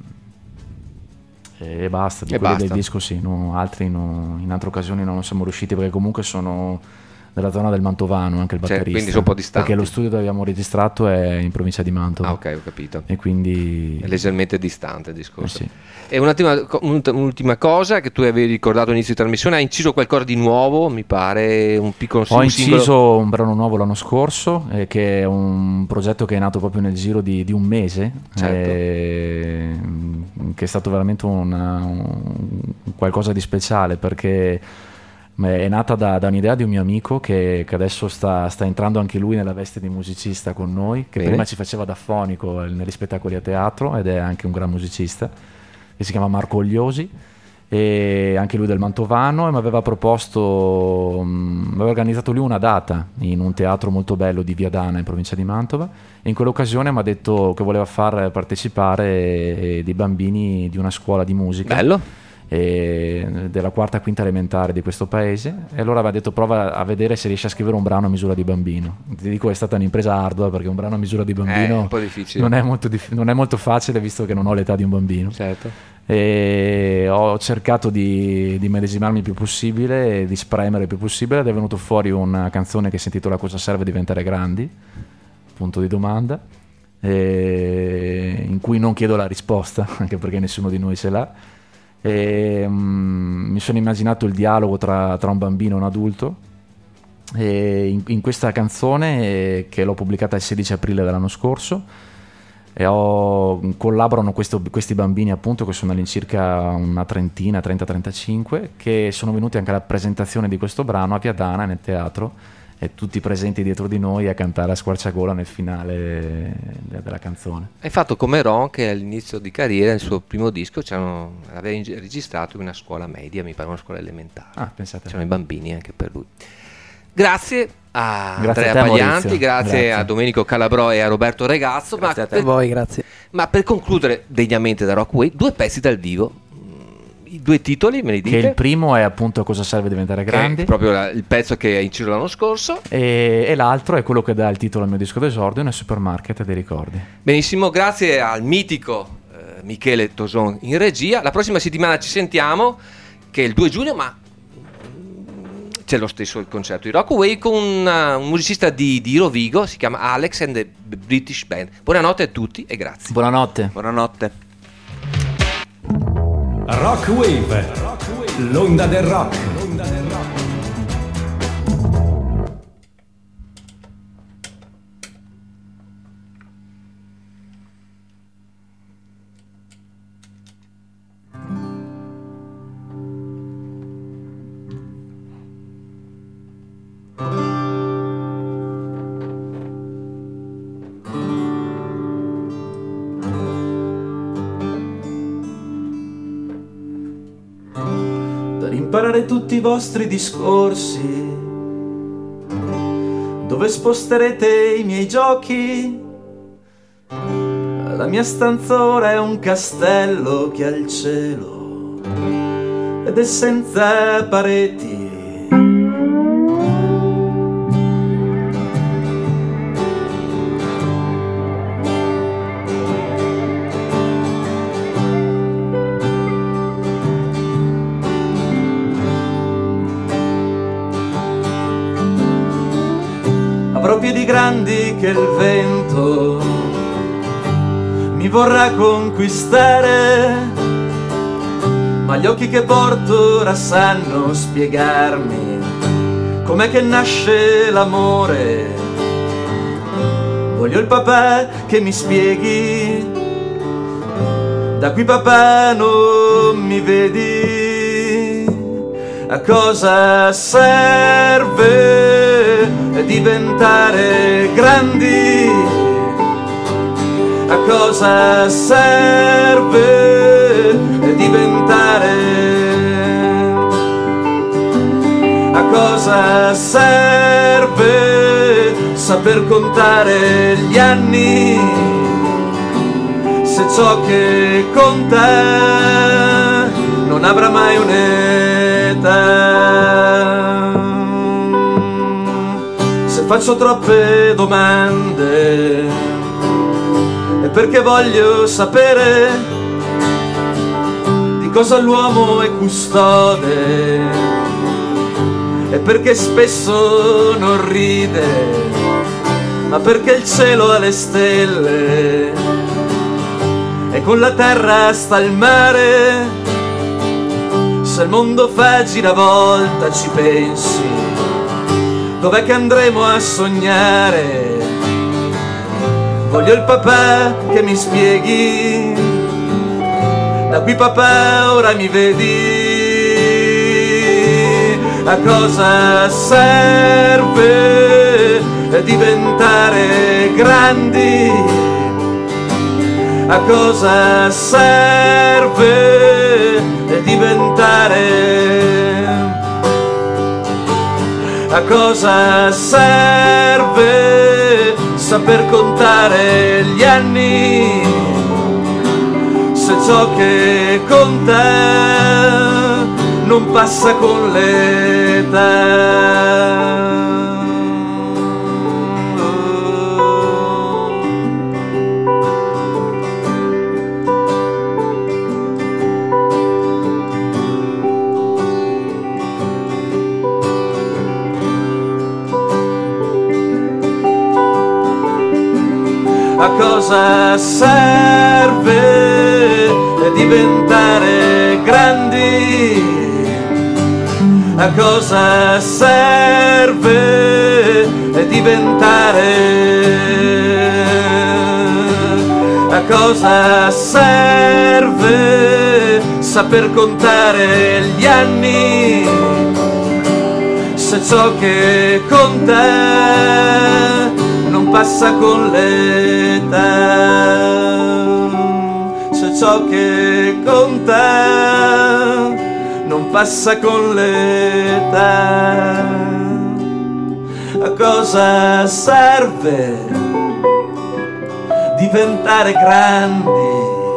D: e basta, di
C: E
D: quelli
C: basta.
D: del disco sì, no, altri no, in altre occasioni non siamo riusciti perché comunque sono della zona del Mantovano anche il
C: Cioè,
D: batterista.
C: quindi sono un po' distanti.
D: Perché lo studio dove abbiamo registrato è in provincia di Mantova.
C: Ah, ok, ho capito.
D: E quindi...
C: È leggermente distante il discorso.
D: Eh sì.
C: E un'ultima, un'ultima cosa che tu avevi ricordato all'inizio di trasmissione, hai inciso qualcosa di nuovo, mi pare, un piccolo
D: Ho
C: un
D: inciso
C: singolo...
D: un brano nuovo l'anno scorso, eh, che è un progetto che è nato proprio nel giro di, di un mese,
C: Certo.
D: eh, che è stato veramente una- un, qualcosa di speciale, perché è nata da, da un'idea di un mio amico che, che adesso sta, sta entrando anche lui nella veste di musicista con noi, che
C: Bene.
D: prima ci faceva da fonico negli spettacoli a teatro ed è anche un gran musicista, che si chiama Marco Ogliosi, e anche lui del Mantovano, e mi aveva proposto, mh, aveva organizzato lui una data in un teatro molto bello di Viadana in provincia di Mantova, e in quell'occasione mi ha detto che voleva far partecipare eh, dei bambini di una scuola di musica.
C: Bello.
D: E della quarta quinta elementare di questo paese, e allora aveva detto prova a vedere se riesci a scrivere un brano a misura di bambino. Ti dico, è stata un'impresa ardua perché un brano a misura di
C: Eh,
D: bambino
C: un po' difficile.
D: non è molto, dif- non è molto facile, visto che non ho l'età di un bambino.
C: Certo.
D: E ho cercato di, di medesimarmi il più possibile e di spremere il più possibile, ed è venuto fuori una canzone che si intitola Cosa serve diventare grandi? Punto di domanda, e in cui non chiedo la risposta anche perché nessuno di noi ce l'ha. E, mm, mi sono immaginato il dialogo tra, tra un bambino e un adulto, e in, in questa canzone, eh, che l'ho pubblicata il sedici aprile dell'anno scorso, e ho, collaborano questo, questi bambini, appunto, che sono all'incirca una trentina, trenta trentacinque, che sono venuti anche alla presentazione di questo brano a Viadana nel teatro, e tutti presenti dietro di noi a cantare a squarciagola nel finale de- della canzone.
C: Hai fatto come Ron, che all'inizio di carriera, il suo primo disco, c'erano, l'aveva in- registrato in una scuola media, mi pare una scuola elementare.
D: Ah, pensate.
C: C'erano i bambini anche per lui. Grazie a
D: Grazie
C: Andrea
D: a te,
C: Paglianti,
D: Maurizio.
C: grazie,
D: Grazie.
C: a Domenico Calabrò e a Roberto Regazzo. Ma
H: Grazie a te.
C: per,
H: A voi, grazie.
C: ma per concludere degnamente da Rock Way, due pezzi dal vivo, Mm, i due titoli me li
D: Che
C: dite?
D: il primo è appunto Cosa serve diventare
C: Che
D: grandi,
C: è proprio la- il pezzo che hai inciso l'anno scorso.
D: e, e l'altro è quello che dà il titolo al mio disco d'esordio, nel supermarket dei ricordi.
C: Benissimo, grazie al mitico eh, Michele Toson in regia. La prossima settimana ci sentiamo, che è il due giugno, ma mm, c'è lo stesso il concerto di Rockaway con una- un musicista di, di Rovigo, si chiama Alex and the British Band. Buonanotte a tutti e grazie.
D: Buonanotte.
I: Buonanotte.
B: Rock Wave, l'onda del rock.
E: Per imparare tutti i vostri discorsi, dove sposterete i miei giochi. La mia stanza ora è un castello che ha il cielo ed è senza pareti. avrò piedi grandi che il vento mi vorrà conquistare, ma gli occhi che porto ora sanno spiegarmi com'è che nasce l'amore. Voglio il papà che mi spieghi, da qui papà non mi vedi, a cosa serve diventare grandi, a cosa serve diventare, a cosa serve saper contare gli anni, se ciò che conta non avrà mai un'età. Se faccio troppe domande è perché voglio sapere di cosa l'uomo è custode, e perché spesso non ride, ma perché il cielo ha le stelle e con la terra sta il mare. Se il mondo fa giravolta ci pensi, dov'è che andremo a sognare? Voglio il papà che mi spieghi, da qui papà ora mi vedi, a cosa serve diventare grandi, a cosa serve diventare, a cosa serve saper contare gli anni, se ciò che conta non passa con l'età. A cosa serve diventare grandi, a cosa serve diventare, a cosa serve saper contare gli anni, se ciò che conta non passa con l'età, se ciò che conta non passa con l'età. A cosa serve diventare grandi,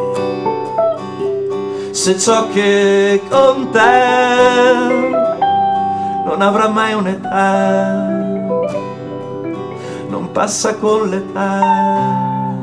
E: se ciò che conta non avrà mai un'età, non passa con l'età.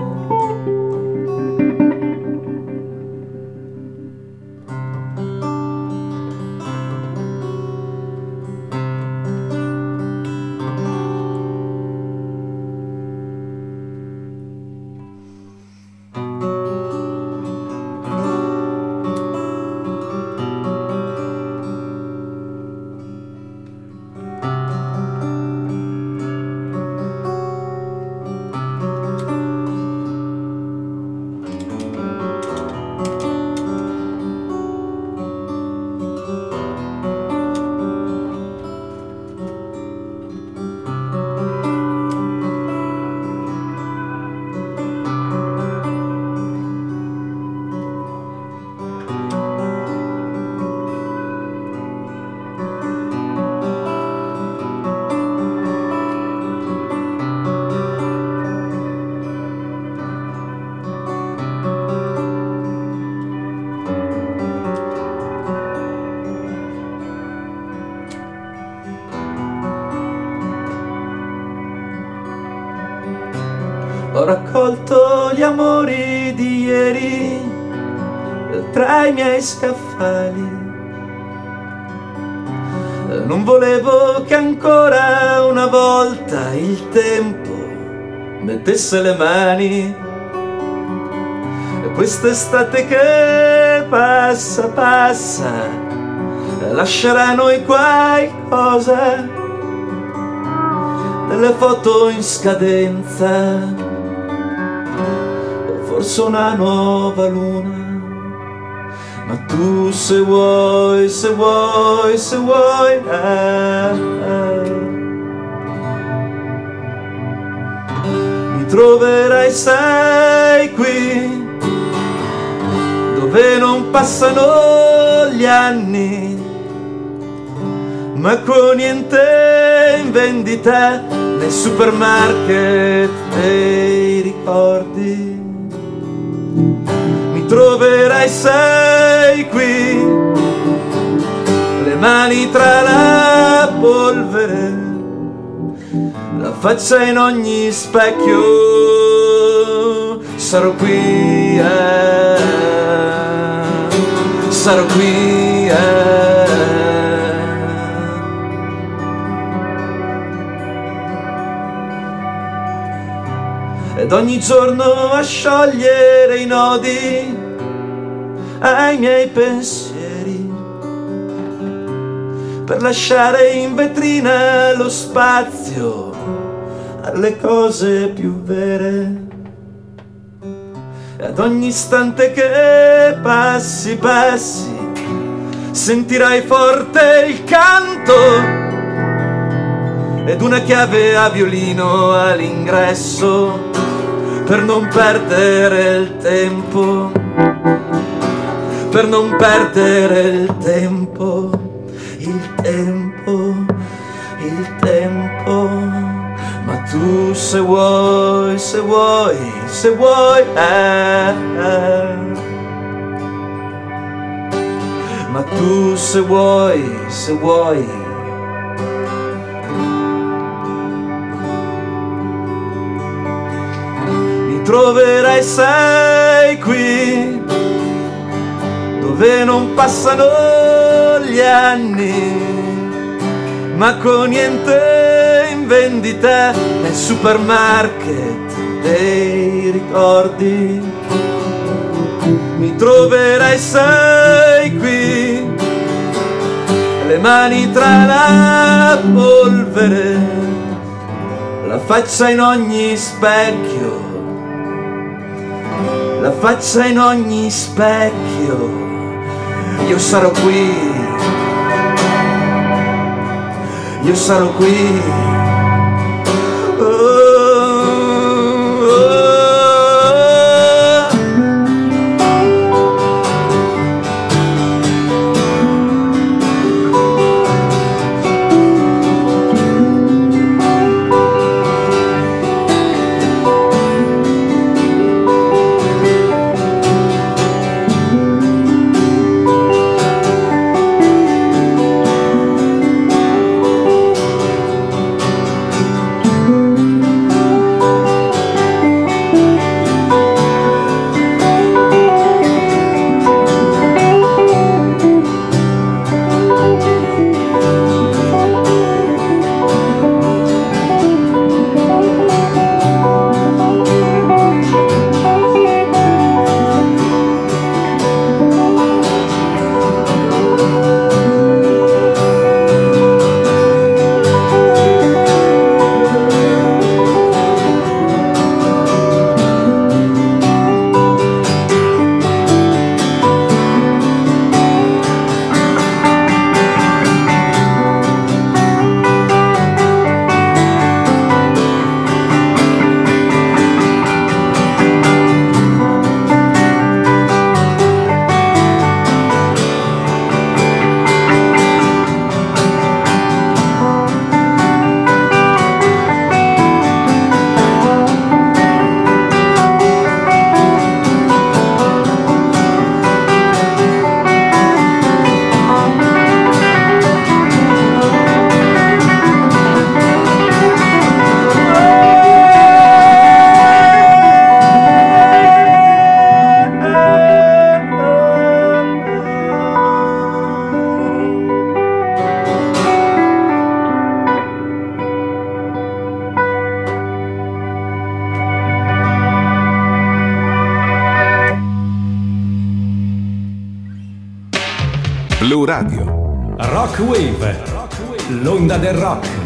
E: Ho raccolto gli amori di ieri tra i miei scaffali, Non volevo che ancora una volta il tempo mettesse le mani. E quest'estate che passa, passa, lascerà a noi qualcosa, delle foto in scadenza, o forse una nuova luna. Ma tu se vuoi, se vuoi, se vuoi, eh, eh, mi troverai, sai, qui, dove non passano gli anni, ma con niente in vendita nei supermarket dei ricordi. Mi troverai, sai, qui, le mani tra la polvere, la faccia in ogni specchio. Sarò qui, eh, sarò qui, eh. Ed ogni giorno a sciogliere i nodi ai miei pensieri, per lasciare in vetrina lo spazio alle cose più vere. E ad ogni istante che passi, passi, sentirai forte il canto ed una chiave a violino all'ingresso, per non perdere il tempo, per non perdere il tempo, il tempo, il tempo. Ma tu se vuoi, se vuoi, se vuoi, eh, eh. Ma tu se vuoi, se vuoi, troverai, sai, qui, dove non passano gli anni, ma con niente in vendita nel supermarket dei ricordi. Mi troverai, sai, qui, le mani tra la polvere, la faccia in ogni specchio, la faccia in ogni specchio. Io sarò qui, io sarò qui. Oh, oh, oh.
A: Blu Radio.
B: Rock Wave, l'onda del rock.